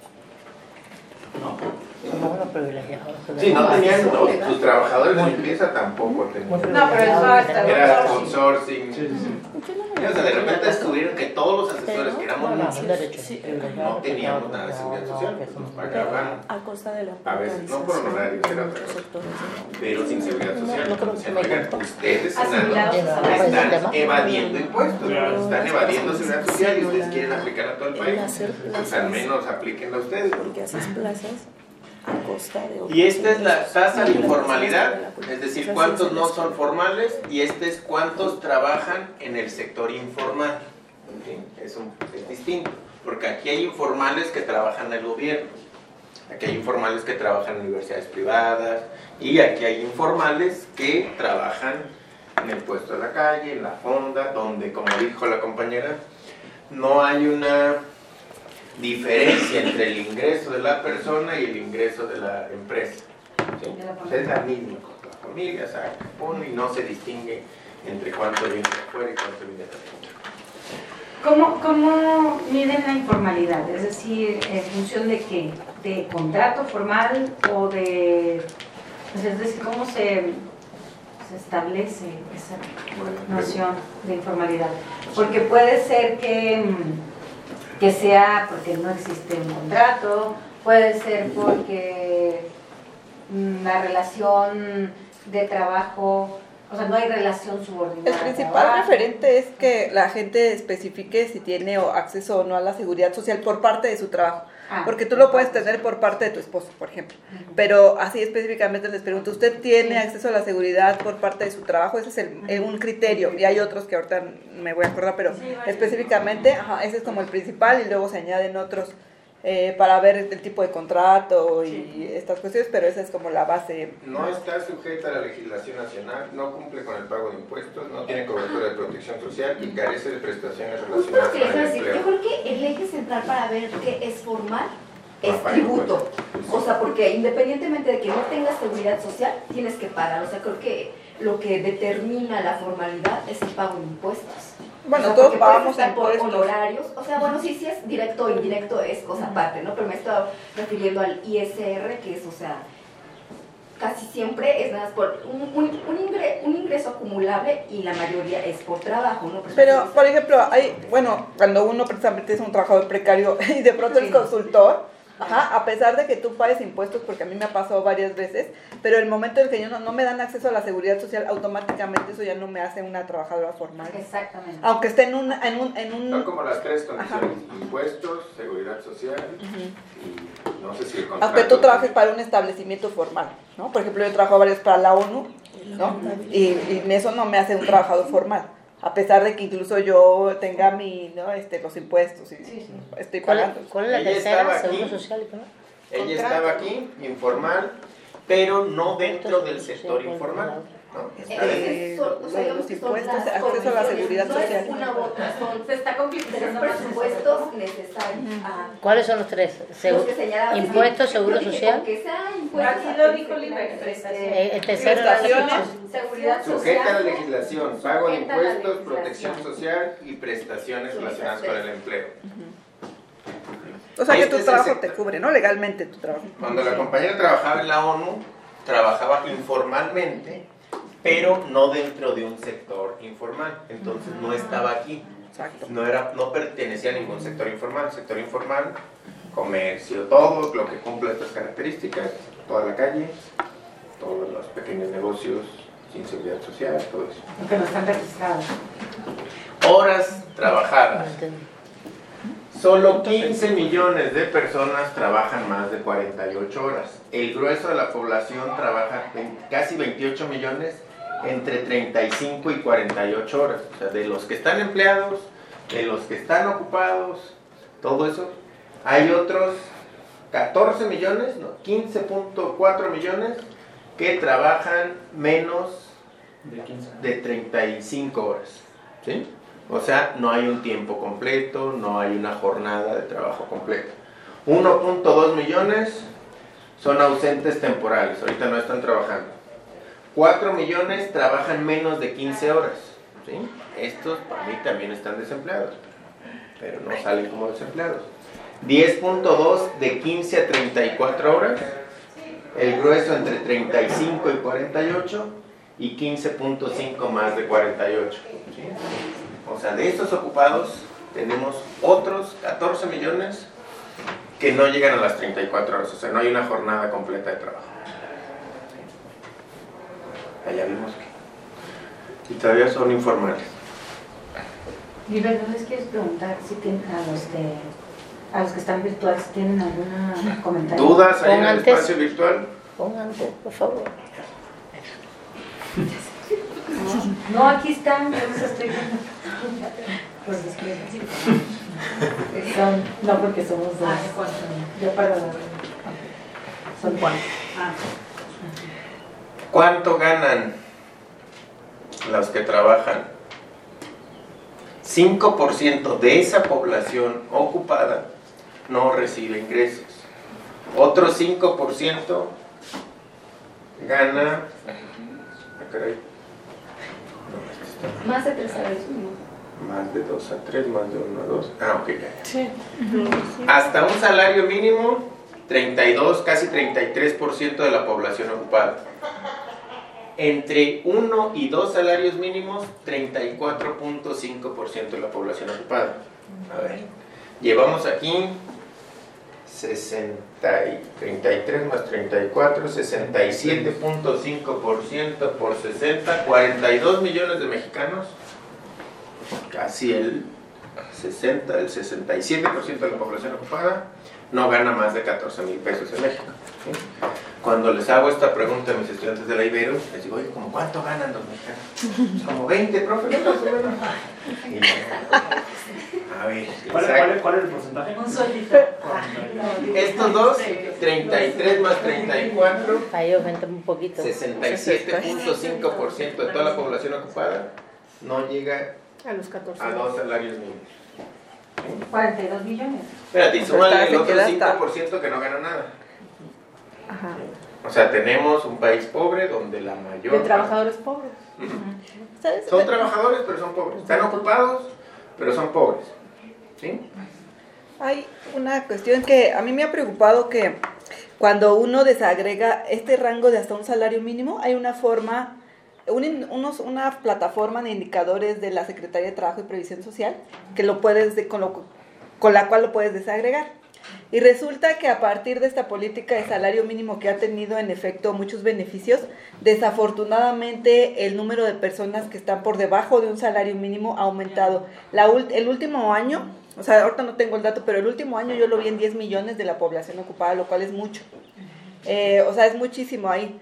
¿No? Somos unos privilegiados. Sí, no tenían, no, sus trabajadores de limpieza tampoco tenían. No, pero eso hasta era outsourcing. Sí, sí, sí. Y, o sea, de repente descubrieron que todos los asesores, que éramos muchos, no teníamos nada de seguridad social, pues nos pagaban a costa de la a veces, no por honorarios, era otra cosa, pero sin seguridad social. Decían, oigan, ustedes están evadiendo impuestos, están evadiendo seguridad social y ustedes quieren aplicar a todo el país, pues al menos aplíquenla ustedes. Porque haces plazas a costa de otros. Y esta es la tasa de informalidad, es decir, cuántos no son formales, y este es cuántos trabajan en el sector informal. ¿Sí? Es, un, es distinto, porque aquí hay informales que trabajan en el gobierno. Aquí hay informales que trabajan en universidades privadas y aquí hay informales que trabajan en el puesto de la calle, en la fonda, donde, como dijo la compañera, no hay una diferencia entre el ingreso de la persona y el ingreso de la empresa. ¿Sí? Es la misma cosa. La familia saca, pone y no se distingue entre cuánto viene de afuera y cuánto viene de adentro. ¿Cómo, ¿Cómo miden la informalidad? Es decir, ¿en función de qué? ¿De contrato formal o de...? Es decir, ¿cómo se, se establece esa noción de informalidad? Porque puede ser que, que sea porque no existe un contrato, puede ser porque la relación de trabajo... O sea, no hay relación subordinada. El principal referente es que la gente especifique si tiene acceso o no a la seguridad social por parte de su trabajo. Ah, porque tú lo puedes tener por parte de tu esposo, por ejemplo. Uh-huh. Pero así específicamente les pregunto, ¿usted tiene sí. acceso a la seguridad por parte de su trabajo? Ese es el, uh-huh. un criterio. Y hay otros que ahorita me voy a acordar, pero sí, vale. específicamente, ajá, ese es como el principal y luego se añaden otros eh, para ver el tipo de contrato y sí. estas cuestiones, pero esa es como la base. No está sujeta a la legislación nacional, no cumple con el pago de impuestos, no tiene cobertura de protección social y carece de prestaciones relacionadas con el empleo. Yo creo que el eje central para ver qué es formal es tributo. O sea, porque independientemente de que no tengas seguridad social, tienes que pagar. O sea, creo que lo que determina la formalidad es el pago de impuestos. Bueno, o sea, todos pagamos por impuestos. Honorarios. O sea, bueno, sí, sí es directo o indirecto, es cosa aparte, ¿no? Pero me he estado refiriendo al I S R, que es, o sea, casi siempre es nada más por un, un, un, ingreso, un ingreso acumulable y la mayoría es por trabajo, ¿no? Por Pero, por ejemplo, hay, bueno, cuando uno precisamente es un trabajador precario y de pronto es consultor, ajá, a pesar de que tú pagues impuestos, porque a mí me ha pasado varias veces, pero el momento en que yo no, no me dan acceso a la seguridad social, automáticamente eso ya no me hace una trabajadora formal. Exactamente. Aunque esté en un... En un, en un... Son como las tres condiciones, ajá. impuestos, seguridad social uh-huh. y no sé si el contrato... Aunque tú trabajes para un establecimiento formal, ¿no? Por ejemplo, yo trabajo varios para la ONU, ¿no? Y, y eso no me hace un trabajador formal. A pesar de que incluso yo tenga mi, ¿no? este, los impuestos y sí, sí. estoy pagando. ¿Cuál es la ella tercera? Seguro social y ¿no? Ella Contrato. Estaba aquí, informal, pero no dentro del sector informal. ¿no? Está eh, son, o sea, los impuestos, acceso a la seguridad no social. Es una u otra, son, se está complicando presupuestos necesarios. Ah. ¿Cuáles son los tres? Segu impuestos, seguro social. Que sea impuestos. Aquí lo dijo libre, prestaciones. El tercero es seguridad social. Sujeta a la legislación, pago de impuestos, protección social y prestaciones relacionadas con el empleo. O sea, que tu trabajo te cubre, ¿no? Legalmente tu trabajo. Cuando la compañera trabajaba en la ONU, trabajaba informalmente, pero no dentro de un sector informal. Entonces no estaba aquí. Exacto. No, era, no pertenecía a ningún sector informal. Sector informal, comercio, todo lo que cumple estas características, toda la calle, todos los pequeños negocios sin seguridad social, todo eso. Aunque no están registrados. Horas trabajadas. Solo quince millones de personas trabajan más de cuarenta y ocho horas. El grueso de la población trabaja casi veintiocho millones entre treinta y cinco y cuarenta y ocho horas. O sea, de los que están empleados, de los que están ocupados, todo eso. Hay otros catorce millones, no, quince punto cuatro millones que trabajan menos de treinta y cinco horas. ¿Sí? O sea, no hay un tiempo completo, no hay una jornada de trabajo completa. uno punto dos millones son ausentes temporales, ahorita no están trabajando. cuatro millones trabajan menos de quince horas. ¿Sí? Estos para mí también están desempleados, pero no salen como desempleados. diez punto dos de quince a treinta y cuatro horas, el grueso entre treinta y cinco y cuarenta y ocho y quince punto cinco más de cuarenta y ocho. ¿Sí? O sea, de estos ocupados tenemos otros catorce millones que no llegan a las treinta y cuatro horas, o sea, no hay una jornada completa de trabajo. Allá vimos que... Y todavía son informales. Y ¿no les quieres preguntar si tienen a los de... a los que están virtuales, ¿tienen algún comentario? ¿Dudas ahí en el espacio virtual? Pongan antes, por favor. No, no, aquí están, yo los estoy viendo. Pues es que son, no porque somos dos. Ah, yo para la... ¿Son cuántos? Ah. ¿Cuánto ganan los que trabajan? cinco por ciento de esa población ocupada no recibe ingresos. Otro cinco por ciento gana... Ah, caray. Más de tres salarios mínimos. Más de dos a tres, más de uno a dos. Ah, ok, ya. Sí. Hasta un salario mínimo, treinta y dos, casi treinta y tres por ciento de la población ocupada. Entre uno y dos salarios mínimos, treinta y cuatro punto cinco por ciento de la población ocupada. A ver, llevamos aquí sesenta y, treinta y tres más treinta y cuatro, sesenta y siete punto cinco por ciento por sesenta, cuarenta y dos millones de mexicanos. Casi el sesenta, el sesenta y siete por ciento de la población ocupada no gana más de catorce mil pesos en México. ¿Sí? Cuando les hago esta pregunta a mis estudiantes de la Ibero, les digo, oye, ¿cómo cuánto ganan los mexicanos? Como veinte, profe, ¿no? Más o menos. Y no, a ver, ¿Cuál, cuál, es, ¿Cuál es el porcentaje? Un solito. estos dos, treinta y tres más treinta y cuatro, Ahí aumenta un poquito. sesenta y siete punto cinco por ciento de toda la población ocupada no llega A los catorce. a dos salarios mínimos. cuarenta y dos millones. Espérate, y súmale el Se otro queda cinco hasta- por ciento que no gana nada. Ajá. O sea, tenemos un país pobre donde la mayor... De trabajadores pobres. Ujú. ¿Sabes? Son trabajadores, pero son pobres. Están ocupados, pero son pobres. ¿Sí? Hay una cuestión que a mí me ha preocupado, que cuando uno desagrega este rango de hasta un salario mínimo, hay una forma, un in- unos, una plataforma de indicadores de la Secretaría de Trabajo y Previsión Social que lo puedes de- con, lo- con la cual lo puedes desagregar. Y resulta que a partir de esta política de salario mínimo, que ha tenido en efecto muchos beneficios, desafortunadamente el número de personas que están por debajo de un salario mínimo ha aumentado. La ult- el último año, o sea, ahorita no tengo el dato, pero el último año yo lo vi en diez millones de la población ocupada, lo cual es mucho. Eh, o sea, es muchísimo ahí.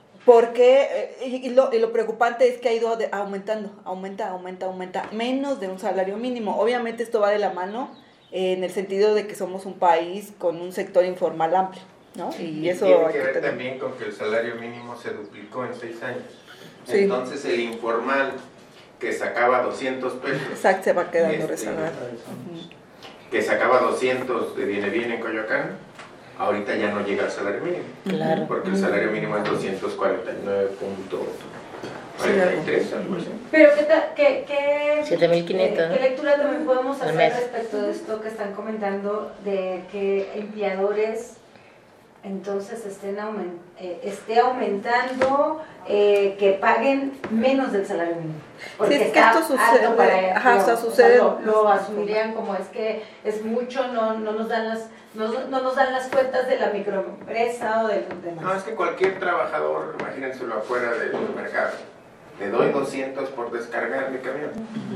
Porque, eh, y, y lo, y lo preocupante es que ha ido de- aumentando, aumenta, aumenta, aumenta, menos de un salario mínimo. Obviamente esto va de la mano, eh, en el sentido de que somos un país con un sector informal amplio, ¿no? Y, Y eso tiene hay que ver tener- también con que el salario mínimo se duplicó en seis años. Sí. Entonces el informal que sacaba doscientos pesos, Exacto, se va quedando Este, rezagado. Ujú. que sacaba doscientos de Viene Bien en Coyoacán, ahorita ya no llega al salario mínimo. Claro. Porque el salario mínimo es doscientos cuarenta y nueve punto cuarenta y tres, algo así. Pero ¿qué, ta- qué, qué, siete mil quinientos, eh, ¿no? ¿qué lectura también podemos Al hacer mes. respecto de esto que están comentando, de que empleadores entonces estén aumen- eh, esté aumentando, eh, que paguen menos del salario mínimo? Porque Sí, es que está esto sucede, alto para ajá, o sea, o sucede- lo, lo asumirían como es que es mucho, no, no nos dan las no, no nos dan las cuentas de la microempresa o del demás. No, es que cualquier trabajador, imagínenselo afuera del mercado, le doy doscientos por descargar mi camión.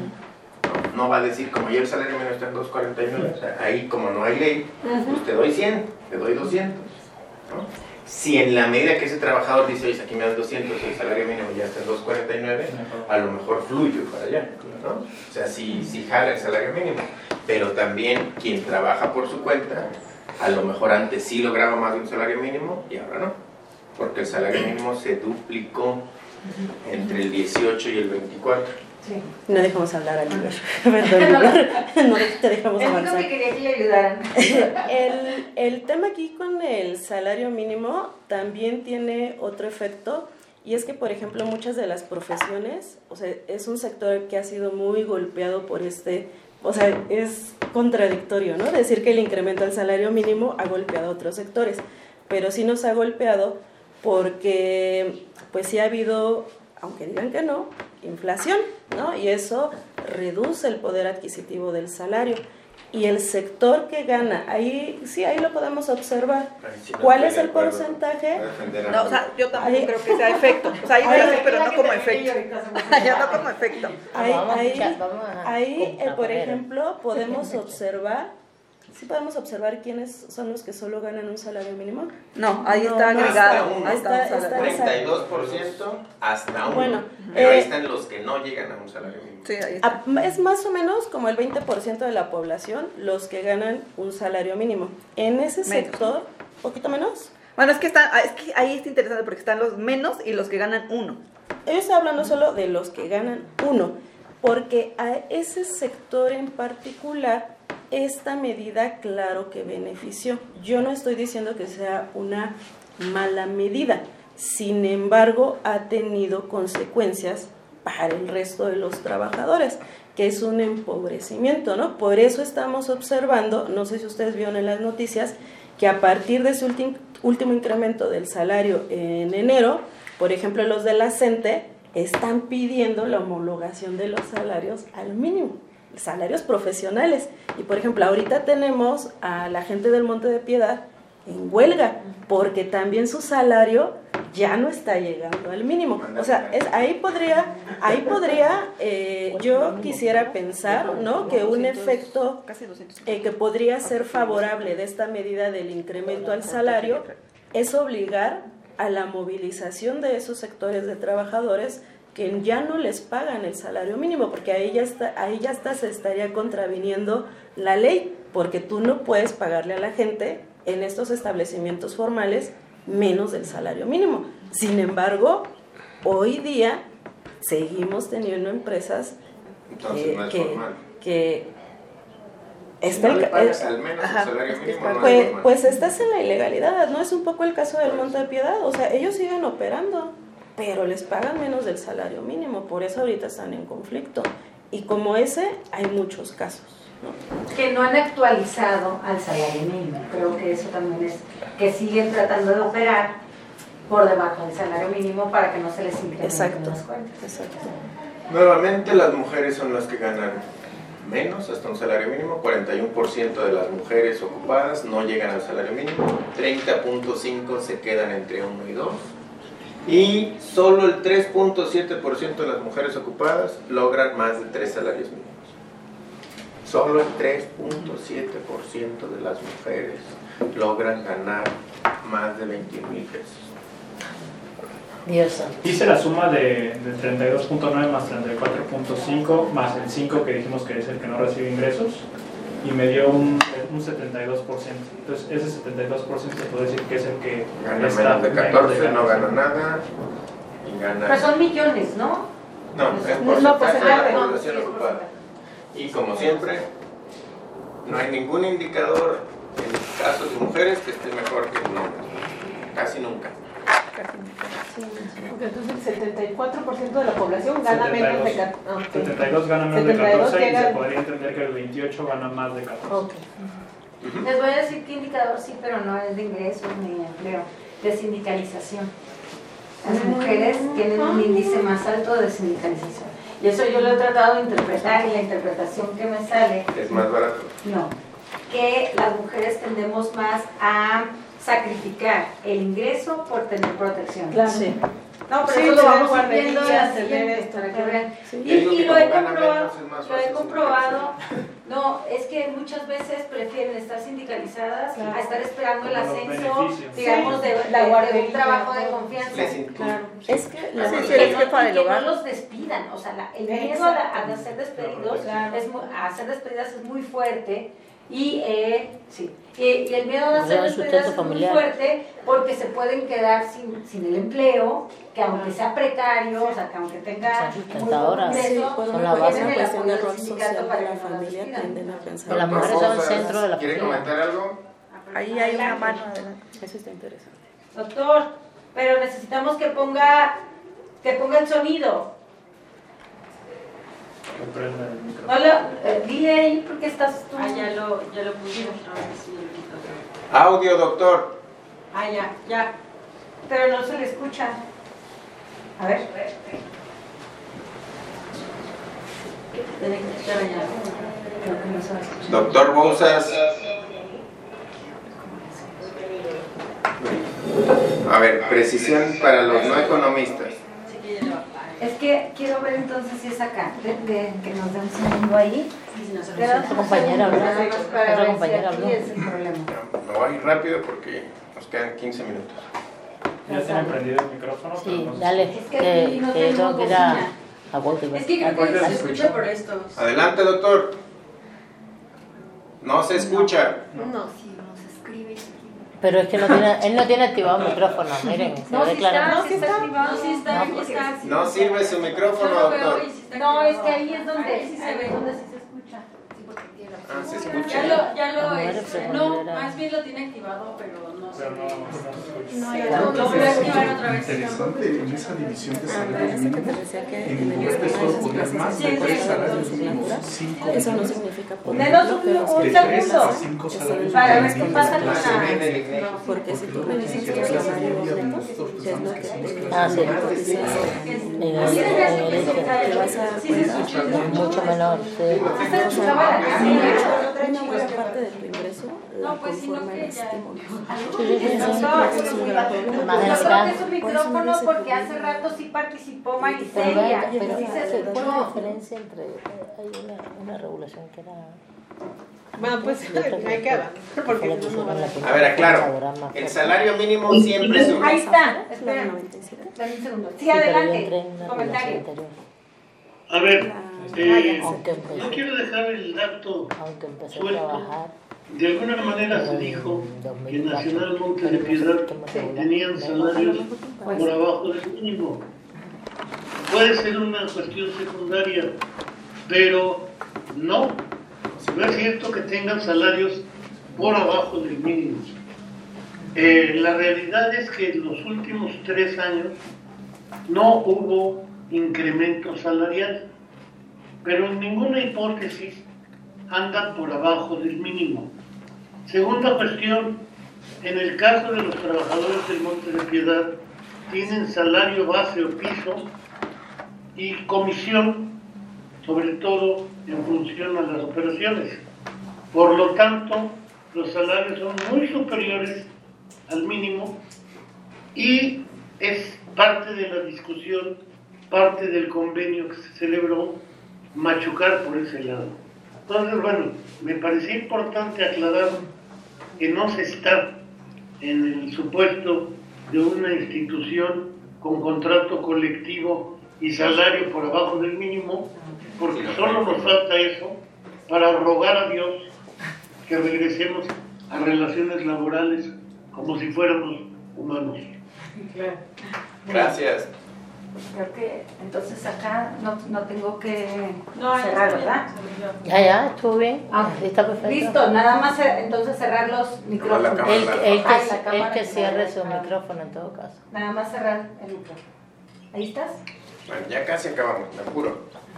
No, no va a decir, como ya el salario mínimo está en dos cuarenta y nueve, o sea, ahí como no hay ley, pues te doy cien, te doy doscientos. ¿no? Si en la medida que ese trabajador dice, oye, aquí me dan doscientos, el salario mínimo ya está en dos cuarenta y nueve, a lo mejor fluyo para allá, ¿no? O sea, si, si jala el salario mínimo, pero también quien trabaja por su cuenta, a lo mejor antes sí lograba más de un salario mínimo y ahora no, porque el salario mínimo se duplicó entre el dieciocho y el veinticuatro. Sí. No dejamos hablar al Liber. Perdón, Liber. No te dejamos El único avanzar. que quería que le ayudaran. El, el tema aquí con el salario mínimo también tiene otro efecto, y es que, por ejemplo, muchas de las profesiones, o sea, es un sector que ha sido muy golpeado por este, o sea, es contradictorio, ¿no? Decir que el incremento del salario mínimo ha golpeado a otros sectores, pero sí nos ha golpeado porque, pues sí ha habido, aunque digan que no, inflación, ¿no? Y eso reduce el poder adquisitivo del salario. Y el sector que gana, ahí sí, ahí lo podemos observar. Ay, sí, no ¿Cuál estoy es de el acuerdo. porcentaje? Voy a defender a No, o mi- sea, yo tampoco Ahí- creo que sea efecto. O sea, hay Ahí- efecto, pero no como efecto. Ya no como efecto. Ahí, Vamos a ahí, escuchar, vamos a ahí, eh, por contraponer. ejemplo, podemos observar, sí podemos observar quiénes son los que solo ganan un salario mínimo. No, ahí No, está no, agregado. hasta uno. Ahí está, Está- un salario. está- treinta y dos por ciento hasta uno. Bueno, pero ahí eh, están los que no llegan a un salario mínimo. Sí, ahí está. Ah, es más o menos como el veinte por ciento de la población los que ganan un salario mínimo. En ese Menos. sector, ¿poquito menos? Bueno, es que, están, es que ahí está interesante porque están los menos y los que ganan uno. Yo estoy hablando solo de los que ganan uno, porque a ese sector en particular, esta medida claro que benefició. Yo no estoy diciendo que sea una mala medida, sin embargo, ha tenido consecuencias para el resto de los trabajadores, que es un empobrecimiento, ¿no? Por eso estamos observando, no sé si ustedes vieron en las noticias, que a partir de ese último, último incremento del salario en enero, por ejemplo, los de la CENTE están pidiendo la homologación de los salarios al mínimo, salarios profesionales. Y, por ejemplo, ahorita tenemos a la gente del Monte de Piedad en huelga, porque también su salario ya no está llegando al mínimo. O sea, es, ahí podría, ahí podría eh, yo quisiera pensar, ¿no?, que un efecto eh, que podría ser favorable de esta medida del incremento al salario es obligar a la movilización de esos sectores de trabajadores que ya no les pagan el salario mínimo, porque ahí ya está, ahí ya está, se estaría contraviniendo la ley, porque tú no puedes pagarle a la gente en estos establecimientos formales menos del salario mínimo. Sin embargo, hoy día seguimos teniendo empresas Entonces, eh, no es que, formal. que Si está no el- le pagas es- al menos ajá, el salario mínimo, no es pues, formal. pues estás en la ilegalidad, ¿no? Es un poco el caso del Monte de Piedad, o sea, ellos siguen operando, pero les pagan menos del salario mínimo, por eso ahorita están en conflicto. Y como ese, hay muchos casos, ¿no? Que no han actualizado al salario mínimo. Creo que eso también es, que siguen tratando de operar por debajo del salario mínimo para que no se les incrementen Exacto, las cuentas. exacto. Nuevamente, las mujeres son las que ganan menos, hasta un salario mínimo. cuarenta y uno por ciento de las mujeres ocupadas no llegan al salario mínimo, treinta punto cinco por ciento se quedan entre uno y dos, y solo el tres punto siete por ciento de las mujeres ocupadas logran más de tres salarios mínimos. Solo el tres punto siete por ciento de las mujeres logran ganar más de veintiún mil pesos. Dios santo. Hice la suma de, de treinta y dos punto nueve más treinta y cuatro punto cinco más el cinco que dijimos que es el que no recibe ingresos, y me dio un, un setenta y dos por ciento. Entonces ese setenta y dos por ciento se puede decir que es el que Gana está menos de catorce, menos de no gana ganas. nada, y gana... Pero son millones, ¿no? No, es No, porcentaje porcentaje, de la no, población sí, es ocupada. Y como siempre, no hay ningún indicador en casos de mujeres que esté mejor que en hombres. Casi nunca. Porque entonces el setenta y cuatro por ciento de la población gana menos de catorce. Ah, okay. setenta y dos gana menos de setenta y dos catorce y llega- se podría entender que el veintiocho gana más de catorce. Ok. Les voy a decir qué indicador sí, pero no es de ingresos ni de empleo, de sindicalización. Las mujeres tienen un índice más alto de sindicalización. Y eso yo lo he tratado de interpretar, y la interpretación que me sale, Es más barato. no, que las mujeres tendemos más a sacrificar el ingreso por tener protección. Claro. Sí. No, pero Sí, eso lo tener vamos a ir viendo en la guarderías, tener siguiente, esto, para que claro. vean. Sí. Y, Yo digo y que lo he como ganan comprobado, menos, es más lo he fácil comprobado. No, es que muchas veces prefieren estar sindicalizadas Claro. a estar esperando el Como los ascenso, beneficios. digamos, de, La de- de guardería, un trabajo de todo. confianza. Les inculcan. Claro. Es que la Sí, Y sí, que eres no- jefa y del que hogar. no los despidan, o sea, la- el miedo a, la- a ser despedidos, Claro. es mu- a ser despedidas es muy fuerte, y eh, sí, y, y el miedo a O ser sea, el despedidas sustento es muy familiar. fuerte porque se pueden quedar sin, sin el empleo, que aunque sea precario, o sea, que aunque tenga Son muy sustentadoras. poco ingreso, Sí, por Son una la base. cuestión tienen el cuestión apoyo de del rol sindicato social para de la que no las familia despidan. tienden a pensar. Las Doctor mujeres son el Rosas, centro de la ¿quiere familia. comentar algo? Ahí hay una mano adelante. Eso está interesante. Doctor, pero necesitamos que ponga, que ponga el sonido. Que prenda el micrófono. No lo- eh, dile ahí porque estás tú. Ah, ya lo, ya lo pusimos. A ver si lo quito. Audio, doctor. Ah, ya, ya. Pero no se le escucha. A ver. Tiene que estar allá. Creo que no se va a escuchar. Doctor Bouzas. A ver, precisión para los no economistas. Así que ya lo va. Es que quiero ver entonces si es acá. De, de- que nos den un segundo ahí. Y si no se lo Queda Otra compañera habló. nada más para Otra ver si compañera aquí habló. es el problema. Me voy a ir rápido porque nos quedan quince minutos. Ya tiene prendido el micrófono. pero Sí, no sé. dale, Es que que, aquí no que tenemos tengo que ir a, bocina. a Walter. Es que creo que se escucha por estos. Adelante, doctor. No se escucha. No. Sí, nos escribe. Pero es que no tiene, él no tiene activado el micrófono, miren, se No, ve sí claramente. está, no, sí está activado. No, sí está, aquí está. No sirve su micrófono, Yo lo veo doctor. y sí está activado. No, es que ahí es donde Ahí sí se ve. donde sí se escucha. Sí, porque tiene la Ah, se Ya escucha. lo, ya lo A ver, este, pero no, era- más bien lo tiene activado, pero no sé. Pero no, no se escucha. No, Sí, ya lo, no. lo voy a activar otra vez. Interesante en esa división de Ah, salarios ya sé que te mínimos. decía que En en el lugar de esquema solo de poner las más clases de Sí, tres sí, salarios sí. mínimos, cinco Eso no millones, significa o Denos no, un, pero un de tres segundo. a cinco salarios Para ver mínimos qué de pasa con clase la- media. porque si tú luego me que dices si que la los clase salarios media, netos, nosotros que es lo pensamos que que somos te Ah, sí. cotizas, Y de- Sí, se me hace de- que sí, de- te vas a dar Sí, se cuenta, escucha. es mucho menor, sí. Sí se escuchaba la sí, canción. una buena parte de tu ingreso la No, pues, sino conforman que los ya- estímulos. Sí, sí, sí, sí. Doctor, Ese es un gran problema. Más de yo la creo mitad. que es un micrófono porque hace rato sí participó Pero, Maricelia. vaya, pero Sí se ¿cuál es la escuchó. diferencia entre, hay una, una regulación que era... Bueno, pues hay que avanzar, porque fue la que si no, no va a hicieron la A ver, aclaro. laboral más El fuerte. salario mínimo siempre sube. Ahí está, La espera. noventa y siete. Dame un segundo. Sí, Sí, pero yo entré adelante. en una regulación Comentario. anterior, A ver, eh, aunque no empecé, quiero dejar el dato aunque empecé a suelto. trabajar De alguna manera se dijo que Nacional Monte de Piedad tenían salarios por abajo del mínimo. Puede ser una cuestión secundaria, pero no. No es cierto que tengan salarios por abajo del mínimo. Eh, la realidad es que en los últimos tres años no hubo incremento salarial, pero en ninguna hipótesis andan por abajo del mínimo. Segunda cuestión, en el caso de los trabajadores del Monte de Piedad, tienen salario base o piso y comisión, sobre todo en función a las operaciones. Por lo tanto, los salarios son muy superiores al mínimo y es parte de la discusión, parte del convenio que se celebró, machucar por ese lado. Entonces, bueno, me parecía importante aclarar que no se está en el supuesto de una institución con contrato colectivo y salario por abajo del mínimo, porque solo nos falta eso para rogar a Dios que regresemos a relaciones laborales como si fuéramos humanos. Gracias. Creo que entonces acá no, no tengo que No, cerrar, ya, ¿verdad? Ya, ya, estuvo bien. Ah, Está perfecto. Listo, nada más eh, entonces cerrar los micrófonos. cámara. El, el que, Ay, la cámara el que que cierre me- su micrófono en todo caso. Nada más cerrar el micrófono. ¿Ahí estás? Bueno, ya casi acabamos, me apuro.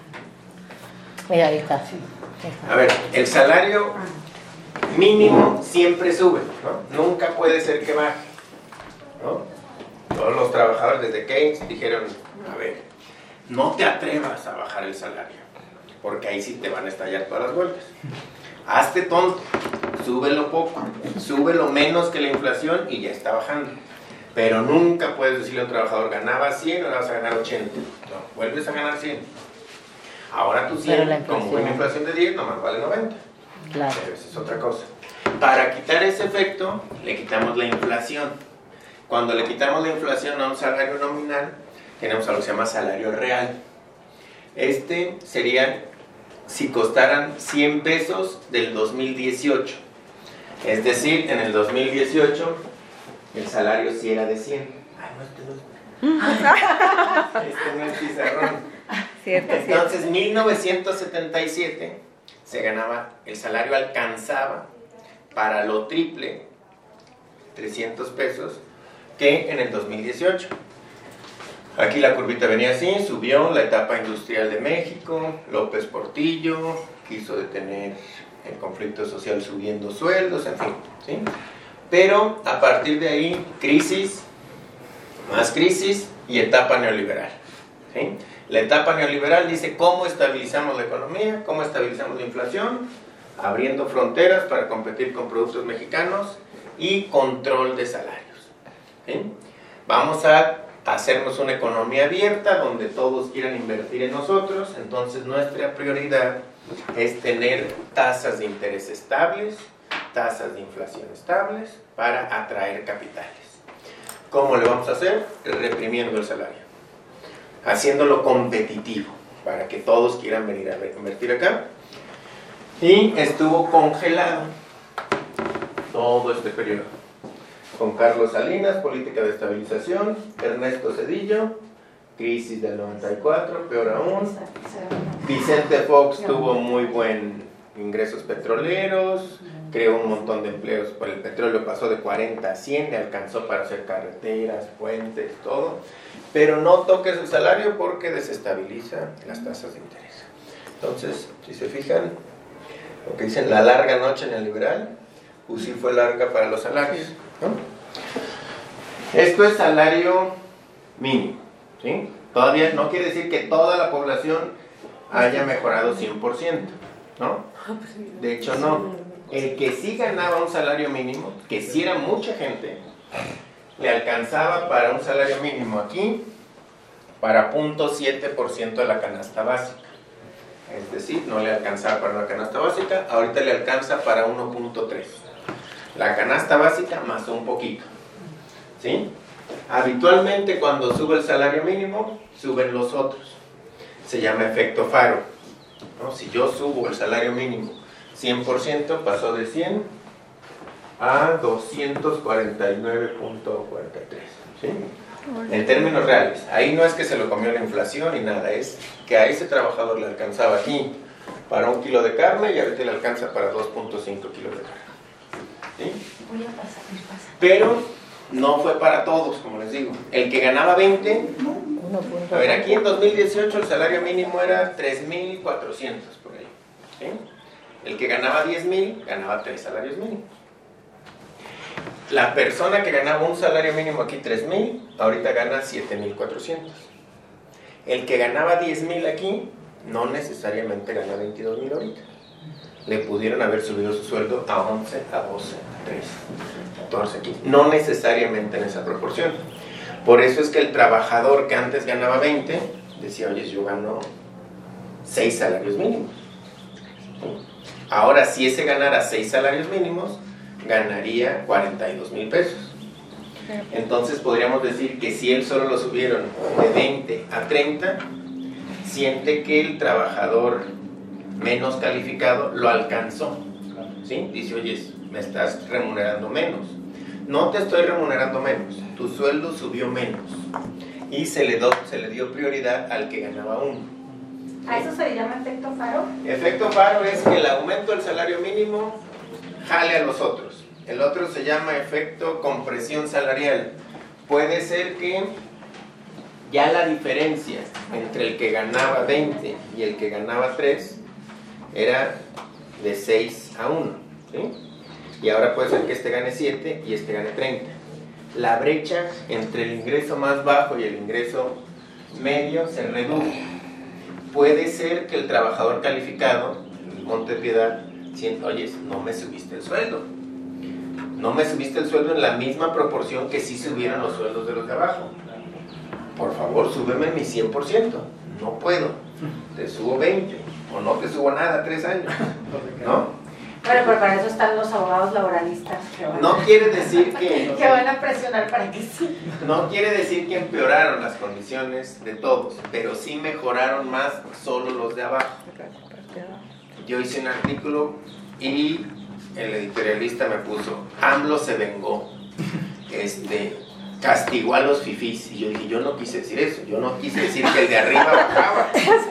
Mira, ahí está. Ahí está. A ver, el salario mínimo siempre sube, ¿no? Nunca puede ser que baje, ¿no? Todos los trabajadores desde Keynes dijeron, a ver, no te atrevas a bajar el salario, porque ahí sí te van a estallar todas las vueltas. Hazte tonto, súbelo poco, súbelo menos que la inflación y ya está bajando. Pero nunca puedes decirle a un trabajador, ganaba cien, ahora vas a ganar ochenta. No, vuelves a ganar cien. Ahora tu Pero la cien, como fue una inflación de diez, nomás vale noventa. Claro. Pero esa es otra cosa. Para quitar ese efecto, le quitamos la inflación. Cuando le quitamos la inflación a un salario nominal, tenemos algo que se llama salario real. Este sería si costaran cien pesos del dos mil dieciocho. Es decir, en el dos mil dieciocho el salario sí era de cien. Ay, no, este no es, este no es pizarrón. Cierto, Entonces, en mil novecientos setenta y siete se ganaba, el salario alcanzaba para lo triple, trescientos pesos, que en el dos mil dieciocho. Aquí la curvita venía así, subió la etapa industrial de México, López Portillo, quiso detener el conflicto social subiendo sueldos, en fin, ¿sí? Pero a partir de ahí, crisis, más crisis y etapa neoliberal, ¿sí? La etapa neoliberal dice cómo estabilizamos la economía, cómo estabilizamos la inflación, abriendo fronteras para competir con productos mexicanos y control de salarios, ¿sí? Vamos a hacernos una economía abierta donde todos quieran invertir en nosotros, entonces nuestra prioridad es tener tasas de interés estables, tasas de inflación estables para atraer capitales. ¿Cómo lo vamos a hacer? Reprimiendo el salario, haciéndolo competitivo para que todos quieran venir a invertir acá. Y estuvo congelado todo este periodo. con Carlos Salinas, política de estabilización, Ernesto Zedillo, crisis del noventa y cuatro, peor aún. Vicente Fox tuvo muy buen ingresos petroleros, creó un montón de empleos, por el petróleo pasó de cuarenta a cien, le alcanzó para hacer carreteras, puentes, todo, pero no toques el salario porque desestabiliza las tasas de interés. Entonces, si se fijan, lo que dicen la larga noche en el liberal, pues sí fue larga para los salarios, ¿no? Esto es salario mínimo, ¿sí? Todavía no quiere decir que toda la población haya mejorado cien por ciento, ¿no? De hecho no. El que sí ganaba un salario mínimo, que sí era mucha gente, le alcanzaba para un salario mínimo aquí para cero punto siete por ciento de la canasta básica. Es decir, no le alcanzaba para la canasta básica, ahorita le alcanza para uno punto tres. La canasta básica más un poquito, ¿sí? Habitualmente cuando sube el salario mínimo, suben los otros. Se llama efecto faro, ¿no? Si yo subo el salario mínimo cien por ciento, pasó de cien a doscientos cuarenta y nueve punto cuarenta y tres, ¿sí? En términos reales, ahí no es que se lo comió la inflación ni nada, es que a ese trabajador le alcanzaba aquí para un kilo de carne y ahorita le alcanza para dos punto cinco kilos de carne, ¿sí? Pero no fue para todos, como les digo. El que ganaba veinte, a ver, aquí en dos mil dieciocho el salario mínimo era tres mil cuatrocientos por ahí, ¿sí? El que ganaba diez mil, ganaba tres salarios mínimos. La persona que ganaba un salario mínimo aquí tres mil, ahorita gana siete mil cuatrocientos. El que ganaba diez mil aquí, no necesariamente gana veintidós mil ahorita. Le pudieron haber subido su sueldo a once, a doce, a trece, catorce, quince. No necesariamente en esa proporción. Por eso es que el trabajador que antes ganaba veinte, decía, oye, yo gano seis salarios mínimos. Ahora, si ese ganara seis salarios mínimos, ganaría cuarenta y dos mil pesos. Entonces podríamos decir que si él solo lo subieron de veinte a treinta, siente que el trabajador menos calificado lo alcanzó, ¿sí? Dice, oye, me estás remunerando menos. No te estoy remunerando menos, tu sueldo subió menos y se le, do, se le dio prioridad al que ganaba uno. ¿A eso se le llama efecto faro? Efecto faro es que el aumento del salario mínimo jale a los otros. El otro se llama efecto compresión salarial. Puede ser que ya la diferencia entre el que ganaba veinte y el que ganaba tres era de seis a uno, ¿sí? Y ahora puede ser que este gane siete y este gane treinta. La brecha entre el ingreso más bajo y el ingreso medio se redujo. Puede ser que el trabajador calificado, el Monte de Piedad, sienta, oye, no me subiste el sueldo. No me subiste el sueldo en la misma proporción que sí subieron los sueldos de los de abajo. Por favor, súbeme mi cien por ciento. No puedo. Te subo veinte. O no te subo nada, tres años. ¿No? Bueno, pero para eso están los abogados laboralistas. Que van, no quiere decir que... que van a presionar para que sí. No quiere decir que empeoraron las condiciones de todos, pero sí mejoraron más solo los de abajo. Yo hice un artículo y el editorialista me puso, AMLO se vengó, este, castigó a los fifís. Y yo dije, yo no quise decir eso, yo no quise decir que el de arriba bajaba.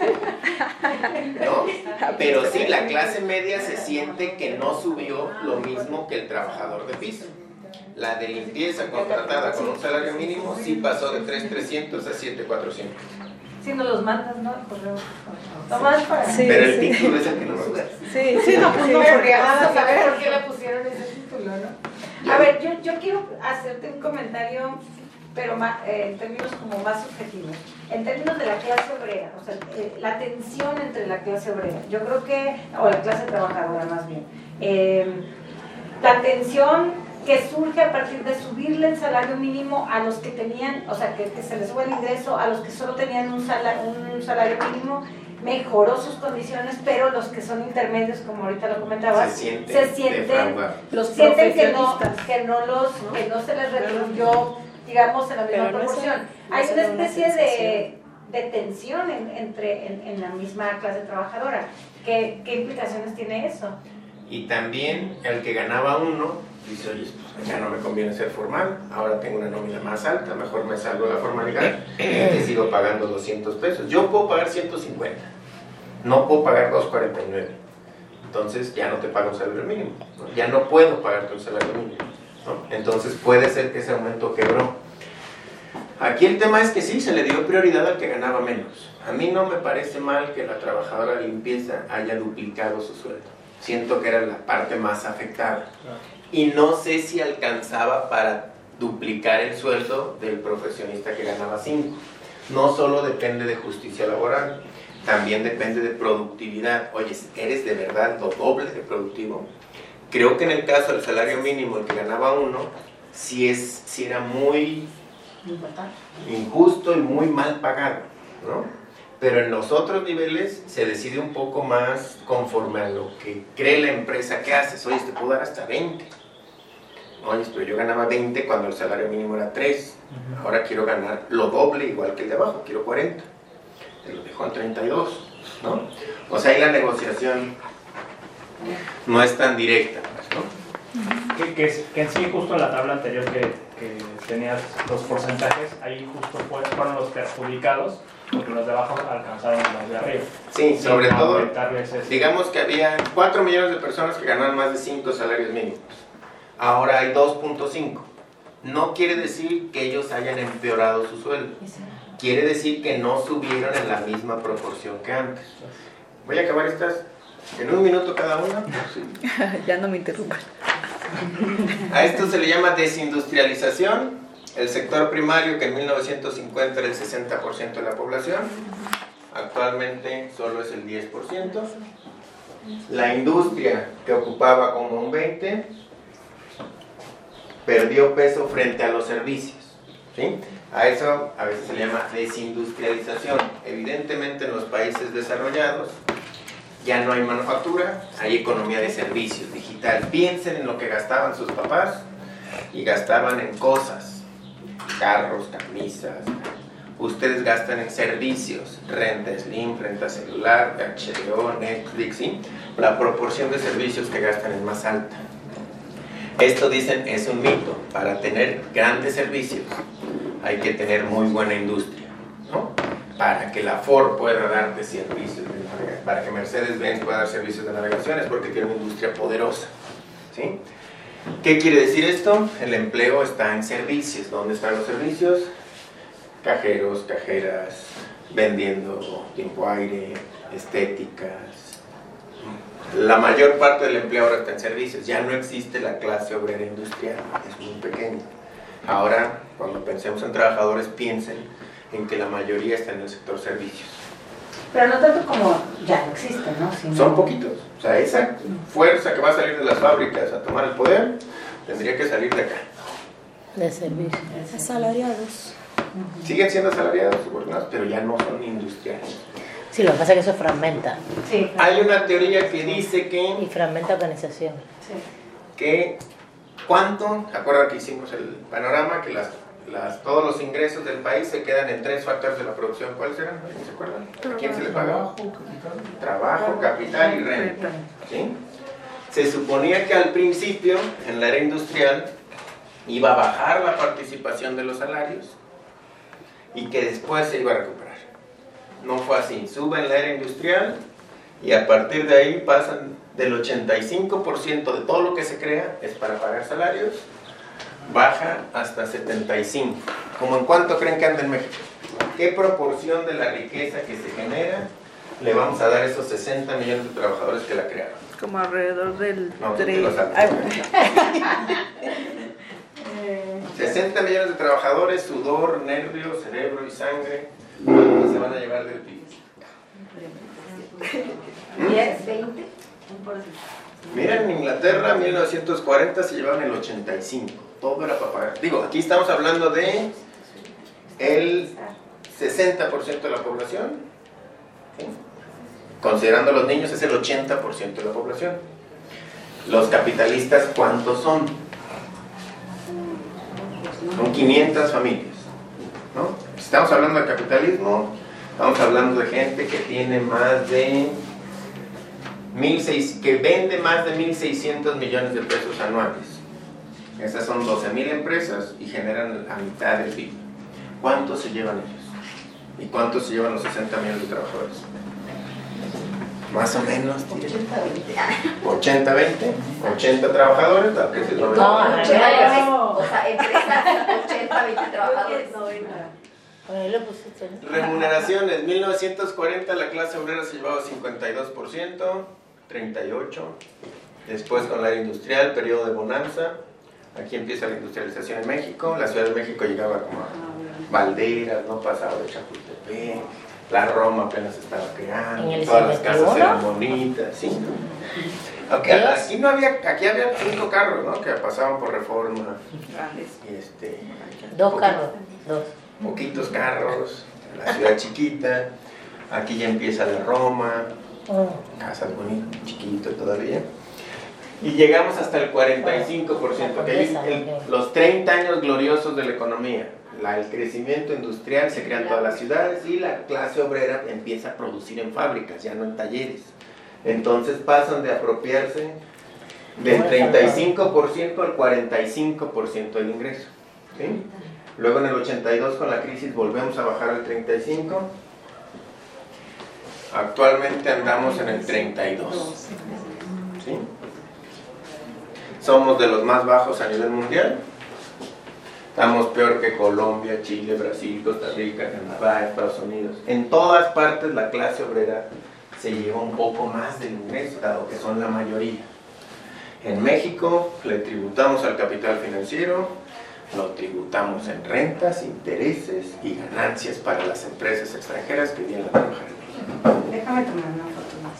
¿No? Pero sí, la clase media se siente que no subió lo mismo que el trabajador de piso. La de limpieza contratada con un salario mínimo sí pasó de tres mil trescientos a siete mil cuatrocientos. Si no los mandas, ¿no? No más para... Sí, pero el título es el que no me gusta. Sí, sí, no, pues no, porque nada saber por qué le pusieron ese título, ¿no? A ver, yo, yo quiero hacerte un comentario, pero más, eh, en términos como más subjetivos. En términos de la clase obrera, o sea, eh, la tensión entre la clase obrera, yo creo que, o la clase trabajadora más bien, eh, la tensión que surge a partir de subirle el salario mínimo a los que tenían, o sea, que, que se les sube el ingreso, a los que solo tenían un salario, un salario mínimo, mejoró sus condiciones, pero los que son intermedios, como ahorita lo comentabas, se sienten, se sienten, los sienten que no, que no los, ¿no? que no se les retribuyó, digamos, en la misma pero proporción. No es, no hay una especie una de, de tensión en, entre, en, en la misma clase trabajadora. ¿Qué, ¿Qué implicaciones tiene eso? Y también el que ganaba uno dice, oye, pues ya no me conviene ser formal, ahora tengo una nómina más alta, mejor me salgo de la formalidad y te sigo pagando doscientos pesos. Yo puedo pagar ciento cincuenta, no puedo pagar doscientos cuarenta y nueve. Entonces ya no te pago un salario mínimo, ¿no? Ya no puedo pagarte un salario mínimo, ¿no? Entonces puede ser que ese aumento quebró. Aquí el tema es que sí, se le dio prioridad al que ganaba menos. A mí no me parece mal que la trabajadora de limpieza haya duplicado su sueldo. Siento que era la parte más afectada. Y no sé si alcanzaba para duplicar el sueldo del profesionista que ganaba cinco. No solo depende de justicia laboral, también depende de productividad. Oye, ¿eres de verdad lo doble de productivo? Creo que en el caso del salario mínimo, el que ganaba uno, sí, es, sí era muy injusto y muy mal pagado, ¿no? Pero en los otros niveles se decide un poco más conforme a lo que cree la empresa que haces. Oye, te puedo dar hasta veinte. Oye, pero yo ganaba veinte cuando el salario mínimo era tres. Ahora quiero ganar lo doble, igual que el de abajo, quiero cuarenta. Te lo dejo en treinta y dos, ¿no? O sea, ahí la negociación no es tan directa, ¿no? Que, que, que en sí, justo en la tabla anterior que, que tenías los porcentajes, ahí justo fue, fueron los perjudicados, porque los de abajo alcanzaron los de arriba. Sí, sobre todo, ese... digamos que había cuatro millones de personas que ganaban más de cinco salarios mínimos. Ahora hay dos punto cinco. No quiere decir que ellos hayan empeorado su sueldo. Quiere decir que no subieron en la misma proporción que antes. Voy a acabar estas en un minuto cada una. Sí. Ya no me interrumpan. A esto se le llama desindustrialización. El sector primario, que en mil novecientos cincuenta era el sesenta por ciento de la población, actualmente solo es el diez por ciento. La industria, que ocupaba como un veinte por ciento, perdió peso frente a los servicios, ¿sí? A eso a veces se le llama desindustrialización. Evidentemente en los países desarrollados ya no hay manufactura, hay economía de servicios, digital. Piensen en lo que gastaban sus papás y gastaban en cosas, carros, camisas. Ustedes gastan en servicios, renta Slim, renta celular, H B O, Netflix, ¿sí? La proporción de servicios que gastan es más alta. Esto, dicen, es un mito. Para tener grandes servicios hay que tener muy buena industria, ¿no? Para que la Ford pueda darte servicios, para que Mercedes-Benz pueda dar servicios de navegación, es porque tiene una industria poderosa, ¿sí? ¿Qué quiere decir esto? El empleo está en servicios. ¿Dónde están los servicios? Cajeros, cajeras, vendiendo tiempo aire, estéticas. La mayor parte del empleo ahora está en servicios. Ya no existe la clase obrera industrial, es muy pequeña. Ahora, cuando pensemos en trabajadores, piensen en que la mayoría está en el sector servicios. Pero no tanto como ya no existe, ¿no? Sino... Son poquitos. O sea, esa fuerza que va a salir de las fábricas a tomar el poder, tendría que salir de acá. De servicios. Asalariados. Siguen siendo asalariados, subordinados, pero ya no son industriales. Sí, lo que pasa es que eso fragmenta. Sí. Hay una teoría que dice que... Y fragmenta organización. Sí. Que cuánto, ¿se acuerdan que hicimos el panorama? Que las, las, todos los ingresos del país se quedan en tres factores de la producción. ¿Cuáles eran? ¿Se acuerdan? ¿A quién se le pagaba? Trabajo, capital. Trabajo, capital y renta. ¿Sí? Se suponía que al principio, en la era industrial, iba a bajar la participación de los salarios y que después se iba a recuperar. No fue así. Sube en la era industrial y a partir de ahí pasan del ochenta y cinco por ciento de todo lo que se crea es para pagar salarios, baja hasta setenta y cinco por ciento. ¿Cómo en cuánto creen que anda en México? ¿Qué proporción de la riqueza que se genera le vamos a dar a esos sesenta millones de trabajadores que la crearon? Como alrededor del No, tú te tres. lo sabes. Ay, bueno. sesenta millones de trabajadores, sudor, nervio, cerebro y sangre, ¿cuánto se van a llevar del P I B? ¿diez, veinte? Mira, en Inglaterra, en mil novecientos cuarenta se llevaban el ochenta y cinco, todo era para pagar. Digo, aquí estamos hablando de el sesenta por ciento de la población, ¿sí? Considerando a los niños es el ochenta por ciento de la población. Los capitalistas, ¿cuántos son? Son quinientas familias, ¿no? Si estamos hablando de capitalismo, estamos hablando de gente que tiene más de mil seiscientos, que vende más de mil seiscientos millones de pesos anuales. Esas son doce mil empresas y generan la mitad del P I B. ¿Cuánto se llevan ellos? ¿Y cuánto se llevan los sesenta millones de trabajadores? Más o menos ochenta veinte. ochenta trabajadores, tal que se lo ven. No, no, o sea, empresas, ochenta, veinte trabajadores. Remuneraciones, mil novecientos cuarenta la clase obrera se llevaba cincuenta y dos por ciento, treinta y ocho por ciento. Después con la era industrial, periodo de bonanza. Aquí empieza la industrialización en México. La Ciudad de México llegaba como a Valderas, no pasaba de Chapultepec. La Roma apenas estaba creando. Todas las casas eran bonitas, ¿sí? Okay, aquí no había, aquí había cinco carros, ¿no? Que pasaban por Reforma. Y este, dos carros, dos. Poquitos carros, la ciudad chiquita. Aquí ya empieza la Roma. Casas bonitas, chiquito todavía. Y llegamos hasta el cuarenta y cinco por ciento, que hay el, los treinta años gloriosos de la economía. La, el crecimiento industrial, se crean todas las ciudades y la clase obrera empieza a producir en fábricas, ya no en talleres. Entonces pasan de apropiarse del treinta y cinco por ciento al cuarenta y cinco por ciento del ingreso, ¿sí? Luego en el ochenta y dos con la crisis volvemos a bajar al treinta y cinco por ciento. Actualmente andamos en el treinta y dos por ciento, ¿sí? Somos de los más bajos a nivel mundial. Estamos peor que Colombia, Chile, Brasil, Costa Rica, Canadá, Estados Unidos. En todas partes la clase obrera se lleva un poco más del ingreso, dado que son la mayoría. En México le tributamos al capital financiero, lo tributamos en rentas, intereses y ganancias para las empresas extranjeras que vienen a trabajar en México. Déjame tomar una foto más.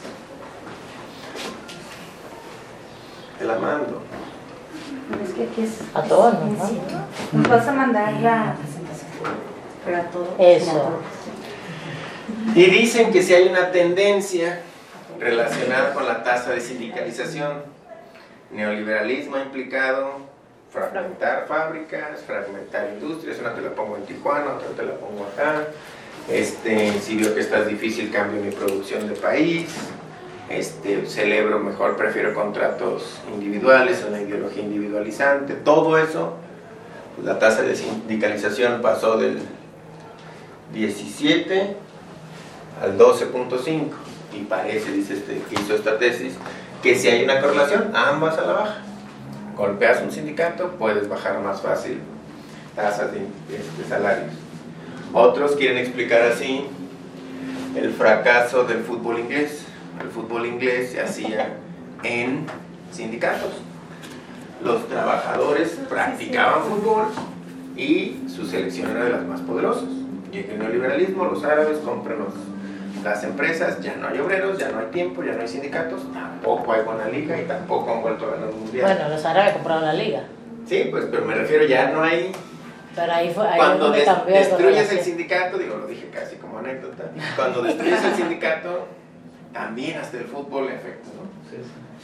Te la mando. Es que aquí es... A todos, ¿no? Nos vas a mandar la presentación, pero a todos. Eso. Y dicen que si hay una tendencia relacionada con la tasa de sindicalización, neoliberalismo ha implicado fragmentar fábricas, fragmentar industrias, una te la pongo en Tijuana, otra te la pongo acá, este, si veo que está difícil cambio mi producción de país, este, celebro mejor, prefiero contratos individuales, una ideología individualizante, todo eso, pues la tasa de sindicalización pasó del diecisiete al doce punto cinco y parece, dice este que hizo esta tesis, que si hay una correlación, ambas a la baja. Golpeas un sindicato, puedes bajar más fácil tasas de, de salarios. Otros quieren explicar así el fracaso del fútbol inglés. El fútbol inglés se hacía en sindicatos. Los trabajadores practicaban fútbol y su selección era de las más poderosas. Llega el neoliberalismo, los árabes compran los, las empresas, ya no hay obreros, ya no hay tiempo, ya no hay sindicatos, tampoco hay buena liga y tampoco han vuelto a ganar un mundial. Bueno, los árabes compraron la liga. Sí, pues, pero me refiero, ya no hay... Pero ahí fue, ahí cuando des, destruyes el el sindicato, digo, lo dije casi como anécdota, cuando destruyes el sindicato, también hasta el fútbol le afecta, ¿no? Sí,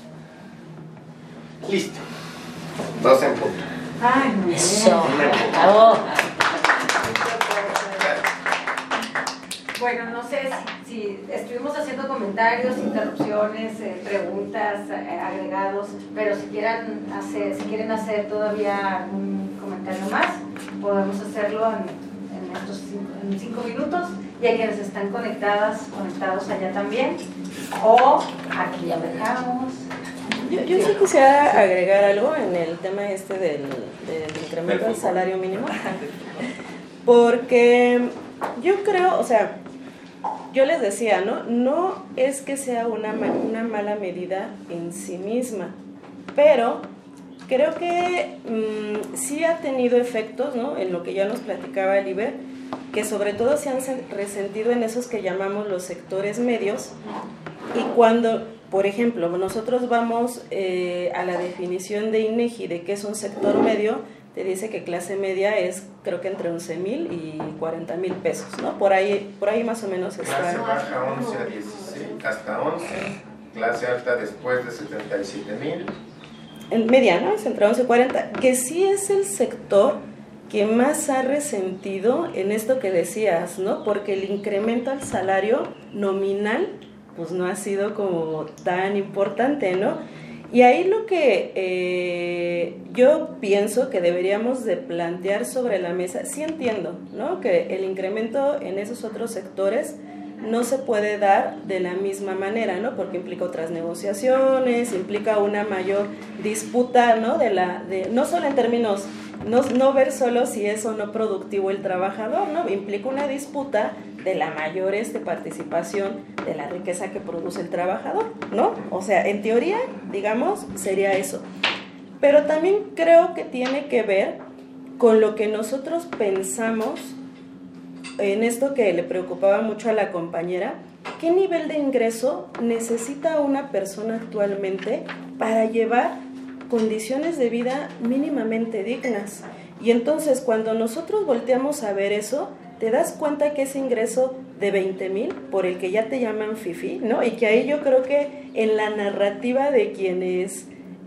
sí. Listo. Dos en punto. Ay, no. Eso, acabó. Bueno, no sé si, si estuvimos haciendo comentarios, interrupciones, eh, preguntas, eh, agregados, pero si quieren hacer, si quieren hacer todavía un comentario más, podemos hacerlo en, en estos cinco, en cinco minutos, y a quienes están conectadas, conectados allá también, o aquí ya dejamos. Yo, yo sí quisiera agregar algo en el tema este del, del incremento del salario mínimo, porque yo creo, o sea, yo les decía, ¿no? No es que sea una, una mala medida en sí misma, pero creo que mmm, sí ha tenido efectos, ¿no? En lo que ya nos platicaba el Iber, que sobre todo se han resentido en esos que llamamos los sectores medios, y cuando, por ejemplo, nosotros vamos eh, a la definición de INEGI de qué es un sector medio, te dice que clase media es, creo que entre once mil y cuarenta mil pesos, ¿no? Por ahí, por ahí más o menos está. Clase baja once a dieciséis, hasta once, clase alta después de setenta y siete mil. En media, ¿no? Es entre once y cuarenta, que sí es el sector que más ha resentido en esto que decías, ¿no? Porque el incremento al salario nominal, pues no ha sido como tan importante, ¿no? Y ahí lo que eh, yo pienso que deberíamos de plantear sobre la mesa, sí entiendo, ¿no?, que el incremento en esos otros sectores no se puede dar de la misma manera, ¿no?, porque implica otras negociaciones, implica una mayor disputa, ¿no?, de la, de, no solo en términos, no, no ver solo si es o no productivo el trabajador, ¿no?, implica una disputa de la mayor este, participación de la riqueza que produce el trabajador, ¿no? O sea, en teoría, digamos, sería eso. Pero también creo que tiene que ver con lo que nosotros pensamos en esto que le preocupaba mucho a la compañera. ¿Qué nivel de ingreso necesita una persona actualmente para llevar condiciones de vida mínimamente dignas? Y entonces, cuando nosotros volteamos a ver eso, te das cuenta que ese ingreso de veinte mil, por el que ya te llaman fifí, ¿no? Y que ahí yo creo que en la narrativa de quienes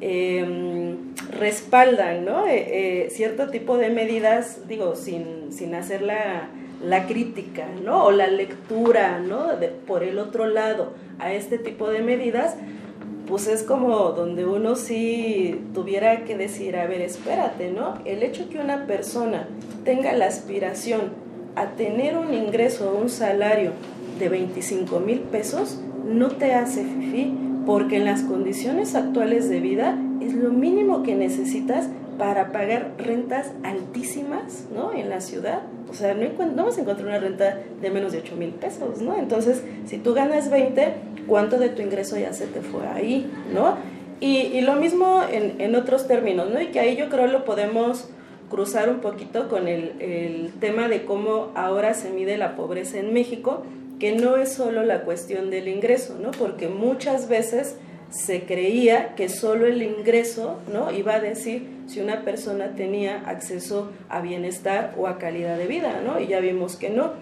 eh, respaldan, ¿no?, eh, eh, cierto tipo de medidas, digo, sin, sin hacer la, la crítica, ¿no?, o la lectura, ¿no?, de, por el otro lado a este tipo de medidas, pues es como donde uno sí tuviera que decir, a ver, espérate, ¿no? El hecho que una persona tenga la aspiración a tener un ingreso, un salario de veinticinco mil pesos, no te hace fifí, porque en las condiciones actuales de vida es lo mínimo que necesitas para pagar rentas altísimas, ¿no?, en la ciudad. O sea, no, no vas a encontrar una renta de menos de ocho mil pesos, ¿no? Entonces, si tú ganas veinte, ¿cuánto de tu ingreso ya se te fue ahí, ¿no? Y, y lo mismo en, en otros términos, ¿no? Y que ahí yo creo lo podemos cruzar un poquito con el, el tema de cómo ahora se mide la pobreza en México, que no es solo la cuestión del ingreso, ¿no?, porque muchas veces se creía que solo el ingreso, ¿no?, iba a decir si una persona tenía acceso a bienestar o a calidad de vida, ¿no?, y ya vimos que no.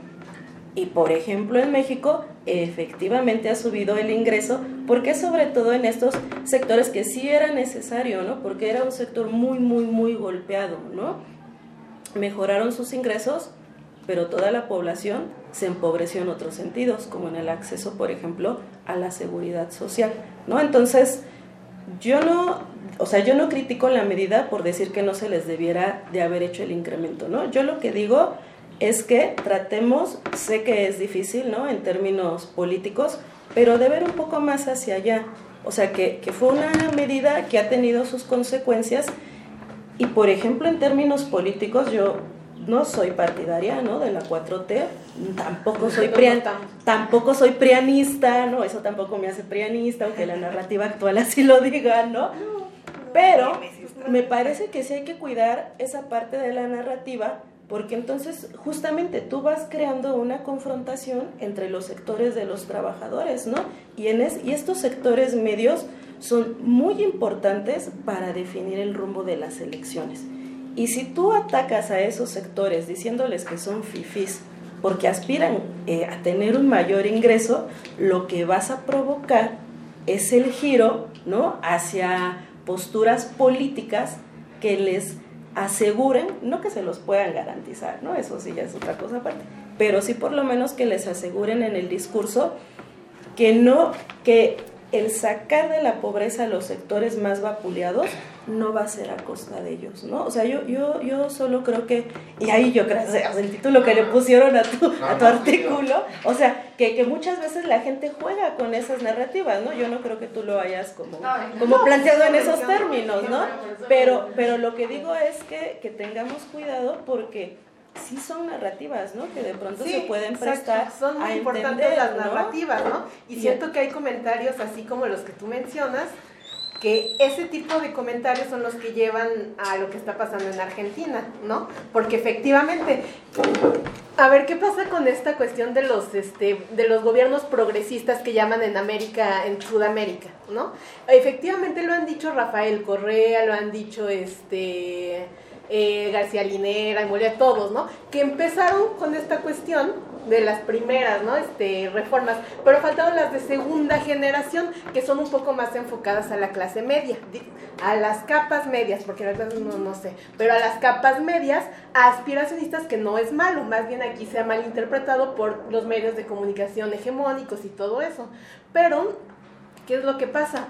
Y por ejemplo en México efectivamente ha subido el ingreso, porque sobre todo en estos sectores que sí era necesario, ¿no?, porque era un sector muy, muy, muy golpeado, ¿no? Mejoraron sus ingresos, pero toda la población se empobreció en otros sentidos, como en el acceso, por ejemplo, a la seguridad social, ¿no? Entonces, yo no, o sea, yo no critico la medida por decir que no se les debiera de haber hecho el incremento, ¿no? Yo lo que digo es que tratemos, sé que es difícil, ¿no?, en términos políticos, pero de ver un poco más hacia allá. O sea, que, que fue una medida que ha tenido sus consecuencias. Y por ejemplo, en términos políticos, yo no soy partidaria, ¿no?, de la cuatro T, tampoco soy prian, tampoco soy prianista, ¿no?, eso tampoco me hace prianista, aunque la narrativa actual así lo diga, ¿no? Pero me parece que sí hay que cuidar esa parte de la narrativa, porque entonces justamente tú vas creando una confrontación entre los sectores de los trabajadores, ¿no? Y, en es, y estos sectores medios son muy importantes para definir el rumbo de las elecciones. Y si tú atacas a esos sectores diciéndoles que son fifís porque aspiran eh, a tener un mayor ingreso, lo que vas a provocar es el giro, ¿no?, hacia posturas políticas que les aseguren, no que se los puedan garantizar, ¿no?, eso sí ya es otra cosa aparte, pero sí por lo menos que les aseguren en el discurso que no, que el sacar de la pobreza a los sectores más vapuleados no va a ser a costa de ellos, ¿no? O sea, yo, yo, yo solo creo que, y ahí yo creo, o sea, el título que le pusieron a tu, a tu artículo, o sea, que, que muchas veces la gente juega con esas narrativas, ¿no? Yo no creo que tú lo hayas como, como planteado en esos términos, ¿no? Pero, pero lo que digo es que, que tengamos cuidado porque sí son narrativas, ¿no?, que de pronto sí, se pueden prestar exacto. Son muy a importantes entender, las ¿no?, narrativas, ¿no? Y siento que hay comentarios así como los que tú mencionas, que ese tipo de comentarios son los que llevan a lo que está pasando en Argentina, ¿no? Porque efectivamente, a ver, ¿qué pasa con esta cuestión de los, este, de los gobiernos progresistas que llaman en América, en Sudamérica, ¿no? Efectivamente lo han dicho Rafael Correa, lo han dicho este... Eh, García Linera, Molia, todos, ¿no?, que empezaron con esta cuestión de las primeras, ¿no?, este, reformas, pero faltaron las de segunda generación, que son un poco más enfocadas a la clase media, a las capas medias, porque la verdad no, no sé, pero a las capas medias, aspiracionistas, que no es malo, más bien aquí se ha malinterpretado por los medios de comunicación hegemónicos y todo eso. Pero, ¿qué es lo que pasa?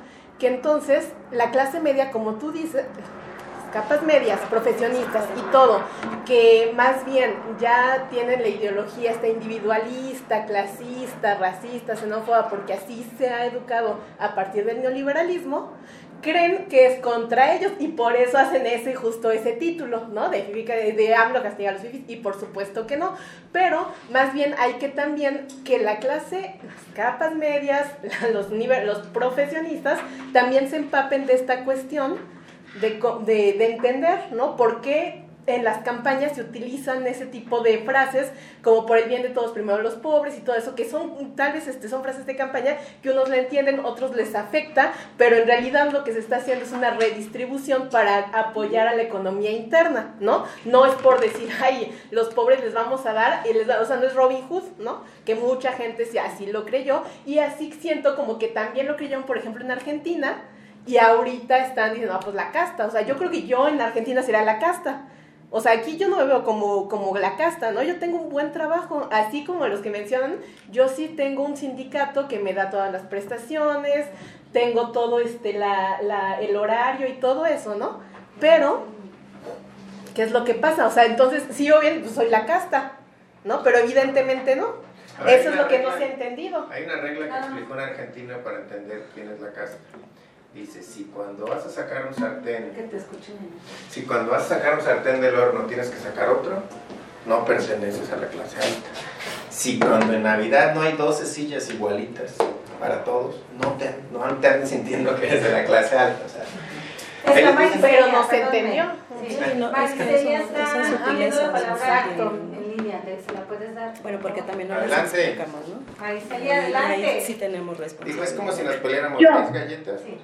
que entonces la clase media, como tú dices, capas medias, profesionistas y todo, que más bien ya tienen la ideología esta individualista, clasista, racista, xenófoba, porque así se ha educado a partir del neoliberalismo, creen que es contra ellos y por eso hacen ese justo ese título, ¿no? De, de AMLO castiga a los fifís, y por supuesto que no, pero más bien hay que también que la clase, las capas medias, los, nivel, los profesionistas también se empapen de esta cuestión de, de, de entender, ¿no? ¿Por qué en las campañas se utilizan ese tipo de frases como por el bien de todos, primero los pobres y todo eso, que son tal vez este, son frases de campaña que unos le entienden, otros les afecta, pero en realidad lo que se está haciendo es una redistribución para apoyar a la economía interna, ¿no? No es por decir, ay, los pobres les vamos a dar, y les da, o sea, no es Robin Hood, ¿no? Que mucha gente sí, así lo creyó, y así siento como que también lo creyeron, por ejemplo, en Argentina, y ahorita están diciendo, ah, pues la casta, o sea, yo creo que yo en Argentina sería la casta. O sea, aquí yo no me veo como, como la casta, ¿no? Yo tengo un buen trabajo, así como los que mencionan, yo sí tengo un sindicato que me da todas las prestaciones, tengo todo este, la, la, el horario y todo eso, ¿no? Pero, ¿qué es lo que pasa? O sea, entonces, sí o bien, pues soy la casta, ¿no? Pero evidentemente no. Ahora, eso es lo que regla, no se ha entendido. Hay una regla que explicó un argentino para entender quién es la casta. Dice, si cuando vas a sacar un sartén, que te escuchen. si cuando vas a sacar un sartén del horno tienes que sacar otro, no perteneces a la clase alta. Si cuando en Navidad no hay doce sillas igualitas para todos, no te, no te andes sintiendo que eres de la clase alta. O sea, es la más, pero no se entendió. Sí, sí, no, es que ella está viendo la palabra en, en línea, ¿se la puedes dar? Bueno, porque también no adelante. Nos explicamos, ¿no? Maricelia, adelante. Ahí sí tenemos responsabilidad. Digo, es como si nos peleáramos Yo. las galletas. Sí.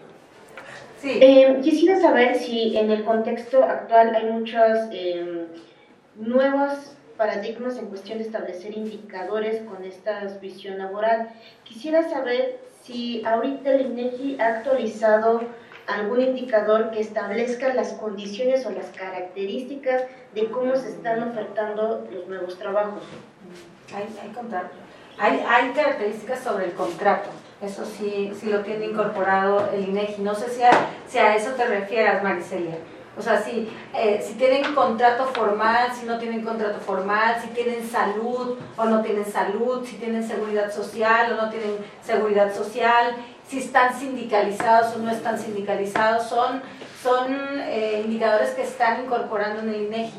Sí. Eh, quisiera saber si en el contexto actual hay muchos eh, nuevos paradigmas en cuestión de establecer indicadores con esta visión laboral. Quisiera saber si ahorita el INEGI ha actualizado algún indicador que establezca las condiciones o las características de cómo se están ofertando los nuevos trabajos. Hay, hay, contrato. hay, hay características sobre el contrato. Eso sí, sí lo tiene incorporado el INEGI. No sé si a, si a eso te refieras, Maricelia. O sea, si, eh, si tienen contrato formal, si no tienen contrato formal, si tienen salud o no tienen salud, si tienen seguridad social o no tienen seguridad social, si están sindicalizados o no están sindicalizados, son, son eh, indicadores que están incorporando en el INEGI.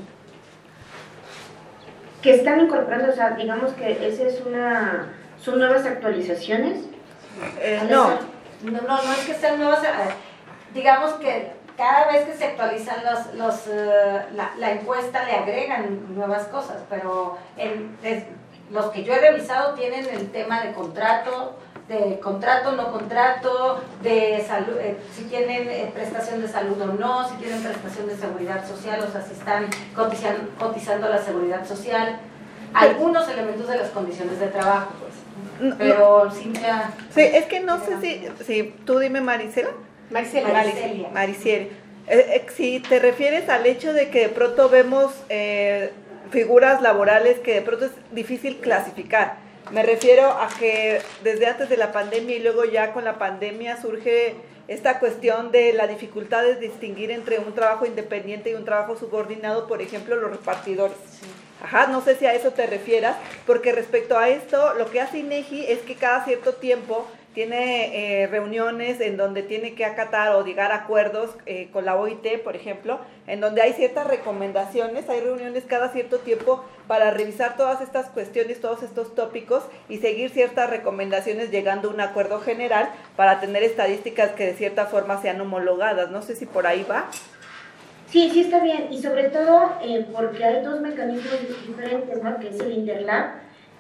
Que están incorporando, o sea, digamos que esa es una, son nuevas actualizaciones. Eh, no. no, no, no es que sean nuevas, digamos que cada vez que se actualizan los, los, uh, la, la encuesta le agregan nuevas cosas, pero en, es, los que yo he revisado tienen el tema de contrato, de contrato, no contrato, de salud, eh, si tienen eh, prestación de salud o no, si tienen prestación de seguridad social, o sea, si están cotizando, cotizando la seguridad social, algunos elementos de las condiciones de trabajo, pues. Pero Cintia... Sí, es que no sé si, si tú dime Maricela. Maricelia. Maricelia. Maricelia. Eh, eh, si te refieres al hecho de que de pronto vemos eh, figuras laborales que de pronto es difícil clasificar. Me refiero a que desde antes de la pandemia y luego ya con la pandemia surge esta cuestión de la dificultad de distinguir entre un trabajo independiente y un trabajo subordinado, por ejemplo, los repartidores. Sí. Ajá, no sé si a eso te refieras, porque respecto a esto, lo que hace INEGI es que cada cierto tiempo tiene eh, reuniones en donde tiene que acatar o llegar a acuerdos eh, con la O I T, por ejemplo, en donde hay ciertas recomendaciones, hay reuniones cada cierto tiempo para revisar todas estas cuestiones, todos estos tópicos y seguir ciertas recomendaciones llegando a un acuerdo general para tener estadísticas que de cierta forma sean homologadas. No sé si por ahí va. Sí, sí está bien, y sobre todo eh, porque hay dos mecanismos diferentes, ¿no? Que es el Interlab,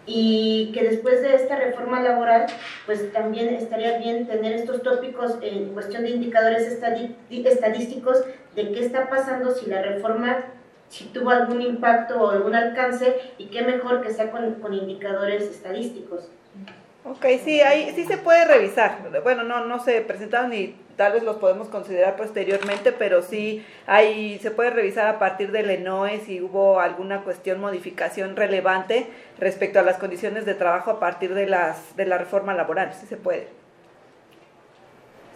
y que después de esta reforma laboral, pues también estaría bien tener estos tópicos en cuestión de indicadores estadísticos de qué está pasando, si la reforma, si tuvo algún impacto o algún alcance, y qué mejor que sea con, con indicadores estadísticos. Ok, sí, ahí sí se puede revisar. Bueno, no, no se presentaron y tal vez los podemos considerar posteriormente, pero sí hay, se puede revisar a partir del ENOE si hubo alguna cuestión, modificación relevante respecto a las condiciones de trabajo a partir de las de la reforma laboral, sí se puede.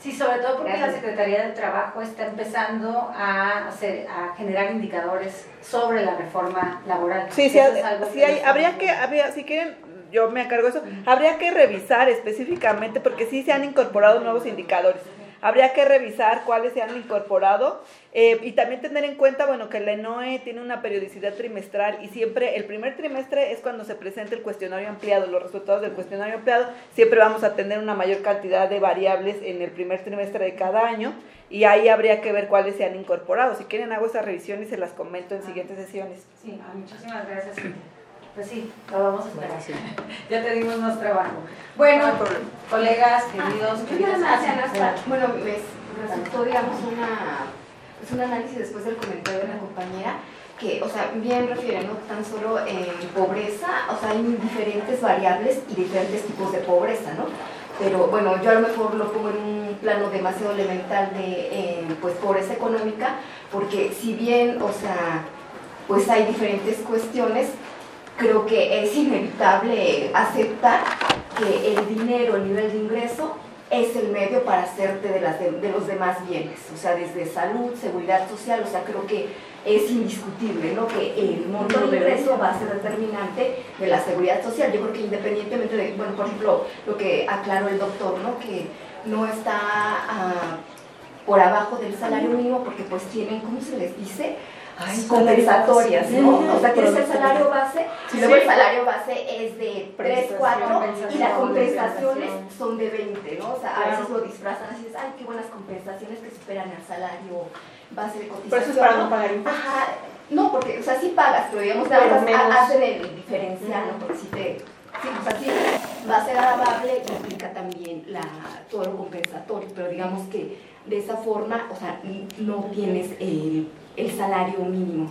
Sí, sobre todo porque Gracias. la Secretaría del Trabajo está empezando a, hacer, a generar indicadores sobre la reforma laboral. Sí, sí, Eso es algo sí que hay, nos habría preocupa. que, habría, si quieren, yo me encargo de eso, habría que revisar específicamente, porque sí se han incorporado nuevos indicadores. Habría que revisar cuáles se han incorporado eh, y también tener en cuenta, bueno, que la ENOE tiene una periodicidad trimestral y siempre el primer trimestre es cuando se presenta el cuestionario ampliado, los resultados del cuestionario ampliado, siempre vamos a tener una mayor cantidad de variables en el primer trimestre de cada año y ahí habría que ver cuáles se han incorporado. Si quieren hago esa revisión y se las comento en siguientes sesiones. Sí, muchísimas gracias, Cintia. Pues sí, lo vamos a esperar. Ya te dimos más trabajo. Bueno, colegas, queridos, Yo queridas. nada más, ah, Ana, sí, hasta- bueno, me resultó, digamos, una, pues un análisis después del comentario de la compañera, que, o sea, bien refiere, no tan solo en pobreza, o sea, hay diferentes variables y diferentes tipos de pobreza, ¿no? Pero bueno, yo a lo mejor lo pongo en un plano demasiado elemental de, eh, pues, pobreza económica, porque si bien, o sea, pues hay diferentes cuestiones, creo que es inevitable aceptar que el dinero, el nivel de ingreso, es el medio para hacerte de, las de, de los demás bienes, o sea, desde salud, seguridad social, o sea, creo que es indiscutible, ¿no? Que el monto de ingreso va a ser determinante de la seguridad social. Yo creo que independientemente de, bueno, por ejemplo, lo que aclaró el doctor, ¿no? Que no está ah, por abajo del salario mínimo porque pues tienen, ¿cómo se les dice? Ay, compensatorias, ¿no? O sea, tienes el salario base y luego el salario base es de tres, cuatro y las compensaciones son de veinte, ¿no? O sea, a veces lo disfrazan así, es, ay, qué buenas compensaciones que superan el salario base de cotización. Pero eso es para no pagar impuestos. Ajá, no, porque, o sea, sí pagas, pero digamos, Pero nada más menos. hacen el diferencial, ¿no? Porque si te, sí, o sea, sí, base agravable implica también la, todo lo compensatorio, pero digamos que de esa forma, o sea, no tienes el el salario mínimo.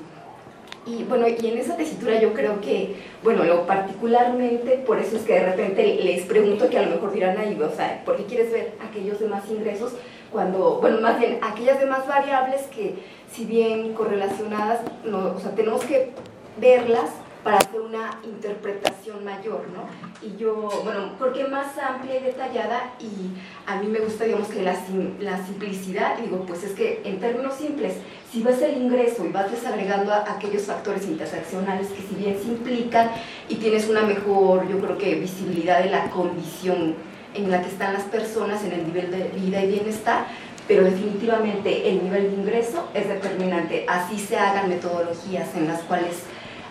Y bueno, y en esa tesitura yo creo que, bueno, lo particularmente, por eso es que de repente les pregunto que a lo mejor dirán ahí, o sea, ¿por qué quieres ver aquellos demás ingresos cuando, bueno, más bien aquellas demás variables que si bien correlacionadas, no, o sea, tenemos que verlas para hacer una interpretación mayor, ¿no? Y yo, bueno, creo que más amplia y detallada, y a mí me gusta, digamos, que la, sim, la simplicidad, digo, pues es que en términos simples, si ves el ingreso y vas desagregando a aquellos factores interseccionales que si bien se implican y tienes una mejor, yo creo que visibilidad de la condición en la que están las personas en el nivel de vida y bienestar, pero definitivamente el nivel de ingreso es determinante, así se hagan metodologías en las cuales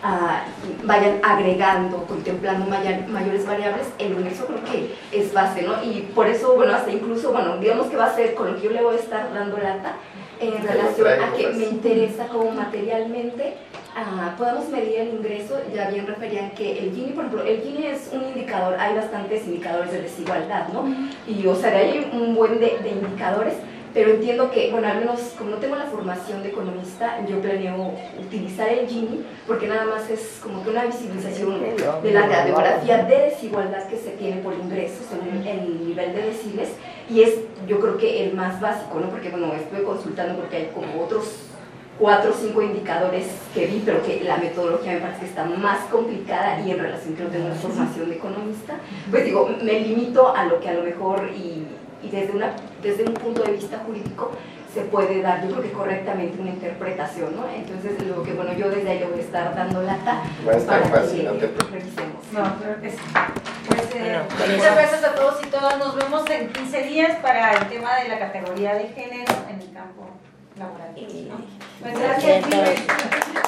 Uh, vayan agregando, contemplando mayor, mayores variables, el ingreso creo que es base, ¿no? Y por eso, bueno, hasta incluso, bueno, digamos que va a ser con lo que yo le voy a estar dando lata en relación a que me interesa como materialmente uh, podamos medir el ingreso. Ya bien referían que el Gini, por ejemplo, el Gini es un indicador, hay bastantes indicadores de desigualdad, ¿no? Y, o sea, de ahí un buen de, de indicadores, pero entiendo que, bueno, al menos como no tengo la formación de economista, yo planeo utilizar el Gini porque nada más es como que una visibilización de la radiografía de desigualdad que se tiene por ingresos en el nivel de deciles, y es, yo creo que el más básico, ¿no? Porque, bueno, estuve consultando porque hay como otros cuatro o cinco indicadores que vi, pero que la metodología me parece que está más complicada y en relación que no tengo la formación de economista, pues digo, me limito a lo que a lo mejor y y desde, una, desde un punto de vista jurídico se puede dar, yo creo que correctamente, una interpretación, ¿no? Entonces, lo que, bueno, yo desde ahí le voy a estar dando lata Va a estar para fácil, que no te preocupes. revisemos. No, creo que sí. Pues, eh, Bueno, muchas gracias a todos y todas. Nos vemos en quince días para el tema de la categoría de género en el campo laboral. ¿No? Pues gracias, Vives.